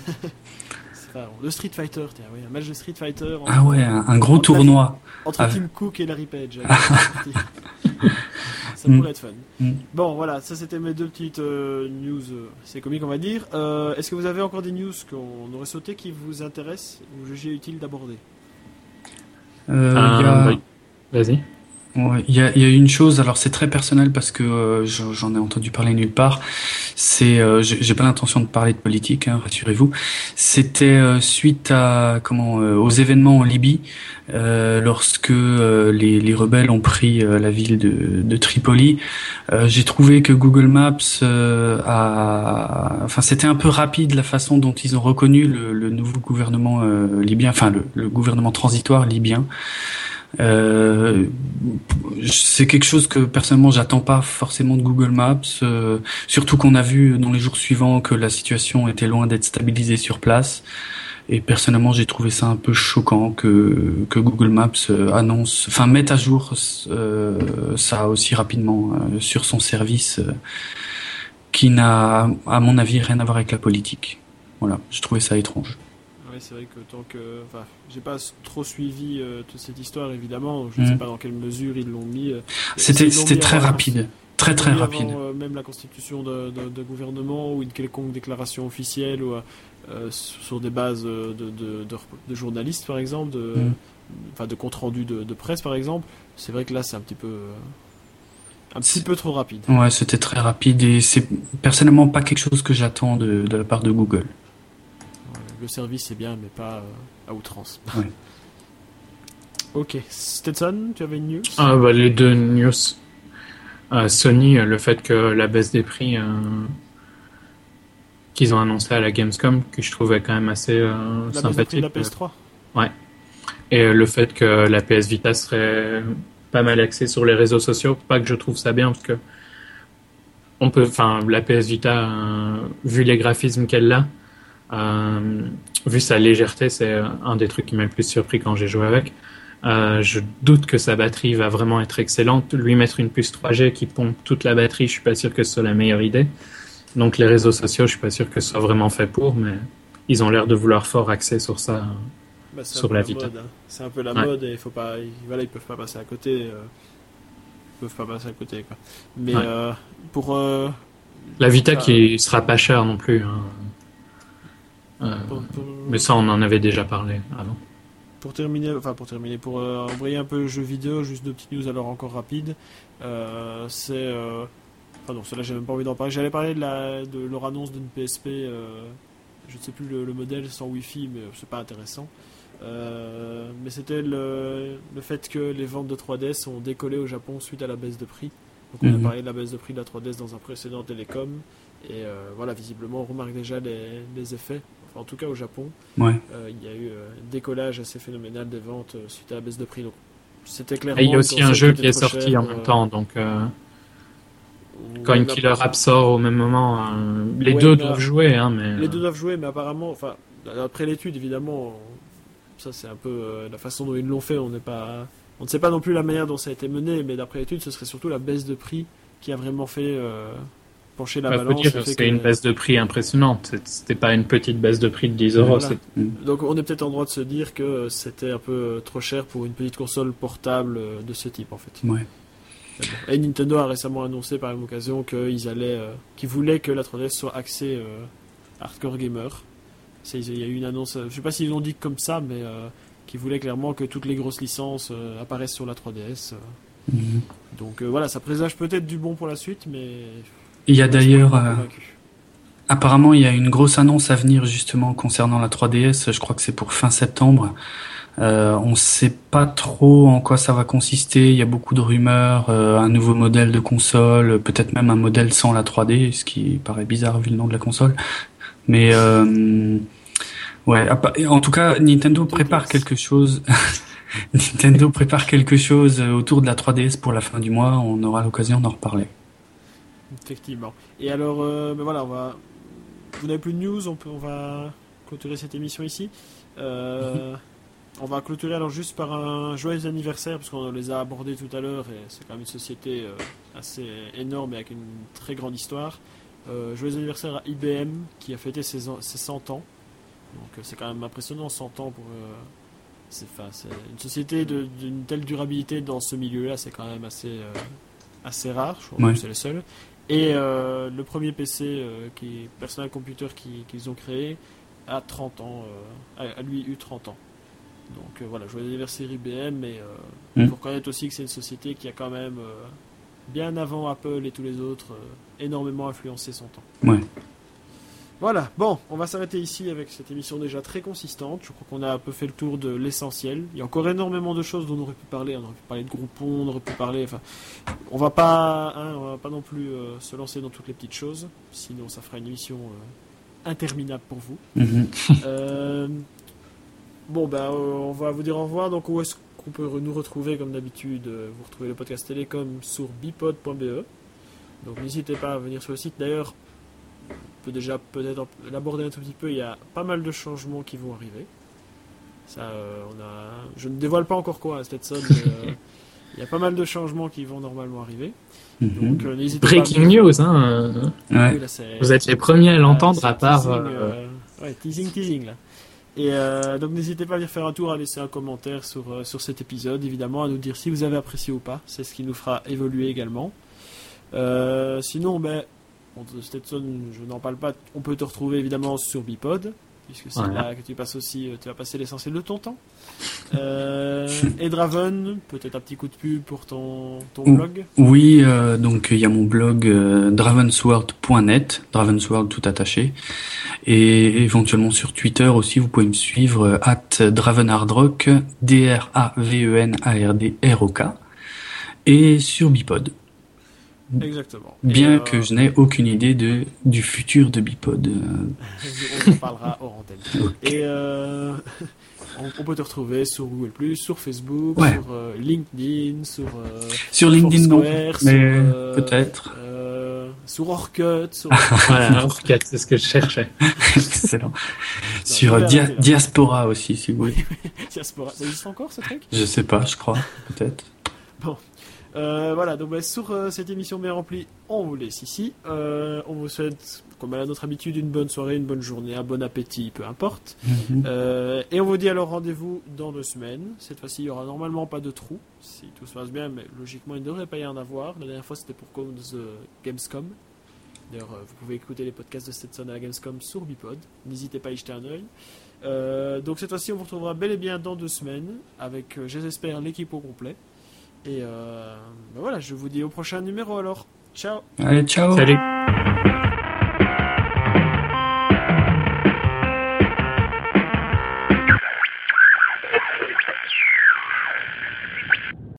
Le Street Fighter, tiens, oui, un match de Street Fighter. En, ah ouais, un, un gros entre tournoi. Entre ah. Tim Cook et Larry Page. Ça pourrait mm. être fun. Mm. Bon, voilà, ça c'était mes deux petites euh, news, euh, c'est comique on va dire. Euh, est-ce que vous avez encore des news qu'on aurait sauté qui vous intéressent ou jugez utile d'aborder? Euh, euh, y a... oui. Vas-y. Ouais, il y a, y a une chose, alors c'est très personnel parce que euh, j'en ai entendu parler nulle part. C'est, euh, j'ai pas l'intention de parler de politique, hein, rassurez-vous. C'était euh, suite à comment euh, aux événements en Libye, euh, lorsque euh, les, les rebelles ont pris euh, la ville de, de Tripoli. Euh, j'ai trouvé que Google Maps euh, a, enfin c'était un peu rapide la façon dont ils ont reconnu le, le nouveau gouvernement euh, libyen, enfin le, le gouvernement transitoire libyen. Euh, c'est quelque chose que personnellement j'attends pas forcément de Google Maps, euh, surtout qu'on a vu dans les jours suivants que la situation était loin d'être stabilisée sur place. Et personnellement, j'ai trouvé ça un peu choquant que que Google Maps euh, annonce, enfin mette à jour euh, ça aussi rapidement euh, sur son service, euh, qui n'a, à mon avis, rien à voir avec la politique. Voilà, j'ai trouvé ça étrange. Oui, c'est vrai que tant que, enfin, j'ai pas trop suivi euh, toute cette histoire évidemment. Je ne mmh. sais pas dans quelle mesure ils l'ont mis. Euh, c'était c'était mis très avant, rapide, très très rapide. Avant, euh, même la constitution de, de, de gouvernement ou une quelconque déclaration officielle ou euh, sur des bases de, de, de, de journalistes par exemple, de, mmh. enfin de compte rendu de, de presse par exemple. C'est vrai que là c'est un petit peu. Euh, Un petit c'est... peu trop rapide. Ouais, c'était très rapide et c'est personnellement pas quelque chose que j'attends de, de la part de Google. Le service c'est bien, mais pas euh, à outrance. Ouais. Ok. Stetson, tu avais une news? Ah bah les deux news. Euh, Sony, le fait que la baisse des prix euh, qu'ils ont annoncé à la Gamescom, que je trouvais quand même assez euh, la sympathique. Baisse des prix de la P S trois. Euh, ouais. Et euh, le fait que la P S Vita serait pas mal axée sur les réseaux sociaux, pas que je trouve ça bien parce que on peut, enfin la P S Vita, euh, vu les graphismes qu'elle a. Euh, vu sa légèreté, c'est un des trucs qui m'a le plus surpris quand j'ai joué avec. Euh, je doute que sa batterie va vraiment être excellente. Lui mettre une puce trois G qui pompe toute la batterie, je suis pas sûr que ce soit la meilleure idée. Donc les réseaux sociaux, je suis pas sûr que ce soit vraiment fait pour, mais ils ont l'air de vouloir fort axer sur ça, bah, sur la, la Vita. Mode, hein. C'est un peu la ouais. mode et il faut pas, voilà, ils peuvent pas passer à côté. Euh... peuvent pas passer à côté, quoi. Mais Ouais. euh, pour euh, La Vita ça- qui sera pas chère non plus. Hein. Euh, pour, pour- mais ça, on en avait déjà parlé avant. pour terminer, enfin pour terminer, pour euh, envoyer un peu jeux vidéo, juste deux petites news alors encore rapides. Euh, c'est, euh, enfin non, celle-là j'ai même pas envie d'en parler. J'allais parler de la, de leur annonce d'une P S P. Euh, je ne sais plus le, le modèle sans Wi-Fi, mais c'est pas intéressant. Euh, mais c'était le, le fait que les ventes de trois D S ont décollé au Japon suite à la baisse de prix. Donc on Mhm. a parlé de la baisse de prix de la trois D S dans un précédent Télécom. Et euh, voilà, visiblement on remarque déjà les, les effets. Enfin, en tout cas au Japon, Ouais. euh, il y a eu euh, un décollage assez phénoménal des ventes euh, suite à la baisse de prix. Donc c'était clairement. Et il y a une aussi un console jeu qui qui est était trop sorti chère en pour, même euh, temps, donc euh, quand ouais, une mais Killer App sort au même moment, euh, les Ouais, deux mais doivent là- jouer, hein, mais Les euh, deux doivent jouer, mais apparemment, enfin, après l'étude, évidemment, on- ça c'est un peu euh, la façon dont ils l'ont fait. On n'est pas, on ne sait pas non plus la manière dont ça a été mené, mais d'après l'étude, ce serait surtout la baisse de prix qui a vraiment fait euh, pencher la bah, faut balance. dire et que fait c'était que- une baisse de prix impressionnante. C'est- C'était pas une petite baisse de prix de dix euros. Voilà. c'est- Donc on est peut-être en droit de se dire que c'était un peu euh, trop cher pour une petite console portable euh, de ce type en fait. Ouais. Mais bon. Et Nintendo a récemment annoncé par la même occasion qu'ils allaient, euh, qu'ils voulaient que la trois D S soit axée euh, hardcore gamer. C'est- Il y a eu une annonce, euh, je sais pas s'ils l'ont dit comme ça, mais euh, qui voulaient clairement que toutes les grosses licences euh, apparaissent sur la trois D S. euh. Mhm. Donc euh, voilà, ça présage peut-être du bon pour la suite, mais Il y a d'ailleurs, je suis pas euh, convaincu. apparemment, il y a une grosse annonce à venir justement concernant la trois D S. Je crois que c'est pour fin septembre. Euh, on sait pas trop en quoi ça va consister. Il y a beaucoup de rumeurs, euh, un nouveau modèle de console, peut-être même un modèle sans la trois D, ce qui paraît bizarre vu le nom de la console. Mais euh, ouais, appa- en tout cas, Nintendo prépare classe. quelque chose. Nintendo prépare quelque chose autour de la trois D S pour la fin du mois. On aura l'occasion d'en reparler. Effectivement. Et alors, euh, ben voilà, on va. Vous n'avez plus de news, on, peut, on va clôturer cette émission ici. Euh, on va clôturer alors juste par un joyeux anniversaire, parce qu'on les a abordés tout à l'heure, et c'est quand même une société euh, assez énorme et avec une très grande histoire. Euh, joyeux anniversaire à I B M, qui a fêté ses, an- ses cent ans. Donc euh, c'est quand même impressionnant, cent ans pour. Euh, c'est, enfin, c'est une société de- d'une telle durabilité dans ce milieu-là, c'est quand même assez, euh, assez rare. Je crois Ouais. que c'est le seul. Et euh, le premier P C euh, qui Personal Computer qui- qu'ils ont créé a trente ans, euh, a, a lui eu trente ans. Donc euh, voilà, joyeux anniversaire I B M, mais il Mm. faut reconnaître aussi que c'est une société qui a quand même, euh, bien avant Apple et tous les autres, euh, énormément influencé son temps. Ouais. Voilà, bon, on va s'arrêter ici avec cette émission déjà très consistante. Je crois qu'on a un peu fait le tour de l'essentiel. Il y a encore énormément de choses dont on aurait pu parler. On aurait pu parler de Groupon, on aurait pu parler. Enfin, on va pas, hein, on va pas non plus euh, se lancer dans toutes les petites choses. Sinon, ça fera une émission euh, interminable pour vous. Mhm. Euh, bon, ben, euh, on va vous dire au revoir. Donc, où est-ce qu'on peut re- nous retrouver comme d'habitude? euh, Vous retrouvez le podcast Télécom sur bipod point b e. Donc, n'hésitez pas à venir sur le site. D'ailleurs, on peut déjà peut-être l'aborder un tout petit peu. Il y a pas mal de changements qui vont arriver. Ça, euh, on a... Je ne dévoile pas encore quoi à Stetson, mais euh, il y a pas mal de changements qui vont normalement arriver. Mhm. Donc, euh, n'hésitez Breaking pas à venir- news, hein. euh, Ouais. Oui, là, c'est- Vous êtes les premiers à l'entendre, ah, à c'est part. teasing, euh, euh, ouais, teasing, teasing là. Et euh, donc n'hésitez pas à venir faire un tour, à laisser un commentaire sur, euh, sur cet épisode, évidemment, à nous dire si vous avez apprécié ou pas. C'est ce qui nous fera évoluer également. Euh, sinon, ben, bon, de Stetson, je n'en parle pas. On peut te retrouver évidemment sur Bipod, puisque c'est Voilà. là que tu passes aussi, euh, tu vas passer l'essentiel de ton temps. Euh, et Draven, peut-être un petit coup de pub pour ton, ton Ouh. blog. Oui, euh, donc il y a mon blog euh, dravensworld point net, Dravensworld tout attaché, et éventuellement sur Twitter aussi, vous pouvez me suivre euh, at dravenhardrock, D R A V E N A R D R O K, et sur Bipod. Exactement. Bien Et, euh, que je n'ai aucune idée de du futur de Bipod. euh, on en parlera hors antenne. Et euh, on, on peut te retrouver sur Google plus, sur Facebook, Ouais. sur euh, LinkedIn, sur euh, Sur LinkedIn non, Foursquare, mais sur, euh, peut-être. euh, sur Orkut, sur Voilà, Orcat, c'est ce que je cherchais. Excellent. Sur je vais Dia- arrêter là. Diaspora aussi, si vous voulez. Diaspora. Ça existe encore ce truc? Je sais pas, je crois, peut-être. Euh, voilà, donc bah, sur euh, cette émission bien remplie, on vous laisse ici. Euh, on vous souhaite, comme à notre habitude, une bonne soirée, une bonne journée, un bon appétit, peu importe. Mm-hmm. Euh, et on vous dit alors rendez-vous dans deux semaines. Cette fois-ci, il n'y aura normalement pas de trou, si tout se passe bien, mais logiquement, il ne devrait pas y en avoir. La dernière fois, c'était pour cause euh, Gamescom. D'ailleurs, euh, vous pouvez écouter les podcasts de Stetson à la Gamescom sur Bipod. N'hésitez pas à y jeter un œil. Euh, donc cette fois-ci, on vous retrouvera bel et bien dans deux semaines, avec, euh, j'espère, l'équipe au complet. Et euh, ben voilà, je vous dis au prochain numéro alors. Ciao. Allez, ciao. Salut.